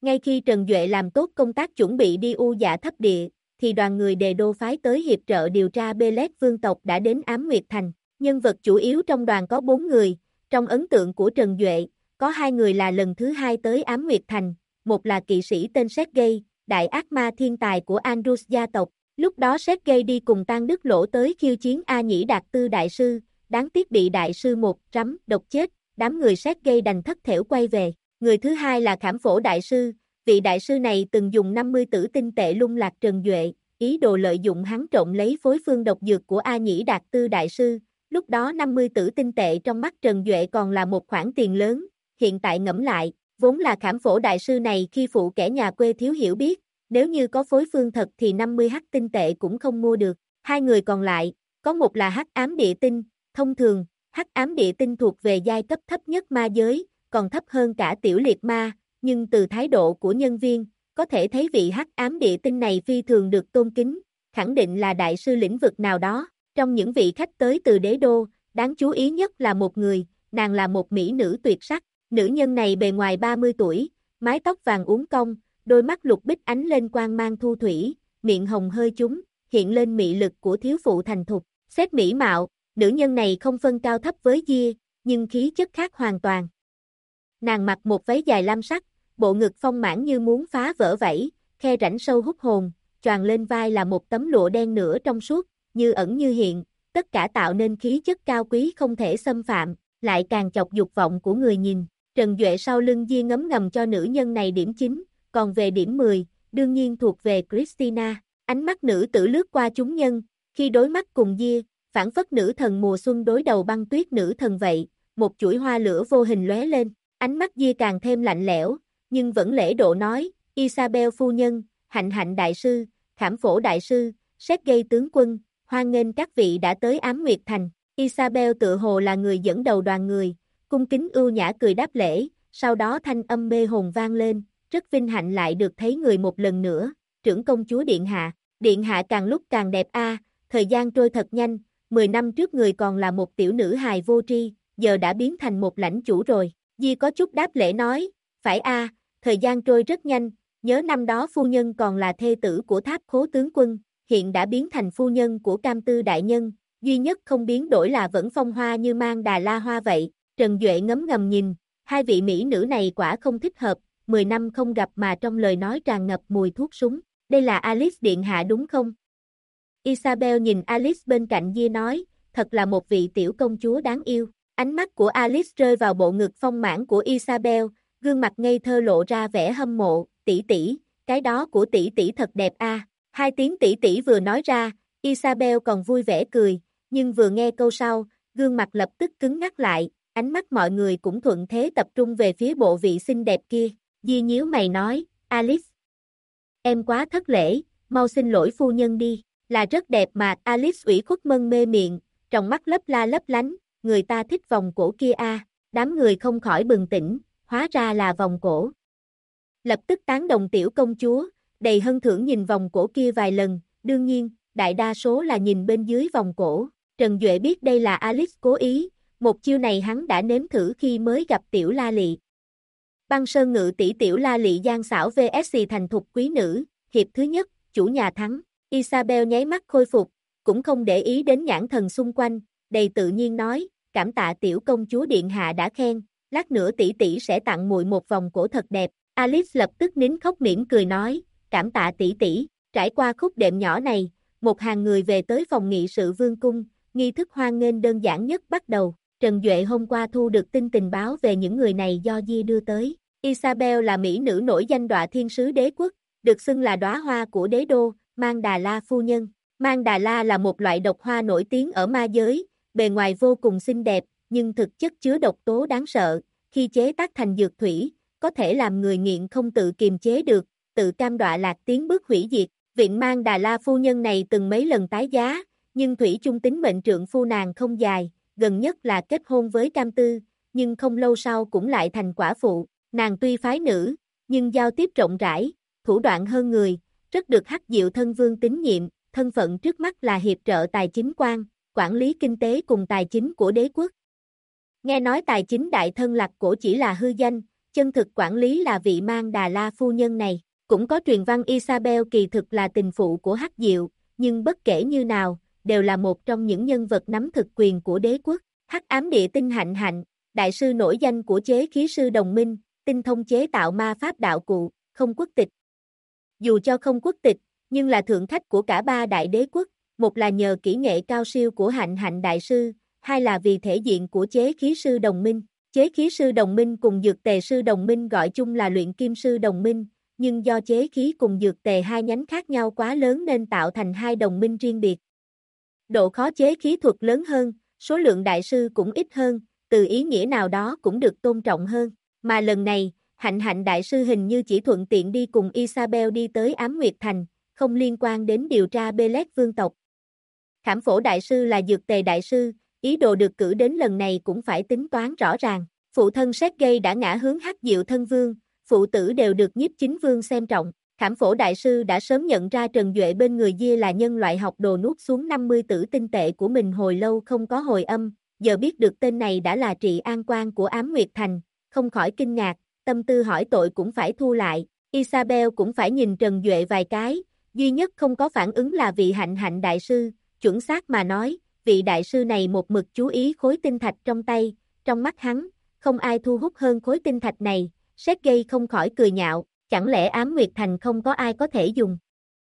Ngay khi Trần Duệ làm tốt công tác chuẩn bị đi U Dạ Thấp Địa, thì đoàn người Đề Đô phái tới hiệp trợ điều tra Bê-lét vương tộc đã đến Ám Nguyệt Thành. Nhân vật chủ yếu trong đoàn có 4 người, trong ấn tượng của Trần Duệ, có 2 người là lần thứ 2 tới Ám Nguyệt Thành, một là kỵ sĩ tên Sergei, đại ác ma thiên tài của Andrus gia tộc. Lúc đó Sergei đi cùng Tăng Đức Lỗ tới khiêu chiến A Nhĩ Đạt Tư đại sư, đáng tiếc bị đại sư một rắm độc chết, đám người Sergei đành thất thểu quay về. Người thứ hai là Khảm Phổ đại sư, vị đại sư này từng dùng 50 tử tinh tệ lung lạc Trần Duệ, ý đồ lợi dụng hắn trộm lấy phối phương độc dược của A Nhĩ Đạt Tư đại sư. Lúc đó 50 tử tinh tệ trong mắt Trần Duệ còn là một khoản tiền lớn, hiện tại ngẫm lại, vốn là Khảm Phổ đại sư này khi phụ kẻ nhà quê thiếu hiểu biết, nếu như có phối phương thật thì 50 hắc tinh tệ cũng không mua được. 2 người còn lại, có một là hắc ám địa tinh, thông thường, hắc ám địa tinh thuộc về giai cấp thấp nhất ma giới, còn thấp hơn cả tiểu liệt ma, nhưng từ thái độ của nhân viên, có thể thấy vị hắc ám địa tinh này phi thường được tôn kính, khẳng định là đại sư lĩnh vực nào đó. Trong những vị khách tới từ đế đô, đáng chú ý nhất là một người, nàng là một mỹ nữ tuyệt sắc. Nữ nhân này bề ngoài 30 tuổi, mái tóc vàng uốn cong, đôi mắt lục bích ánh lên quang mang thu thủy, miệng hồng hơi trúng, hiện lên mị lực của thiếu phụ thành thục. Xét mỹ mạo, nữ nhân này không phân cao thấp với Dia, nhưng khí chất khác hoàn toàn. Nàng mặc một váy dài lam sắc, bộ ngực phong mãn như muốn phá vỡ vảy, khe rãnh sâu hút hồn, choàng lên vai là một tấm lụa đen nửa trong suốt, như ẩn như hiện, tất cả tạo nên khí chất cao quý không thể xâm phạm, lại càng chọc dục vọng của người nhìn. Trần Duệ sau lưng Dia ngấm ngầm cho nữ nhân này điểm 9, còn về điểm 10, đương nhiên thuộc về Christina. Ánh mắt nữ tử lướt qua chúng nhân, khi đối mắt cùng Dia, phảng phất nữ thần mùa xuân đối đầu băng tuyết nữ thần vậy, một chuỗi hoa lửa vô hình lóe lên, ánh mắt Dia càng thêm lạnh lẽo, nhưng vẫn lễ độ nói, Isabel phu nhân, Hạnh Hạnh đại sư, Khảm Phổ đại sư, Sergei tướng quân, hoan nghênh các vị đã tới Ám Nguyệt Thành. Isabel tự hồ là người dẫn đầu đoàn người, cung kính ưu nhã cười đáp lễ, sau đó thanh âm mê hồn vang lên, rất vinh hạnh lại được thấy người một lần nữa, trưởng công chúa Điện hạ càng lúc càng đẹp a, thời gian trôi thật nhanh, 10 năm trước người còn là một tiểu nữ hài vô tri, giờ đã biến thành một lãnh chủ rồi. Di có chút đáp lễ nói, phải a, thời gian trôi rất nhanh, nhớ năm đó phu nhân còn là thê tử của Tháp Khố tướng quân, hiện đã biến thành phu nhân của Cam Tư đại nhân, duy nhất không biến đổi là vẫn phong hoa như mang đà la hoa vậy. Trần Duệ ngấm ngầm nhìn, hai vị mỹ nữ này quả không thích hợp, 10 năm không gặp mà trong lời nói tràn ngập mùi thuốc súng. Đây là Alice điện hạ đúng không? Isabel nhìn Alice bên cạnh Dia nói, thật là một vị tiểu công chúa đáng yêu. Ánh mắt của Alice rơi vào bộ ngực phong mãn của Isabel, gương mặt ngây thơ lộ ra vẻ hâm mộ, tỷ tỷ, cái đó của tỷ tỷ thật đẹp a. Hai tiếng tỷ tỷ vừa nói ra, Isabel còn vui vẻ cười, nhưng vừa nghe câu sau, gương mặt lập tức cứng ngắc lại, ánh mắt mọi người cũng thuận thế tập trung về phía bộ vị xinh đẹp kia. Dia nhíu mày nói, Alice, em quá thất lễ, mau xin lỗi phu nhân đi, là rất đẹp mà. Alice ủy khuất mân mê miệng, trong mắt lấp la lấp lánh, người ta thích vòng cổ kia a. Đám người không khỏi bừng tỉnh, hóa ra là vòng cổ. Lập tức tán đồng tiểu công chúa, đầy hân thưởng nhìn vòng cổ kia vài lần, đương nhiên, đại đa số là nhìn bên dưới vòng cổ. Trần Duệ biết đây là Alice cố ý, một chiêu này hắn đã nếm thử khi mới gặp tiểu La Lị. Băng Sơn Ngự tỷ tiểu La Lị gian xảo vs thành thục quý nữ, hiệp thứ nhất, chủ nhà thắng. Isabel nháy mắt khôi phục, cũng không để ý đến nhãn thần xung quanh, đầy tự nhiên nói, cảm tạ tiểu công chúa điện hạ đã khen, lát nữa tỷ tỷ sẽ tặng muội một vòng cổ thật đẹp. Alice lập tức nín khóc mỉm cười nói, cảm tạ tỷ tỷ. Trải qua khúc đệm nhỏ này, một hàng người về tới phòng nghị sự vương cung, nghi thức hoan nghênh đơn giản nhất bắt đầu. Trần Duệ hôm qua thu được tin tình báo về những người này do Dia đưa tới. Isabel là mỹ nữ nổi danh đọa thiên sứ đế quốc, được xưng là đóa hoa của đế đô, Mang Đà La phu nhân. Mang Đà La là một loại độc hoa nổi tiếng ở ma giới, bề ngoài vô cùng xinh đẹp, nhưng thực chất chứa độc tố đáng sợ, khi chế tác thành dược thủy, có thể làm người nghiện không tự kiềm chế được, tự cam đọa lạc tiến bước hủy diệt. Viện Mang Đà La phu nhân này từng mấy lần tái giá, nhưng thủy chung tính mệnh trượng phu nàng không dài, gần nhất là kết hôn với Cam Tư, nhưng không lâu sau cũng lại thành quả phụ. Nàng tuy phái nữ, nhưng giao tiếp rộng rãi, thủ đoạn hơn người, rất được Hắc Diệu thân vương tín nhiệm, thân phận trước mắt là hiệp trợ tài chính quan, quản lý kinh tế cùng tài chính của đế quốc. Nghe nói tài chính đại thân Lạc Cổ chỉ là hư danh, chân thực quản lý là vị Mang Đà La phu nhân này. Cũng có truyền văn Isabel kỳ thực là tình phụ của Hắc Diệu, nhưng bất kể như nào, đều là một trong những nhân vật nắm thực quyền của đế quốc. Hắc ám địa tinh Hạnh Hạnh, đại sư nổi danh của chế khí sư đồng minh, tinh thông chế tạo ma pháp đạo cụ, không quốc tịch. Dù cho không quốc tịch, nhưng là thượng khách của cả ba đại đế quốc, một là nhờ kỹ nghệ cao siêu của Hạnh Hạnh đại sư, hai là vì thể diện của chế khí sư đồng minh. Chế khí sư đồng minh cùng dược tề sư đồng minh gọi chung là luyện kim sư đồng minh, nhưng do chế khí cùng dược tề hai nhánh khác nhau quá lớn nên tạo thành hai đồng minh riêng biệt. Độ khó chế khí thuật lớn hơn, số lượng đại sư cũng ít hơn, từ ý nghĩa nào đó cũng được tôn trọng hơn. Mà lần này, Hạnh Hạnh đại sư hình như chỉ thuận tiện đi cùng Isabel đi tới Ám Nguyệt Thành, không liên quan đến điều tra Belet vương tộc. Khảm Phổ đại sư là dược tề đại sư, ý đồ được cử đến lần này cũng phải tính toán rõ ràng. Phụ thân Sergei đã ngã hướng Hắc Diệu thân vương, phụ tử đều được nhiếp chính vương xem trọng. Khảm Phổ đại sư đã sớm nhận ra Trần Duệ bên người Dia là nhân loại học đồ nuốt xuống 50 tử tinh tệ của mình hồi lâu không có hồi âm, giờ biết được tên này đã là trị an quan của Ám Nguyệt Thành, không khỏi kinh ngạc, tâm tư hỏi tội cũng phải thu lại. Isabel cũng phải nhìn Trần Duệ vài cái, duy nhất không có phản ứng là vị Hạnh Hạnh đại sư, chuẩn xác mà nói, vị đại sư này một mực chú ý khối tinh thạch trong tay, trong mắt hắn, không ai thu hút hơn khối tinh thạch này. Sergei không khỏi cười nhạo, chẳng lẽ Ám Nguyệt Thành không có ai có thể dùng.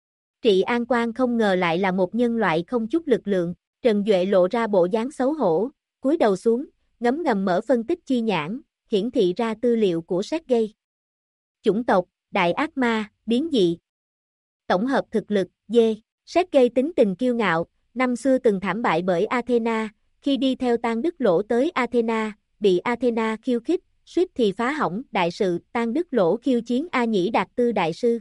Trị an quan không ngờ lại là một nhân loại không chút lực lượng, Trần Duệ lộ ra bộ dáng xấu hổ, cúi đầu xuống, ngấm ngầm mở phân tích chi nhãn, hiển thị ra tư liệu của Sergei. Chủng tộc, đại ác ma, biến dị. Tổng hợp thực lực, D. Sergei tính tình kiêu ngạo, năm xưa từng thảm bại bởi Athena, khi đi theo Tang Đức Lỗ tới Athena, bị Athena khiêu khích, suýt thì phá hỏng đại sự, Tang Đức Lỗ khiêu chiến A Nhĩ Đạt Tư đại sư.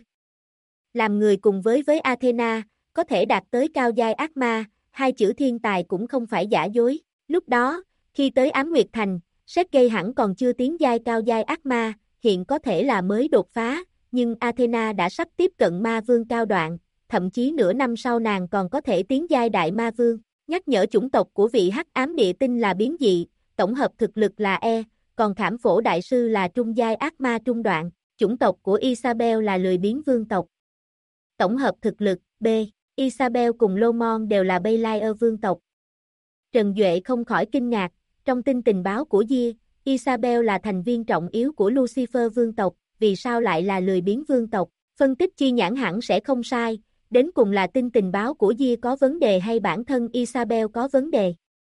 Làm người cùng với Athena, có thể đạt tới cao giai ác ma, hai chữ thiên tài cũng không phải giả dối. Lúc đó, khi tới Ám Nguyệt Thành, Sergei hẳn còn chưa tiến giai cao giai ác ma, hiện có thể là mới đột phá, nhưng Athena đã sắp tiếp cận ma vương cao đoạn, thậm chí nửa năm sau nàng còn có thể tiến giai đại ma vương. Nhắc nhở chủng tộc của vị Hắc ám địa tinh là biến dị, tổng hợp thực lực là E, còn Khảm Phổ đại sư là trung giai ác ma trung đoạn, chủng tộc của Isabel là lười biếng vương tộc. Tổng hợp thực lực, B, Isabel cùng Lomon đều là Belair vương tộc. Trần Duệ không khỏi kinh ngạc, trong tin tình báo của Dia, Isabel là thành viên trọng yếu của Lucifer vương tộc, vì sao lại là lười biếng vương tộc? Phân tích chi nhãn hẳn sẽ không sai, đến cùng là tin tình báo của Dia có vấn đề hay bản thân Isabel có vấn đề?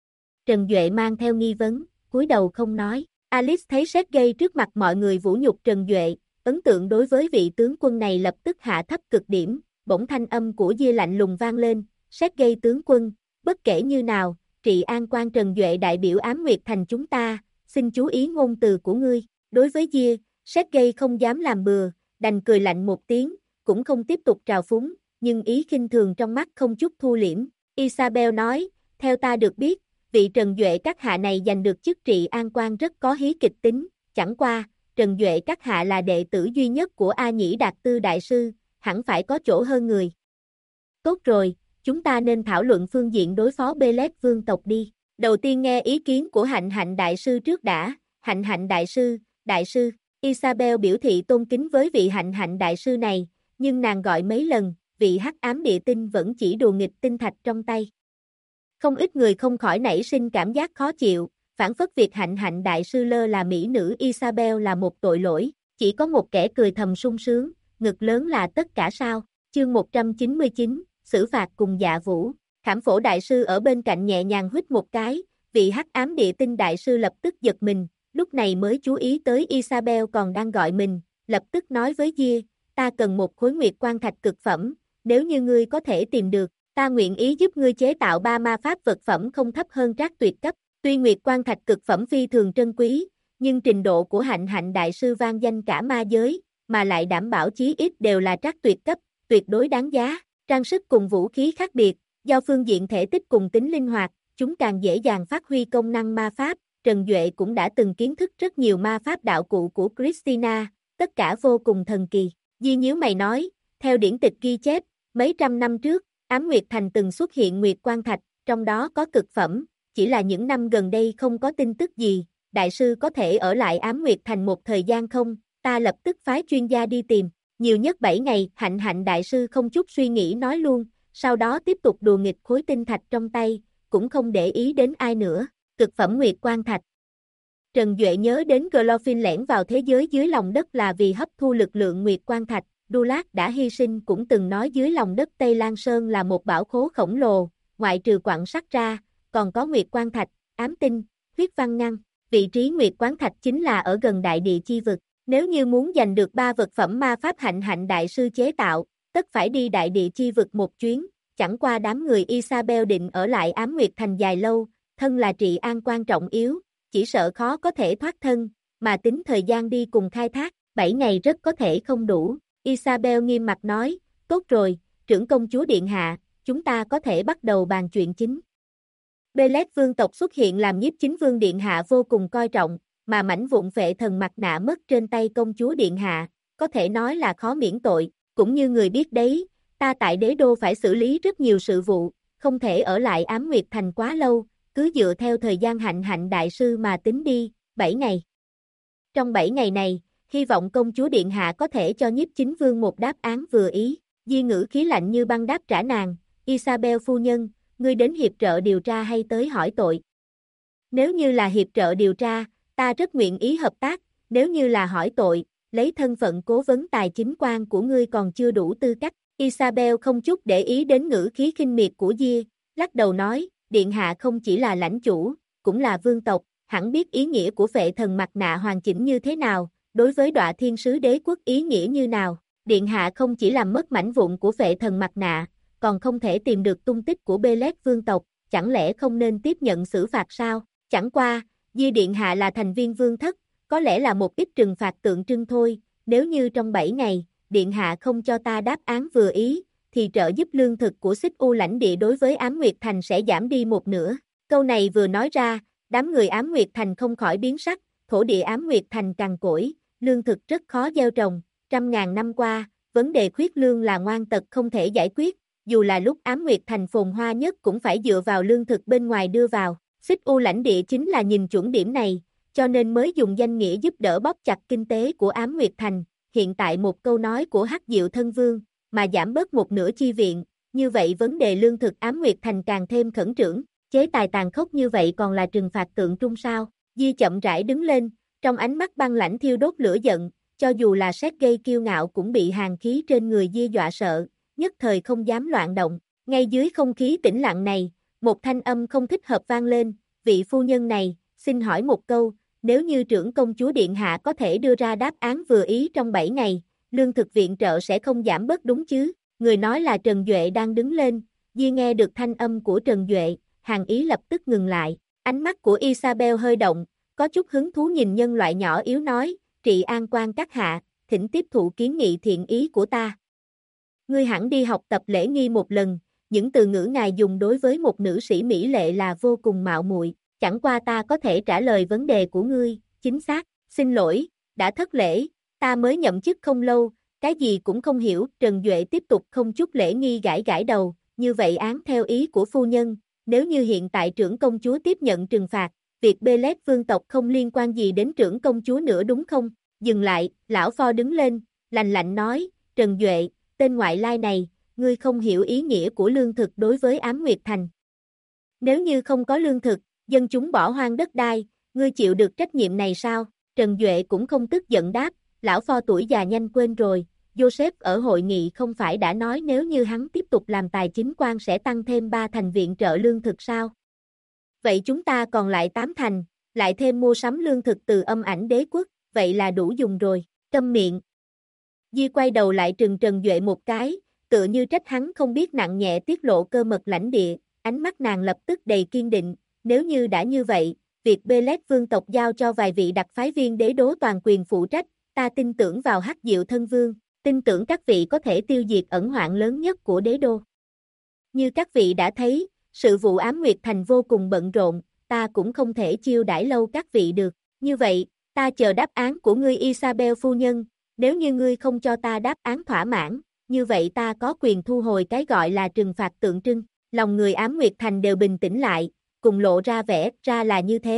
Trần Duệ mang theo nghi vấn, cúi đầu không nói. Alice thấy Sergei trước mặt mọi người vũ nhục Trần Duệ, ấn tượng đối với vị tướng quân này lập tức hạ thấp cực điểm, bỗng thanh âm của Dia lạnh lùng vang lên, Sergei tướng quân, bất kể như nào, trị an quan Trần Duệ đại biểu Ám Nguyệt Thành chúng ta, xin chú ý ngôn từ của ngươi. Đối với Dia, Sergei không dám làm bừa, đành cười lạnh một tiếng, cũng không tiếp tục trào phúng, nhưng ý khinh thường trong mắt không chút thu liễm. Isabel nói, theo ta được biết, vị Trần Duệ các hạ này giành được chức trị an quan rất có hí kịch tính, chẳng qua, Trần Duệ các hạ là đệ tử duy nhất của A Nhĩ Đạt Tư đại sư, hẳn phải có chỗ hơn người. Tốt rồi, chúng ta nên thảo luận phương diện đối phó Belet vương tộc đi. Đầu tiên nghe ý kiến của Hạnh Hạnh đại sư trước đã. Hạnh Hạnh đại sư, Isabel biểu thị tôn kính với vị Hạnh Hạnh đại sư này, nhưng nàng gọi mấy lần, vị Hắc ám địa tinh vẫn chỉ đùa nghịch tinh thạch trong tay. Không ít người không khỏi nảy sinh cảm giác khó chịu, phản phất việc Hạnh Hạnh đại sư lơ là mỹ nữ Isabel là một tội lỗi, chỉ có một kẻ cười thầm sung sướng, ngực lớn là tất cả sao? Chương 199, xử phạt cùng Dạ Vũ. Khảm Phổ đại sư ở bên cạnh nhẹ nhàng huýt một cái, vị Hắc ám địa tinh đại sư lập tức giật mình, lúc này mới chú ý tới Isabel còn đang gọi mình, lập tức nói với Dia, ta cần một khối nguyệt quan thạch cực phẩm, nếu như ngươi có thể tìm được, ta nguyện ý giúp ngươi chế tạo 3 ma pháp vật phẩm không thấp hơn trác tuyệt cấp. Tuy nguyệt quan thạch cực phẩm phi thường trân quý, nhưng trình độ của Hạnh Hạnh đại sư vang danh cả ma giới, mà lại đảm bảo chí ít đều là trác tuyệt cấp, tuyệt đối đáng giá. Trang sức cùng vũ khí khác biệt, do phương diện thể tích cùng tính linh hoạt, chúng càng dễ dàng phát huy công năng ma pháp. Trần Duệ cũng đã từng kiến thức rất nhiều ma pháp đạo cụ của Christina, tất cả vô cùng thần kỳ. Di nhíu mày nói, theo điển tịch ghi chép, mấy trăm năm trước, Ám Nguyệt Thành từng xuất hiện nguyệt quan thạch, trong đó có cực phẩm, chỉ là những năm gần đây không có tin tức gì, đại sư có thể ở lại Ám Nguyệt Thành một thời gian không, ta lập tức phái chuyên gia đi tìm, nhiều nhất 7 ngày, Hạnh Hạnh đại sư không chút suy nghĩ nói luôn, sau đó tiếp tục đùa nghịch khối tinh thạch trong tay, cũng không để ý đến ai nữa, cực phẩm Nguyệt Quan Thạch. Trần Duệ nhớ đến Glorfin lẻn vào thế giới dưới lòng đất là vì hấp thu lực lượng Nguyệt Quan Thạch, Dulat đã hy sinh cũng từng nói dưới lòng đất Tây Lan Sơn là một bảo khố khổng lồ, ngoại trừ quặng sắt ra, còn có Nguyệt Quan Thạch, ám tinh, huyết văn ngăn, vị trí Nguyệt Quán Thạch chính là ở gần đại địa chi vực, nếu như muốn giành được 3 vật phẩm ma pháp Hạnh Hạnh đại sư chế tạo, tất phải đi đại địa chi vực một chuyến, chẳng qua đám người Isabel định ở lại Ám Nguyệt Thành dài lâu, thân là trị an quan trọng yếu, chỉ sợ khó có thể thoát thân, mà tính thời gian đi cùng khai thác, 7 ngày rất có thể không đủ. Isabel nghiêm mặt nói, tốt rồi, trưởng công chúa điện hạ, chúng ta có thể bắt đầu bàn chuyện chính. Belet vương tộc xuất hiện làm nhiếp chính vương điện hạ vô cùng coi trọng, mà mảnh vụn phệ thần mặt nạ mất trên tay công chúa điện hạ, có thể nói là khó miễn tội, cũng như người biết đấy, ta tại đế đô phải xử lý rất nhiều sự vụ, không thể ở lại Ám Nguyệt Thành quá lâu, cứ dựa theo thời gian Hạnh Hạnh đại sư mà tính đi, 7 ngày. Trong 7 ngày này, hy vọng công chúa điện hạ có thể cho nhiếp chính vương một đáp án vừa ý, Di ngữ khí lạnh như băng đáp trả nàng, Isabel phu nhân, ngươi đến hiệp trợ điều tra hay tới hỏi tội? Nếu như là hiệp trợ điều tra, ta rất nguyện ý hợp tác, nếu như là hỏi tội, lấy thân phận cố vấn tài chính quan của ngươi còn chưa đủ tư cách. Isabel không chút để ý đến ngữ khí khinh miệt của Di, lắc đầu nói, điện hạ không chỉ là lãnh chủ, cũng là vương tộc, hẳn biết ý nghĩa của phệ thần mặt nạ hoàn chỉnh như thế nào, đối với Đọa Thiên Sứ Đế quốc ý nghĩa như nào. Điện hạ không chỉ làm mất mảnh vụn của phệ thần mặt nạ, còn không thể tìm được tung tích của Belet vương tộc, chẳng lẽ không nên tiếp nhận xử phạt sao? Chẳng qua, Di điện hạ là thành viên vương thất, có lẽ là một ít trừng phạt tượng trưng thôi, nếu như trong 7 ngày, điện hạ không cho ta đáp án vừa ý, thì trợ giúp lương thực của Xích U lãnh địa đối với Ám Nguyệt Thành sẽ giảm đi một nửa. Câu này vừa nói ra, đám người Ám Nguyệt Thành không khỏi biến sắc, thổ địa Ám Nguyệt Thành cằn cỗi, lương thực rất khó gieo trồng, 100.000 năm qua, vấn đề khuyết lương là ngoan tật không thể giải quyết, dù là lúc Ám Nguyệt Thành phồn hoa nhất cũng phải dựa vào lương thực bên ngoài đưa vào. Xích U lãnh địa chính là nhìn chuẩn điểm này, cho nên mới dùng danh nghĩa giúp đỡ bóp chặt kinh tế của Ám Nguyệt Thành. Hiện tại một câu nói của Hắc Diệu Thân Vương, mà giảm bớt một nửa chi viện, như vậy vấn đề lương thực Ám Nguyệt Thành càng thêm khẩn trương, chế tài tàn khốc như vậy còn là trừng phạt tượng trung sao? Di chậm rãi đứng lên, trong ánh mắt băng lãnh thiêu đốt lửa giận, cho dù là Sergei kiêu ngạo cũng bị hàn khí trên người Di dọa sợ, nhất thời không dám loạn động. Ngay dưới không khí tĩnh lặng này, một thanh âm không thích hợp vang lên, vị phu nhân này, xin hỏi một câu, nếu như trưởng công chúa điện hạ có thể đưa ra đáp án vừa ý trong 7 ngày, lương thực viện trợ sẽ không giảm bớt đúng chứ? Người nói là Trần Duệ đang đứng lên, Di nghe được thanh âm của Trần Duệ, hàn ý lập tức ngừng lại, ánh mắt của Isabel hơi động, có chút hứng thú nhìn nhân loại nhỏ yếu nói, trị an quan các hạ, thỉnh tiếp thụ kiến nghị thiện ý của ta. Ngươi hẳn đi học tập lễ nghi một lần, những từ ngữ ngài dùng đối với một nữ sĩ mỹ lệ là vô cùng mạo muội, chẳng qua ta có thể trả lời vấn đề của ngươi, chính xác, xin lỗi, đã thất lễ, ta mới nhậm chức không lâu, cái gì cũng không hiểu, Trần Duệ tiếp tục không chút lễ nghi gãi gãi đầu, như vậy án theo ý của phu nhân, nếu như hiện tại trưởng công chúa tiếp nhận trừng phạt, việc Belet vương tộc không liên quan gì đến trưởng công chúa nữa đúng không? Dừng lại, lão pho đứng lên, lạnh lạnh nói, Trần Duệ, tên ngoại lai này, ngươi không hiểu ý nghĩa của lương thực đối với Ám Nguyệt Thành. Nếu như không có lương thực, dân chúng bỏ hoang đất đai, ngươi chịu được trách nhiệm này sao? Trần Duệ cũng không tức giận đáp, lão pho tuổi già nhanh quên rồi, Joseph ở hội nghị không phải đã nói nếu như hắn tiếp tục làm tài chính quan sẽ tăng thêm 3 thành viện trợ lương thực sao? Vậy chúng ta còn lại 8 thành, lại thêm mua sắm lương thực từ Âm Ảnh Đế quốc, vậy là đủ dùng rồi, câm miệng. Di quay đầu lại trừng Trần Duệ một cái, tựa như trách hắn không biết nặng nhẹ tiết lộ cơ mật lãnh địa, ánh mắt nàng lập tức đầy kiên định, nếu như đã như vậy, việc Belet vương tộc giao cho vài vị đặc phái viên đế đố toàn quyền phụ trách, ta tin tưởng vào Hắc Diệu Thân Vương, tin tưởng các vị có thể tiêu diệt ẩn hoạn lớn nhất của đế đô. Như các vị đã thấy, sự vụ Ám Nguyệt Thành vô cùng bận rộn, ta cũng không thể chiêu đãi lâu các vị được, như vậy, ta chờ đáp án của ngươi Isabel phu nhân, nếu như ngươi không cho ta đáp án thỏa mãn, như vậy ta có quyền thu hồi cái gọi là trừng phạt tượng trưng. Lòng người Ám Nguyệt Thành đều bình tĩnh lại, cùng lộ ra vẻ ra là như thế,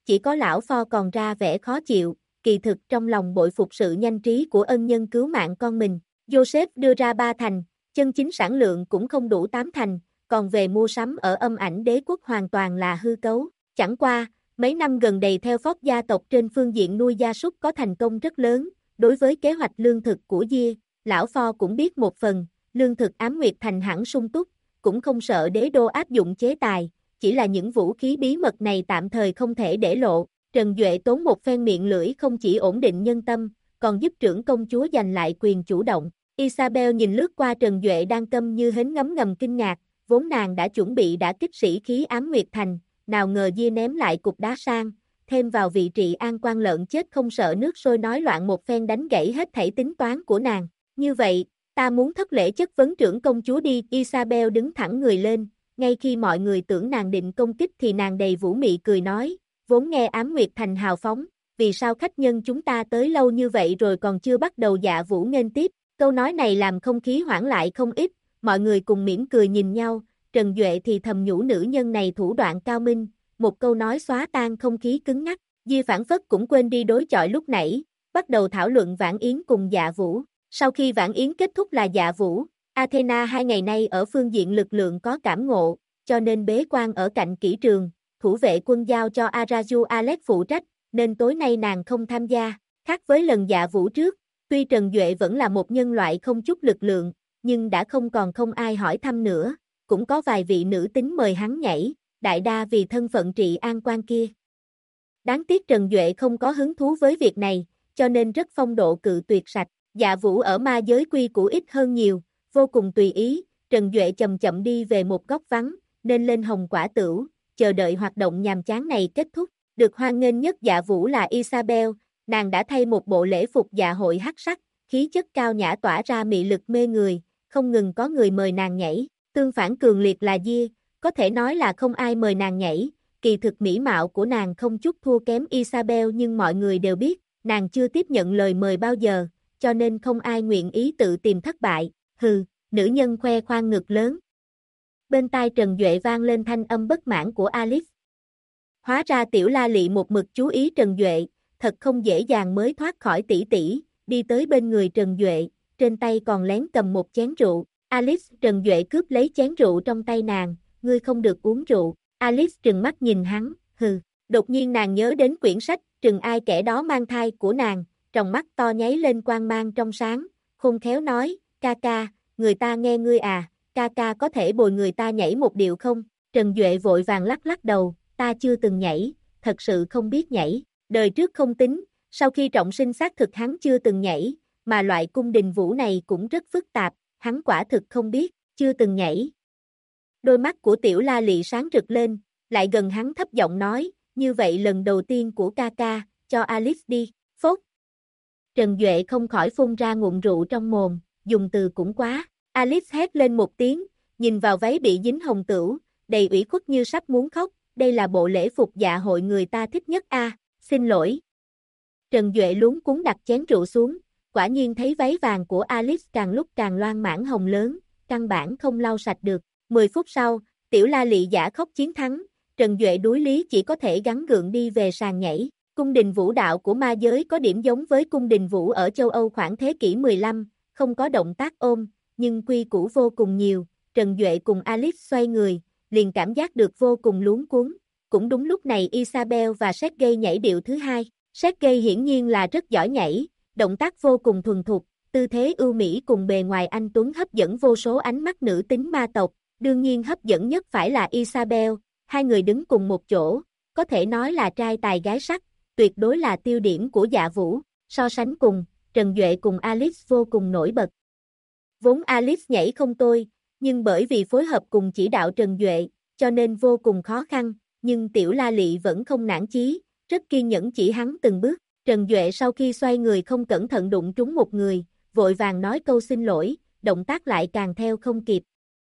chỉ có lão pho còn ra vẻ khó chịu, kỳ thực trong lòng bội phục sự nhanh trí của ân nhân cứu mạng con mình. Joseph đưa ra 3 thành, chân chính sản lượng cũng không đủ 8 thành, còn về mua sắm ở Âm Ảnh Đế quốc hoàn toàn là hư cấu. Chẳng qua, mấy năm gần đây theo Ford gia tộc trên phương diện nuôi gia súc có thành công rất lớn, đối với kế hoạch lương thực của Diê, lão pho cũng biết một phần, lương thực Ám Nguyệt Thành hẳn sung túc, cũng không sợ đế đô áp dụng chế tài, chỉ là những vũ khí bí mật này tạm thời không thể để lộ. Trần Duệ tốn một phen miệng lưỡi không chỉ ổn định nhân tâm, còn giúp trưởng công chúa giành lại quyền chủ động. Isabel nhìn lướt qua Trần Duệ đang câm như hến ngấm ngầm kinh ngạc, vốn nàng đã chuẩn bị đả kích sĩ khí Ám Nguyệt Thành, nào ngờ Diê ném lại cục đá sang, thêm vào vị trị an quan lợn chết không sợ nước sôi nói loạn một phen đánh gãy hết thảy tính toán của nàng. Như vậy, ta muốn thất lễ chất vấn trưởng công chúa đi. Isabel đứng thẳng người lên, ngay khi mọi người tưởng nàng định công kích thì nàng đầy vũ mị cười nói, vốn nghe Ám Nguyệt Thành hào phóng, vì sao khách nhân chúng ta tới lâu như vậy rồi còn chưa bắt đầu dạ vũ nghênh tiếp. Câu nói này làm không khí hoãn lại không ít, mọi người cùng mỉm cười nhìn nhau, Trần Duệ thì thầm nhủ nữ nhân này thủ đoạn cao minh, một câu nói xóa tan không khí cứng ngắc. Di phản phất cũng quên đi đối chọi lúc nãy, bắt đầu thảo luận Vãn Yến cùng Dạ Vũ. Sau khi Vãn Yến kết thúc là Dạ Vũ, Athena 2 ngày nay ở phương diện lực lượng có cảm ngộ, cho nên bế quan ở cạnh kỹ trường, thủ vệ quân giao cho Araju Alex phụ trách, nên tối nay nàng không tham gia. Khác với lần Dạ Vũ trước, tuy Trần Duệ vẫn là một nhân loại không chút lực lượng, nhưng đã không ai hỏi thăm nữa, cũng có vài vị nữ tính mời hắn nhảy, đại đa vì thân phận trị an quan kia. Đáng tiếc Trần Duệ không có hứng thú với việc này, cho nên rất phong độ cự tuyệt sạch. Dạ Vũ ở ma giới quy củ ít hơn nhiều, vô cùng tùy ý, Trần Duệ chậm chậm đi về một góc vắng, nên lên hồng quả tửu, chờ đợi hoạt động nhàm chán này kết thúc. Được hoan nghênh nhất Dạ Vũ là Isabel, nàng đã thay một bộ lễ phục dạ hội hắc sắc, khí chất cao nhã tỏa ra mị lực mê người, không ngừng có người mời nàng nhảy. Tương phản cường liệt là Diê, có thể nói là không ai mời nàng nhảy, kỳ thực mỹ mạo của nàng không chút thua kém Isabel nhưng mọi người đều biết, nàng chưa tiếp nhận lời mời bao giờ, cho nên không ai nguyện ý tự tìm thất bại. Hừ, nữ nhân khoe khoang ngực lớn. Bên tai Trần Duệ vang lên thanh âm bất mãn của Alice. Hóa ra Tiểu La Lị một mực chú ý Trần Duệ, thật không dễ dàng mới thoát khỏi tỷ tỷ, đi tới bên người Trần Duệ, trên tay còn lén cầm một chén rượu. Alice, Trần Duệ cướp lấy chén rượu trong tay nàng, ngươi không được uống rượu. Alice trừng mắt nhìn hắn, hừ. Đột nhiên nàng nhớ đến quyển sách, trừng ai kẻ đó mang thai của nàng, trong mắt to nháy lên quang mang trong sáng, khôn khéo nói, ca ca, người ta nghe ngươi à, ca ca có thể bồi người ta nhảy một điệu không? Trần Duệ vội vàng lắc lắc đầu, ta chưa từng nhảy, thật sự không biết nhảy, đời trước không tính, sau khi trọng sinh xác thực hắn chưa từng nhảy, mà loại cung đình vũ này cũng rất phức tạp, hắn quả thực không biết, chưa từng nhảy. Đôi mắt của Tiểu La Lị sáng rực lên, lại gần hắn thấp giọng nói, như vậy lần đầu tiên của ca ca, cho Alice đi, phốt. Trần Duệ không khỏi phun ra ngụm rượu trong mồm, dùng từ cũng quá. Alice hét lên một tiếng, nhìn vào váy bị dính hồng tửu, đầy ủy khuất như sắp muốn khóc, đây là bộ lễ phục dạ hội người ta thích nhất a, xin lỗi. Trần Duệ luống cuống đặt chén rượu xuống, quả nhiên thấy váy vàng của Alice càng lúc càng loang mãn hồng lớn, căn bản không lau sạch được. 10 phút sau, Tiểu La Lị giả khóc chiến thắng, Trần Duệ đuối lý chỉ có thể gắng gượng đi về sàn nhảy. Cung đình vũ đạo của ma giới có điểm giống với cung đình vũ ở châu Âu khoảng thế kỷ 15, không có động tác ôm, nhưng quy củ vô cùng nhiều. Trần Duệ cùng Alice xoay người, liền cảm giác được vô cùng luống cuống. Cũng đúng lúc này Isabel và Sergei nhảy điệu thứ hai. Sergei hiển nhiên là rất giỏi nhảy, động tác vô cùng thuần thục, tư thế ưu mỹ cùng bề ngoài anh tuấn hấp dẫn vô số ánh mắt nữ tính ma tộc. Đương nhiên hấp dẫn nhất phải là Isabel, hai người đứng cùng một chỗ, có thể nói là trai tài gái sắc, tuyệt đối là tiêu điểm của Dạ Vũ. So sánh cùng, Trần Duệ cùng Alice vô cùng nổi bật. Vốn Alice nhảy không tồi, nhưng bởi vì phối hợp cùng chỉ đạo Trần Duệ, cho nên vô cùng khó khăn, nhưng Tiểu La Lị vẫn không nản chí, rất kiên nhẫn chỉ hắn từng bước. Trần Duệ sau khi xoay người không cẩn thận đụng trúng một người, vội vàng nói câu xin lỗi, động tác lại càng theo không kịp.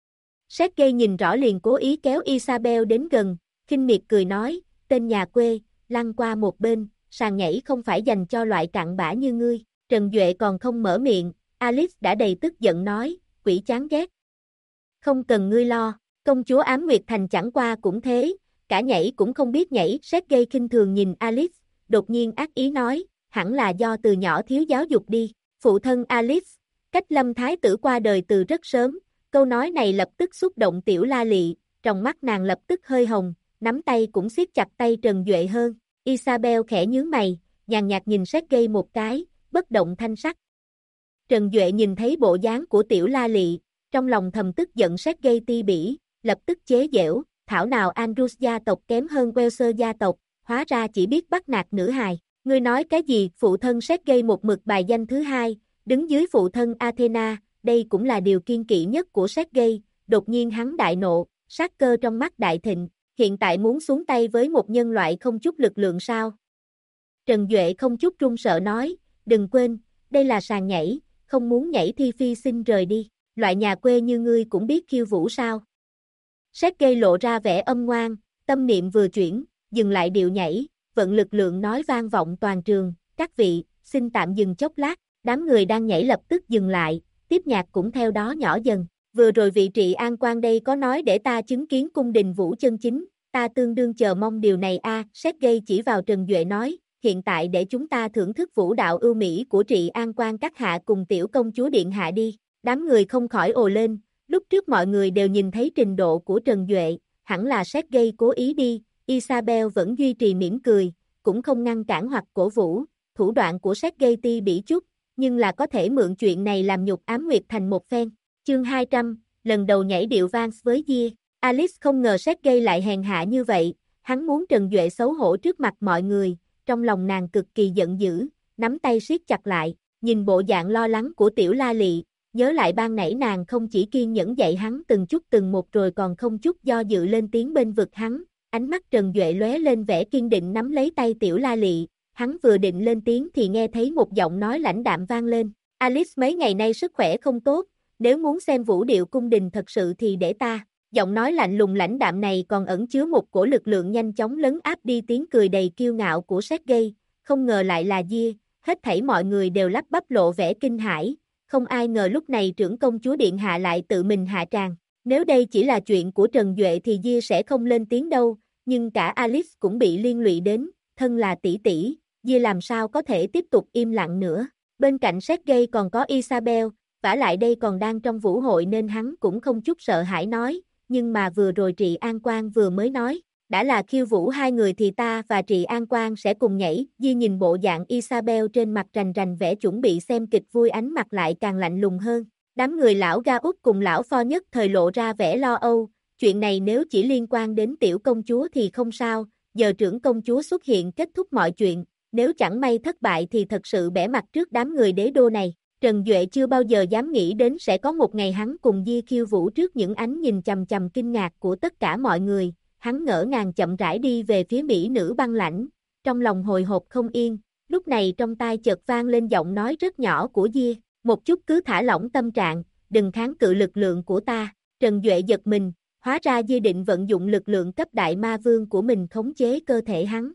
Sergei nhìn rõ liền cố ý kéo Isabel đến gần, khinh miệt cười nói, tên nhà quê, lăn qua một bên, sàn nhảy không phải dành cho loại cặn bã như ngươi. Trần Duệ còn không mở miệng, Alice đã đầy tức giận nói, quỷ chán ghét. Không cần ngươi lo, công chúa Ám Nguyệt Thành chẳng qua cũng thế, cả nhảy cũng không biết nhảy. Sergei khinh thường nhìn Alice, đột nhiên ác ý nói, hẳn là do từ nhỏ thiếu giáo dục đi. Phụ thân Alice, cách Lâm Thái tử qua đời từ rất sớm, câu nói này lập tức xúc động Tiểu La Lị, trong mắt nàng lập tức hơi hồng, nắm tay cũng siết chặt tay Trần Duệ hơn. Isabel khẽ nhướng mày, nhàn nhạt nhìn Sergei một cái, bất động thanh sắc. Trần Duệ nhìn thấy bộ dáng của Tiểu La Lị, trong lòng thầm tức giận Sergei ti bỉ, lập tức chế giễu, thảo nào Andrews gia tộc kém hơn Welser gia tộc, hóa ra chỉ biết bắt nạt nữ hài. Ngươi nói cái gì? Phụ thân Sergei một mực bài danh thứ hai, đứng dưới phụ thân Athena, đây cũng là điều kiên kỵ nhất của Sergei. Đột nhiên hắn đại nộ, sát cơ trong mắt đại thịnh, hiện tại muốn xuống tay với một nhân loại không chút lực lượng sao? Trần Duệ không chút run sợ nói, đừng quên, đây là sàn nhảy, không muốn nhảy thì phi xin rời đi, loại nhà quê như ngươi cũng biết khiêu vũ sao? Sergei lộ ra vẻ âm ngoan, tâm niệm vừa chuyển, dừng lại điệu nhảy, vận lực lượng nói vang vọng toàn trường, các vị, xin tạm dừng chốc lát, đám người đang nhảy lập tức dừng lại, tiếp nhạc cũng theo đó nhỏ dần. Vừa rồi vị Trị An quan đây có nói để ta chứng kiến cung đình vũ chân chính, ta tương đương chờ mong điều này a. Sergei chỉ vào Trần Duệ nói, hiện tại để chúng ta thưởng thức vũ đạo ưu mỹ của Trị An quan các hạ cùng tiểu công chúa điện hạ đi. Đám người không khỏi ồ lên, lúc trước mọi người đều nhìn thấy trình độ của Trần Duệ, hẳn là Sergei cố ý đi. Isabel vẫn duy trì mỉm cười, cũng không ngăn cản hoặc cổ vũ, thủ đoạn của Sergei ti bỉ chút, nhưng là có thể mượn chuyện này làm nhục Ám Nguyệt Thành một phen. Chương 200, lần đầu nhảy điệu Vance với Gia. Alice không ngờ Sergei lại hèn hạ như vậy, hắn muốn Trần Duệ xấu hổ trước mặt mọi người, trong lòng nàng cực kỳ giận dữ, nắm tay siết chặt lại, nhìn bộ dạng lo lắng của Tiểu La Lị, nhớ lại ban nãy nàng không chỉ kiên nhẫn dạy hắn từng chút từng một rồi còn không chút do dự lên tiếng bên vực hắn, ánh mắt Trần Duệ lóe lên vẻ kiên định nắm lấy tay Tiểu La Lị, hắn vừa định lên tiếng thì nghe thấy một giọng nói lãnh đạm vang lên, Alice mấy ngày nay sức khỏe không tốt, nếu muốn xem vũ điệu cung đình thật sự thì để ta. Giọng nói lạnh lùng lãnh đạm này còn ẩn chứa một cổ lực lượng nhanh chóng lấn áp đi tiếng cười đầy kiêu ngạo của Sergei, không ngờ lại là Gia, hết thảy mọi người đều lắp bắp lộ vẻ kinh hãi, không ai ngờ lúc này trưởng công chúa điện hạ lại tự mình hạ tràng. Nếu đây chỉ là chuyện của Trần Duệ thì Gia sẽ không lên tiếng đâu, nhưng cả Alice cũng bị liên lụy đến, thân là tỷ tỷ, Gia làm sao có thể tiếp tục im lặng nữa. Bên cạnh Sergei còn có Isabel, vả lại đây còn đang trong vũ hội nên hắn cũng không chút sợ hãi nói, nhưng mà vừa rồi Trị An Quan vừa mới nói, đã là khiêu vũ hai người thì ta và Trị An Quan sẽ cùng nhảy. Di nhìn bộ dạng Isabel trên mặt rành rành vẻ chuẩn bị xem kịch vui, ánh mặt lại càng lạnh lùng hơn. Đám người lão Ga Út cùng lão Pho nhất thời lộ ra vẻ lo âu, chuyện này nếu chỉ liên quan đến tiểu công chúa thì không sao, giờ trưởng công chúa xuất hiện kết thúc mọi chuyện, nếu chẳng may thất bại thì thật sự bẽ mặt trước đám người đế đô này. Trần Duệ chưa bao giờ dám nghĩ đến sẽ có một ngày hắn cùng Di khiêu vũ trước những ánh nhìn chằm chằm kinh ngạc của tất cả mọi người, hắn ngỡ ngàng chậm rãi đi về phía mỹ nữ băng lãnh, trong lòng hồi hộp không yên, lúc này trong tai chợt vang lên giọng nói rất nhỏ của Di, một chút cứ thả lỏng tâm trạng, đừng kháng cự lực lượng của ta. Trần Duệ giật mình, hóa ra Di định vận dụng lực lượng cấp đại ma vương của mình khống chế cơ thể hắn.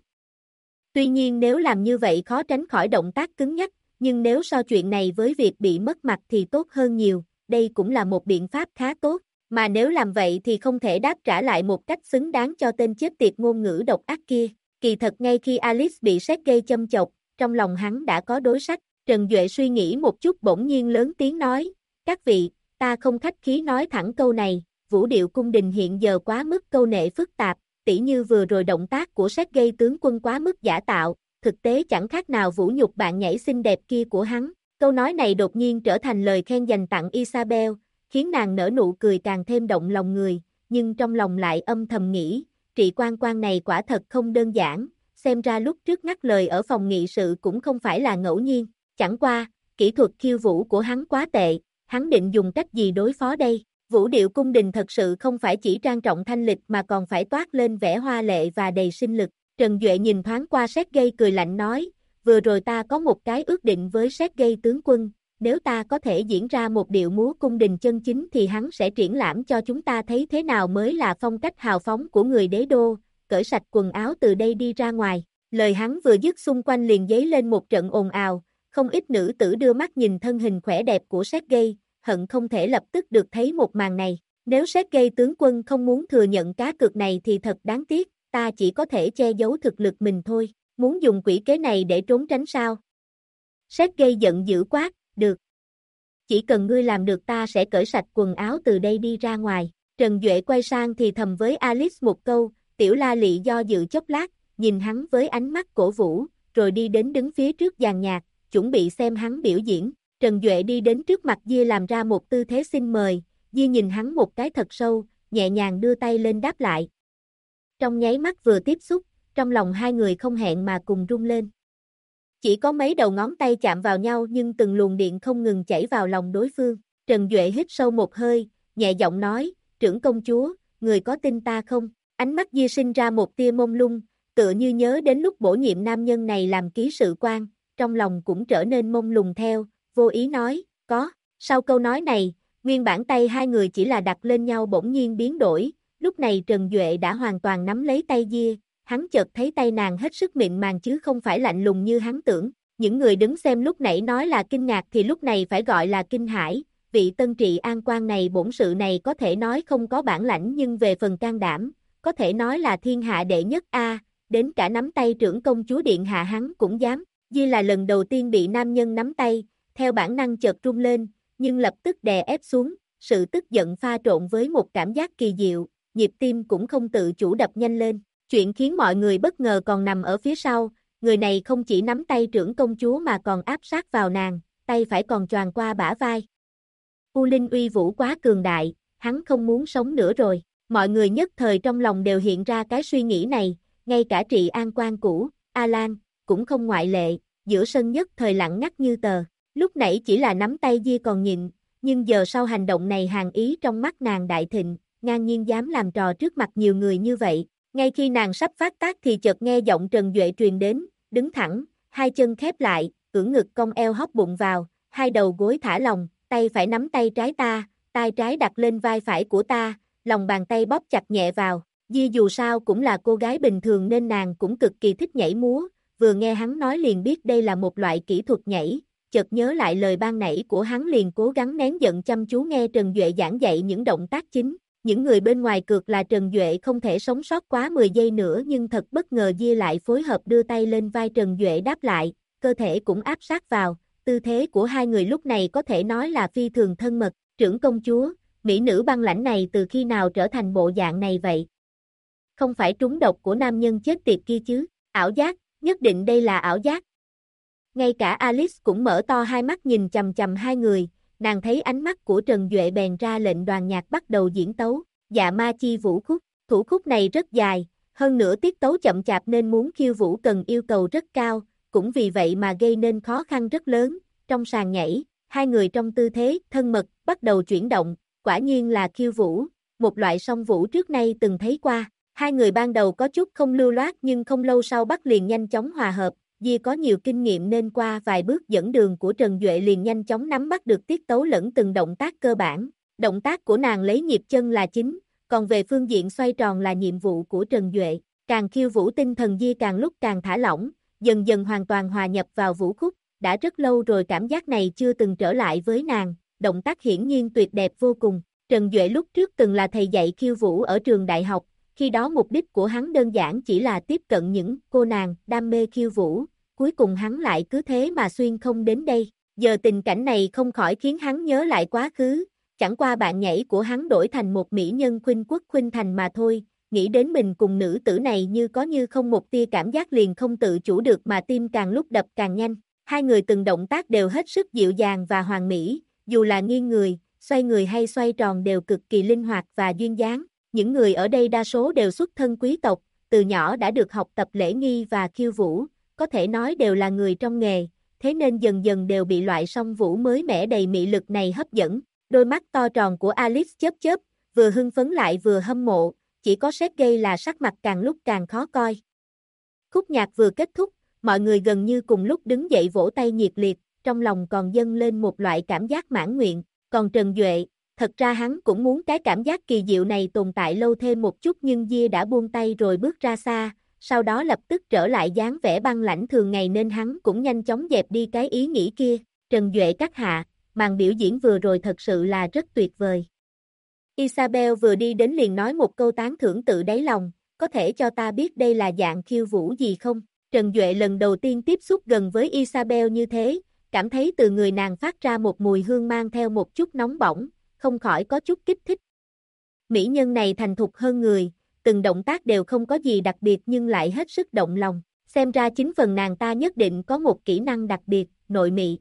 Tuy nhiên nếu làm như vậy khó tránh khỏi động tác cứng nhắc, nhưng nếu so chuyện này với việc bị mất mặt thì tốt hơn nhiều, đây cũng là một biện pháp khá tốt, mà nếu làm vậy thì không thể đáp trả lại một cách xứng đáng cho tên chết tiệt ngôn ngữ độc ác kia. Kỳ thật ngay khi Alice bị Sergei châm chọc, trong lòng hắn đã có đối sách, Trần Duệ suy nghĩ một chút bỗng nhiên lớn tiếng nói, các vị, ta không khách khí nói thẳng câu này, vũ điệu cung đình hiện giờ quá mức câu nệ phức tạp, tỉ như vừa rồi động tác của Sergei tướng quân quá mức giả tạo, thực tế chẳng khác nào vũ nhục bạn nhảy xinh đẹp kia của hắn. Câu nói này đột nhiên trở thành lời khen dành tặng Isabel, khiến nàng nở nụ cười càng thêm động lòng người, nhưng trong lòng lại âm thầm nghĩ, Trị Quan này quả thật không đơn giản, xem ra lúc trước ngắt lời ở phòng nghị sự cũng không phải là ngẫu nhiên, chẳng qua, kỹ thuật khiêu vũ của hắn quá tệ, hắn định dùng cách gì đối phó đây? Vũ điệu cung đình thật sự không phải chỉ trang trọng thanh lịch mà còn phải toát lên vẻ hoa lệ và đầy sinh lực. Trần Duệ nhìn thoáng qua Sergei cười lạnh nói, vừa rồi ta có một cái ước định với Sergei tướng quân, nếu ta có thể diễn ra một điệu múa cung đình chân chính thì hắn sẽ triển lãm cho chúng ta thấy thế nào mới là phong cách hào phóng của người đế đô, cởi sạch quần áo từ đây đi ra ngoài. Lời hắn vừa dứt xung quanh liền dấy lên một trận ồn ào, không ít nữ tử đưa mắt nhìn thân hình khỏe đẹp của Sergei, hận không thể lập tức được thấy một màn này. Nếu Sergei tướng quân không muốn thừa nhận cá cược này thì thật đáng tiếc, ta chỉ có thể che giấu thực lực mình thôi, muốn dùng quỷ kế này để trốn tránh sao? Sergei giận dữ quát, được. Chỉ cần ngươi làm được ta sẽ cởi sạch quần áo từ đây đi ra ngoài. Trần Duệ quay sang thì thầm với Alice một câu, Tiểu La Lị do dự chốc lát, nhìn hắn với ánh mắt cổ vũ, rồi đi đến đứng phía trước dàn nhạc, chuẩn bị xem hắn biểu diễn. Trần Duệ đi đến trước mặt Dia làm ra một tư thế xin mời, Dia nhìn hắn một cái thật sâu, nhẹ nhàng đưa tay lên đáp lại. Trong nháy mắt vừa tiếp xúc, trong lòng hai người không hẹn mà cùng rung lên. Chỉ có mấy đầu ngón tay chạm vào nhau nhưng từng luồng điện không ngừng chảy vào lòng đối phương. Trần Duệ hít sâu một hơi, nhẹ giọng nói, trưởng công chúa, người có tin ta không? Ánh mắt Dia sinh ra một tia mông lung, tựa như nhớ đến lúc bổ nhiệm nam nhân này làm ký sự quan, trong lòng cũng trở nên mông lung theo, vô ý nói, có. Sau câu nói này, nguyên bản tay hai người chỉ là đặt lên nhau bỗng nhiên biến đổi, lúc này Trần Duệ đã hoàn toàn nắm lấy tay Dia, hắn chợt thấy tay nàng hết sức mịn màng chứ không phải lạnh lùng như hắn tưởng. Những người đứng xem lúc nãy nói là kinh ngạc thì lúc này phải gọi là kinh hãi, vị tân trị an quan này bổn sự này có thể nói không có bản lãnh nhưng về phần can đảm, có thể nói là thiên hạ đệ nhất a, đến cả nắm tay trưởng công chúa điện hạ hắn cũng dám. Dia là lần đầu tiên bị nam nhân nắm tay, theo bản năng chợt rung lên, nhưng lập tức đè ép xuống, sự tức giận pha trộn với một cảm giác kỳ diệu, nhịp tim cũng không tự chủ đập nhanh lên. Chuyện khiến mọi người bất ngờ còn nằm ở phía sau, người này không chỉ nắm tay trưởng công chúa mà còn áp sát vào nàng, tay phải còn choàng qua bả vai. U Linh uy vũ quá cường đại, hắn không muốn sống nữa rồi. Mọi người nhất thời trong lòng đều hiện ra cái suy nghĩ này, ngay cả trị an quan cũ, Alan, cũng không ngoại lệ, giữa sân nhất thời lặng ngắt như tờ. Lúc nãy chỉ là nắm tay Dia còn nhịn, nhưng giờ sau hành động này hàn ý trong mắt nàng đại thịnh, ngang nhiên dám làm trò trước mặt nhiều người như vậy. Ngay khi nàng sắp phát tác thì chợt nghe giọng Trần Duệ truyền đến, đứng thẳng, hai chân khép lại, ưỡn ngực cong eo hóp bụng vào, hai đầu gối thả lỏng, tay phải nắm tay trái ta, tay trái đặt lên vai phải của ta, lòng bàn tay bóp chặt nhẹ vào. Dia dù sao cũng là cô gái bình thường nên nàng cũng cực kỳ thích nhảy múa, vừa nghe hắn nói liền biết đây là một loại kỹ thuật nhảy, chợt nhớ lại lời ban nãy của hắn liền cố gắng nén giận chăm chú nghe Trần Duệ giảng dạy những động tác chính. Những người bên ngoài cược là Trần Duệ không thể sống sót quá 10 giây nữa nhưng thật bất ngờ Dia lại phối hợp đưa tay lên vai Trần Duệ đáp lại, cơ thể cũng áp sát vào, tư thế của hai người lúc này có thể nói là phi thường thân mật. Trưởng công chúa, mỹ nữ băng lãnh này từ khi nào trở thành bộ dạng này vậy? Không phải trúng độc của nam nhân chết tiệt kia chứ? Ảo giác, nhất định đây là ảo giác. Ngay cả Alice cũng mở to hai mắt nhìn chằm chằm hai người. Nàng thấy ánh mắt của Trần Duệ bèn ra lệnh đoàn nhạc bắt đầu diễn tấu, Dạ Ma Chi Vũ Khúc. Thủ khúc này rất dài, hơn nữa tiết tấu chậm chạp nên muốn khiêu vũ cần yêu cầu rất cao, cũng vì vậy mà gây nên khó khăn rất lớn. Trong sàn nhảy, hai người trong tư thế thân mật bắt đầu chuyển động, quả nhiên là khiêu vũ, một loại song vũ trước nay từng thấy qua. Hai người ban đầu có chút không lưu loát nhưng không lâu sau bắt liền nhanh chóng hòa hợp. Dia có nhiều kinh nghiệm nên qua vài bước dẫn đường của Trần Duệ liền nhanh chóng nắm bắt được tiết tấu lẫn từng động tác cơ bản. Động tác của nàng lấy nhịp chân là chính, còn về phương diện xoay tròn là nhiệm vụ của Trần Duệ. Càng khiêu vũ tinh thần Dia càng lúc càng thả lỏng, dần dần hoàn toàn hòa nhập vào vũ khúc. Đã rất lâu rồi cảm giác này chưa từng trở lại với nàng, động tác hiển nhiên tuyệt đẹp vô cùng. Trần Duệ lúc trước từng là thầy dạy khiêu vũ ở trường đại học. Khi đó mục đích của hắn đơn giản chỉ là tiếp cận những cô nàng đam mê khiêu vũ, cuối cùng hắn lại cứ thế mà xuyên không đến đây. Giờ tình cảnh này không khỏi khiến hắn nhớ lại quá khứ, chẳng qua bạn nhảy của hắn đổi thành một mỹ nhân khuynh quốc khuynh thành mà thôi, nghĩ đến mình cùng nữ tử này như có như không một tia cảm giác liền không tự chủ được mà tim càng lúc đập càng nhanh. Hai người từng động tác đều hết sức dịu dàng và hoàn mỹ, dù là nghiêng người, xoay người hay xoay tròn đều cực kỳ linh hoạt và duyên dáng. Những người ở đây đa số đều xuất thân quý tộc, từ nhỏ đã được học tập lễ nghi và khiêu vũ, có thể nói đều là người trong nghề, thế nên dần dần đều bị loại song vũ mới mẻ đầy mị lực này hấp dẫn. Đôi mắt to tròn của Alice chớp chớp, vừa hưng phấn lại vừa hâm mộ, chỉ có Sergei là sắc mặt càng lúc càng khó coi. Khúc nhạc vừa kết thúc, mọi người gần như cùng lúc đứng dậy vỗ tay nhiệt liệt, trong lòng còn dâng lên một loại cảm giác mãn nguyện, còn Trần Duệ, thật ra hắn cũng muốn cái cảm giác kỳ diệu này tồn tại lâu thêm một chút nhưng Dia đã buông tay rồi bước ra xa, sau đó lập tức trở lại dáng vẻ băng lãnh thường ngày nên hắn cũng nhanh chóng dẹp đi cái ý nghĩ kia. Trần Duệ các hạ, màn biểu diễn vừa rồi thật sự là rất tuyệt vời. Isabel vừa đi đến liền nói một câu tán thưởng tự đáy lòng, có thể cho ta biết đây là dạng khiêu vũ gì không? Trần Duệ lần đầu tiên tiếp xúc gần với Isabel như thế, cảm thấy từ người nàng phát ra một mùi hương mang theo một chút nóng bỏng, không khỏi có chút kích thích. Mỹ nhân này thành thục hơn người, từng động tác đều không có gì đặc biệt nhưng lại hết sức động lòng, xem ra chính phần nàng ta nhất định có một kỹ năng đặc biệt, nội mị.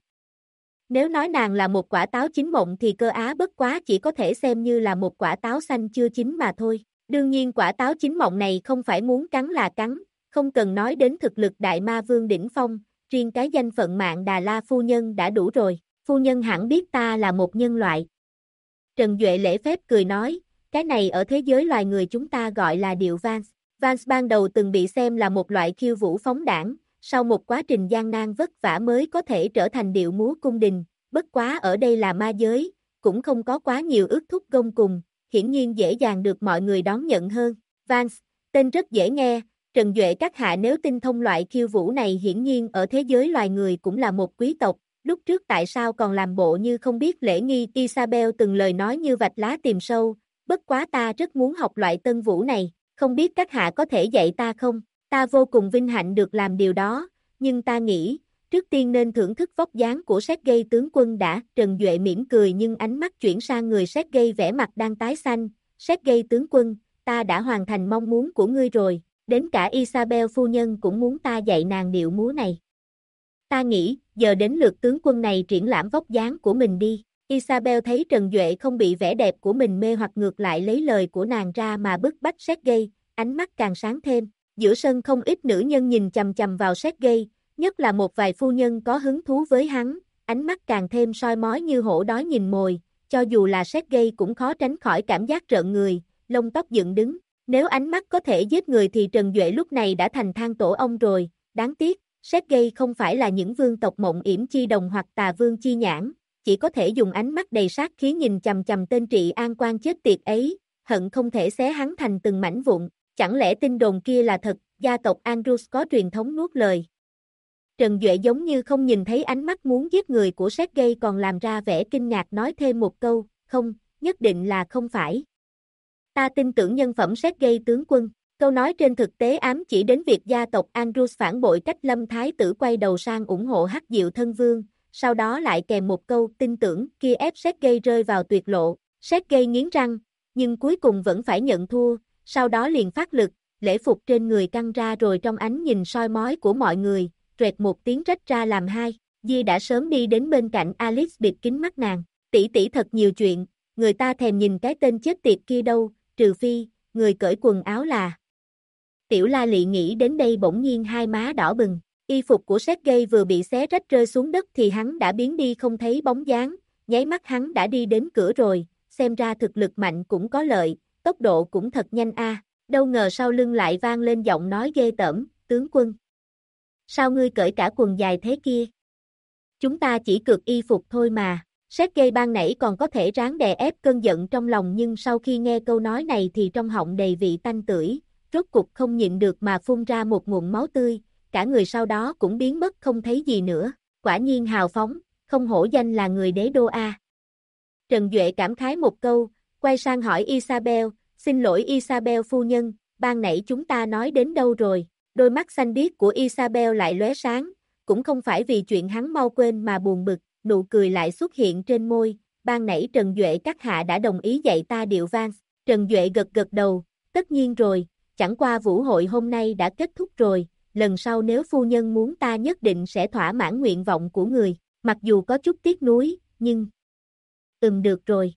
Nếu nói nàng là một quả táo chín mọng thì Cơ Á bất quá chỉ có thể xem như là một quả táo xanh chưa chín mà thôi. Đương nhiên quả táo chín mọng này không phải muốn cắn là cắn, không cần nói đến thực lực đại ma vương đỉnh phong, riêng cái danh phận Mạn Đà La phu nhân đã đủ rồi, phu nhân hẳn biết ta là một nhân loại. Trần Duệ lễ phép cười nói, cái này ở thế giới loài người chúng ta gọi là điệu Vance. Vance ban đầu từng bị xem là một loại khiêu vũ phóng đãng, sau một quá trình gian nan vất vả mới có thể trở thành điệu múa cung đình, bất quá ở đây là ma giới, cũng không có quá nhiều ước thúc gông cùng, hiển nhiên dễ dàng được mọi người đón nhận hơn. Vance, tên rất dễ nghe, Trần Duệ các hạ nếu tinh thông loại khiêu vũ này hiển nhiên ở thế giới loài người cũng là một quý tộc, lúc trước tại sao còn làm bộ như không biết lễ nghi. Isabel từng lời nói như vạch lá tìm sâu, bất quá ta rất muốn học loại tân vũ này, không biết các hạ có thể dạy ta không? Ta vô cùng vinh hạnh được làm điều đó, nhưng ta nghĩ, trước tiên nên thưởng thức vóc dáng của Sergei tướng quân đã. Trần Duệ mỉm cười nhưng ánh mắt chuyển sang người Sergei vẻ mặt đang tái xanh. Sergei tướng quân, ta đã hoàn thành mong muốn của ngươi rồi, đến cả Isabel phu nhân cũng muốn ta dạy nàng điệu múa này. Ta nghĩ, giờ đến lượt tướng quân này triển lãm vóc dáng của mình đi. Isabel thấy Trần Duệ không bị vẻ đẹp của mình mê hoặc ngược lại lấy lời của nàng ra mà bức bách Sergei, ánh mắt càng sáng thêm. Giữa sân không ít nữ nhân nhìn chằm chằm vào Sergei, nhất là một vài phu nhân có hứng thú với hắn, ánh mắt càng thêm soi mói như hổ đói nhìn mồi, cho dù là Sergei cũng khó tránh khỏi cảm giác rợn người, lông tóc dựng đứng. Nếu ánh mắt có thể giết người thì Trần Duệ lúc này đã thành than tổ ong rồi, đáng tiếc, Sergei không phải là những vương tộc Mộng Yểm Chi Đồng hoặc Tà Vương Chi Nhãn, chỉ có thể dùng ánh mắt đầy sát khí nhìn chằm chằm tên Trị An Quan chết tiệt ấy, hận không thể xé hắn thành từng mảnh vụn. Chẳng lẽ tin đồn kia là thật, gia tộc Andrews có truyền thống nuốt lời. Trần Duệ giống như không nhìn thấy ánh mắt muốn giết người của Sergei còn làm ra vẻ kinh ngạc nói thêm một câu, không, nhất định là không phải. Ta tin tưởng nhân phẩm Sergei tướng quân. Câu nói trên thực tế ám chỉ đến việc gia tộc Andrews phản bội cách Lâm Thái tử quay đầu sang ủng hộ Hắc Diệu Thân Vương, sau đó lại kèm một câu tin tưởng kia ép Sergei rơi vào tuyệt lộ. Sergei nghiến răng, nhưng cuối cùng vẫn phải nhận thua, sau đó liền phát lực, lễ phục trên người căng ra rồi trong ánh nhìn soi mói của mọi người, rẹt một tiếng rách ra làm hai. Di đã sớm đi đến bên cạnh Alice bịt kín mắt nàng, tỷ tỷ thật nhiều chuyện, người ta thèm nhìn cái tên chết tiệt kia đâu, trừ phi, người cởi quần áo là. Tiểu La Lị nghĩ đến đây bỗng nhiên hai má đỏ bừng, y phục của Sergei vừa bị xé rách rơi xuống đất thì hắn đã biến đi không thấy bóng dáng, nháy mắt hắn đã đi đến cửa rồi, xem ra thực lực mạnh cũng có lợi, tốc độ cũng thật nhanh a. Đâu ngờ sau lưng lại vang lên giọng nói ghê tởm, tướng quân. Sao ngươi cởi cả quần dài thế kia? Chúng ta chỉ cược y phục thôi mà. Sergei ban nãy còn có thể ráng đè ép cơn giận trong lòng nhưng sau khi nghe câu nói này thì trong họng đầy vị tanh tưởi, rốt cục không nhịn được mà phun ra một ngụm máu tươi, cả người sau đó cũng biến mất không thấy gì nữa. Quả nhiên hào phóng, không hổ danh là người đế đô a. Trần Duệ cảm khái một câu, quay sang hỏi Isabel, xin lỗi Isabel phu nhân, ban nãy chúng ta nói đến đâu rồi? Đôi mắt xanh biếc của Isabel lại lóe sáng, cũng không phải vì chuyện hắn mau quên mà buồn bực, nụ cười lại xuất hiện trên môi, ban nãy Trần Duệ các hạ đã đồng ý dạy ta điệu Vance. Trần Duệ gật gật đầu, tất nhiên rồi, chẳng qua vũ hội hôm nay đã kết thúc rồi, lần sau nếu phu nhân muốn ta nhất định sẽ thỏa mãn nguyện vọng của người, mặc dù có chút tiếc nuối, nhưng... được rồi.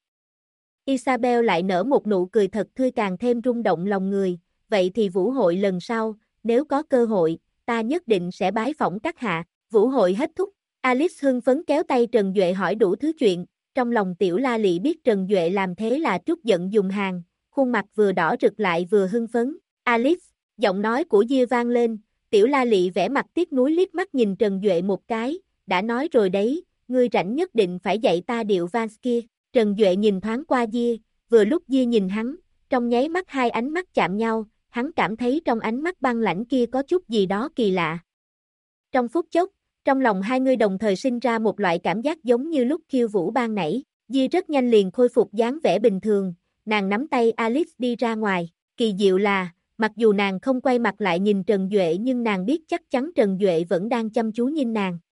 Isabel lại nở một nụ cười thật tươi càng thêm rung động lòng người, vậy thì vũ hội lần sau, nếu có cơ hội, ta nhất định sẽ bái phỏng các hạ. Vũ hội hết thúc, Alice hưng phấn kéo tay Trần Duệ hỏi đủ thứ chuyện, trong lòng Tiểu La Lị biết Trần Duệ làm thế là trút giận dùng hàng, khuôn mặt vừa đỏ rực lại vừa hưng phấn. Alice, giọng nói của Dia vang lên, Tiểu La Lị vẻ mặt tiếc nuối liếc mắt nhìn Trần Duệ một cái, đã nói rồi đấy, ngươi rảnh nhất định phải dạy ta điệu Vance kia. Trần Duệ nhìn thoáng qua Dia, vừa lúc Dia nhìn hắn, trong nháy mắt hai ánh mắt chạm nhau, hắn cảm thấy trong ánh mắt băng lãnh kia có chút gì đó kỳ lạ. Trong phút chốc, trong lòng hai người đồng thời sinh ra một loại cảm giác giống như lúc khiêu vũ ban nãy, Dia rất nhanh liền khôi phục dáng vẻ bình thường, nàng nắm tay Alice đi ra ngoài, kỳ diệu là, Mặc dù nàng không quay mặt lại nhìn Trần Duệ nhưng nàng biết chắc chắn Trần Duệ vẫn đang chăm chú nhìn nàng.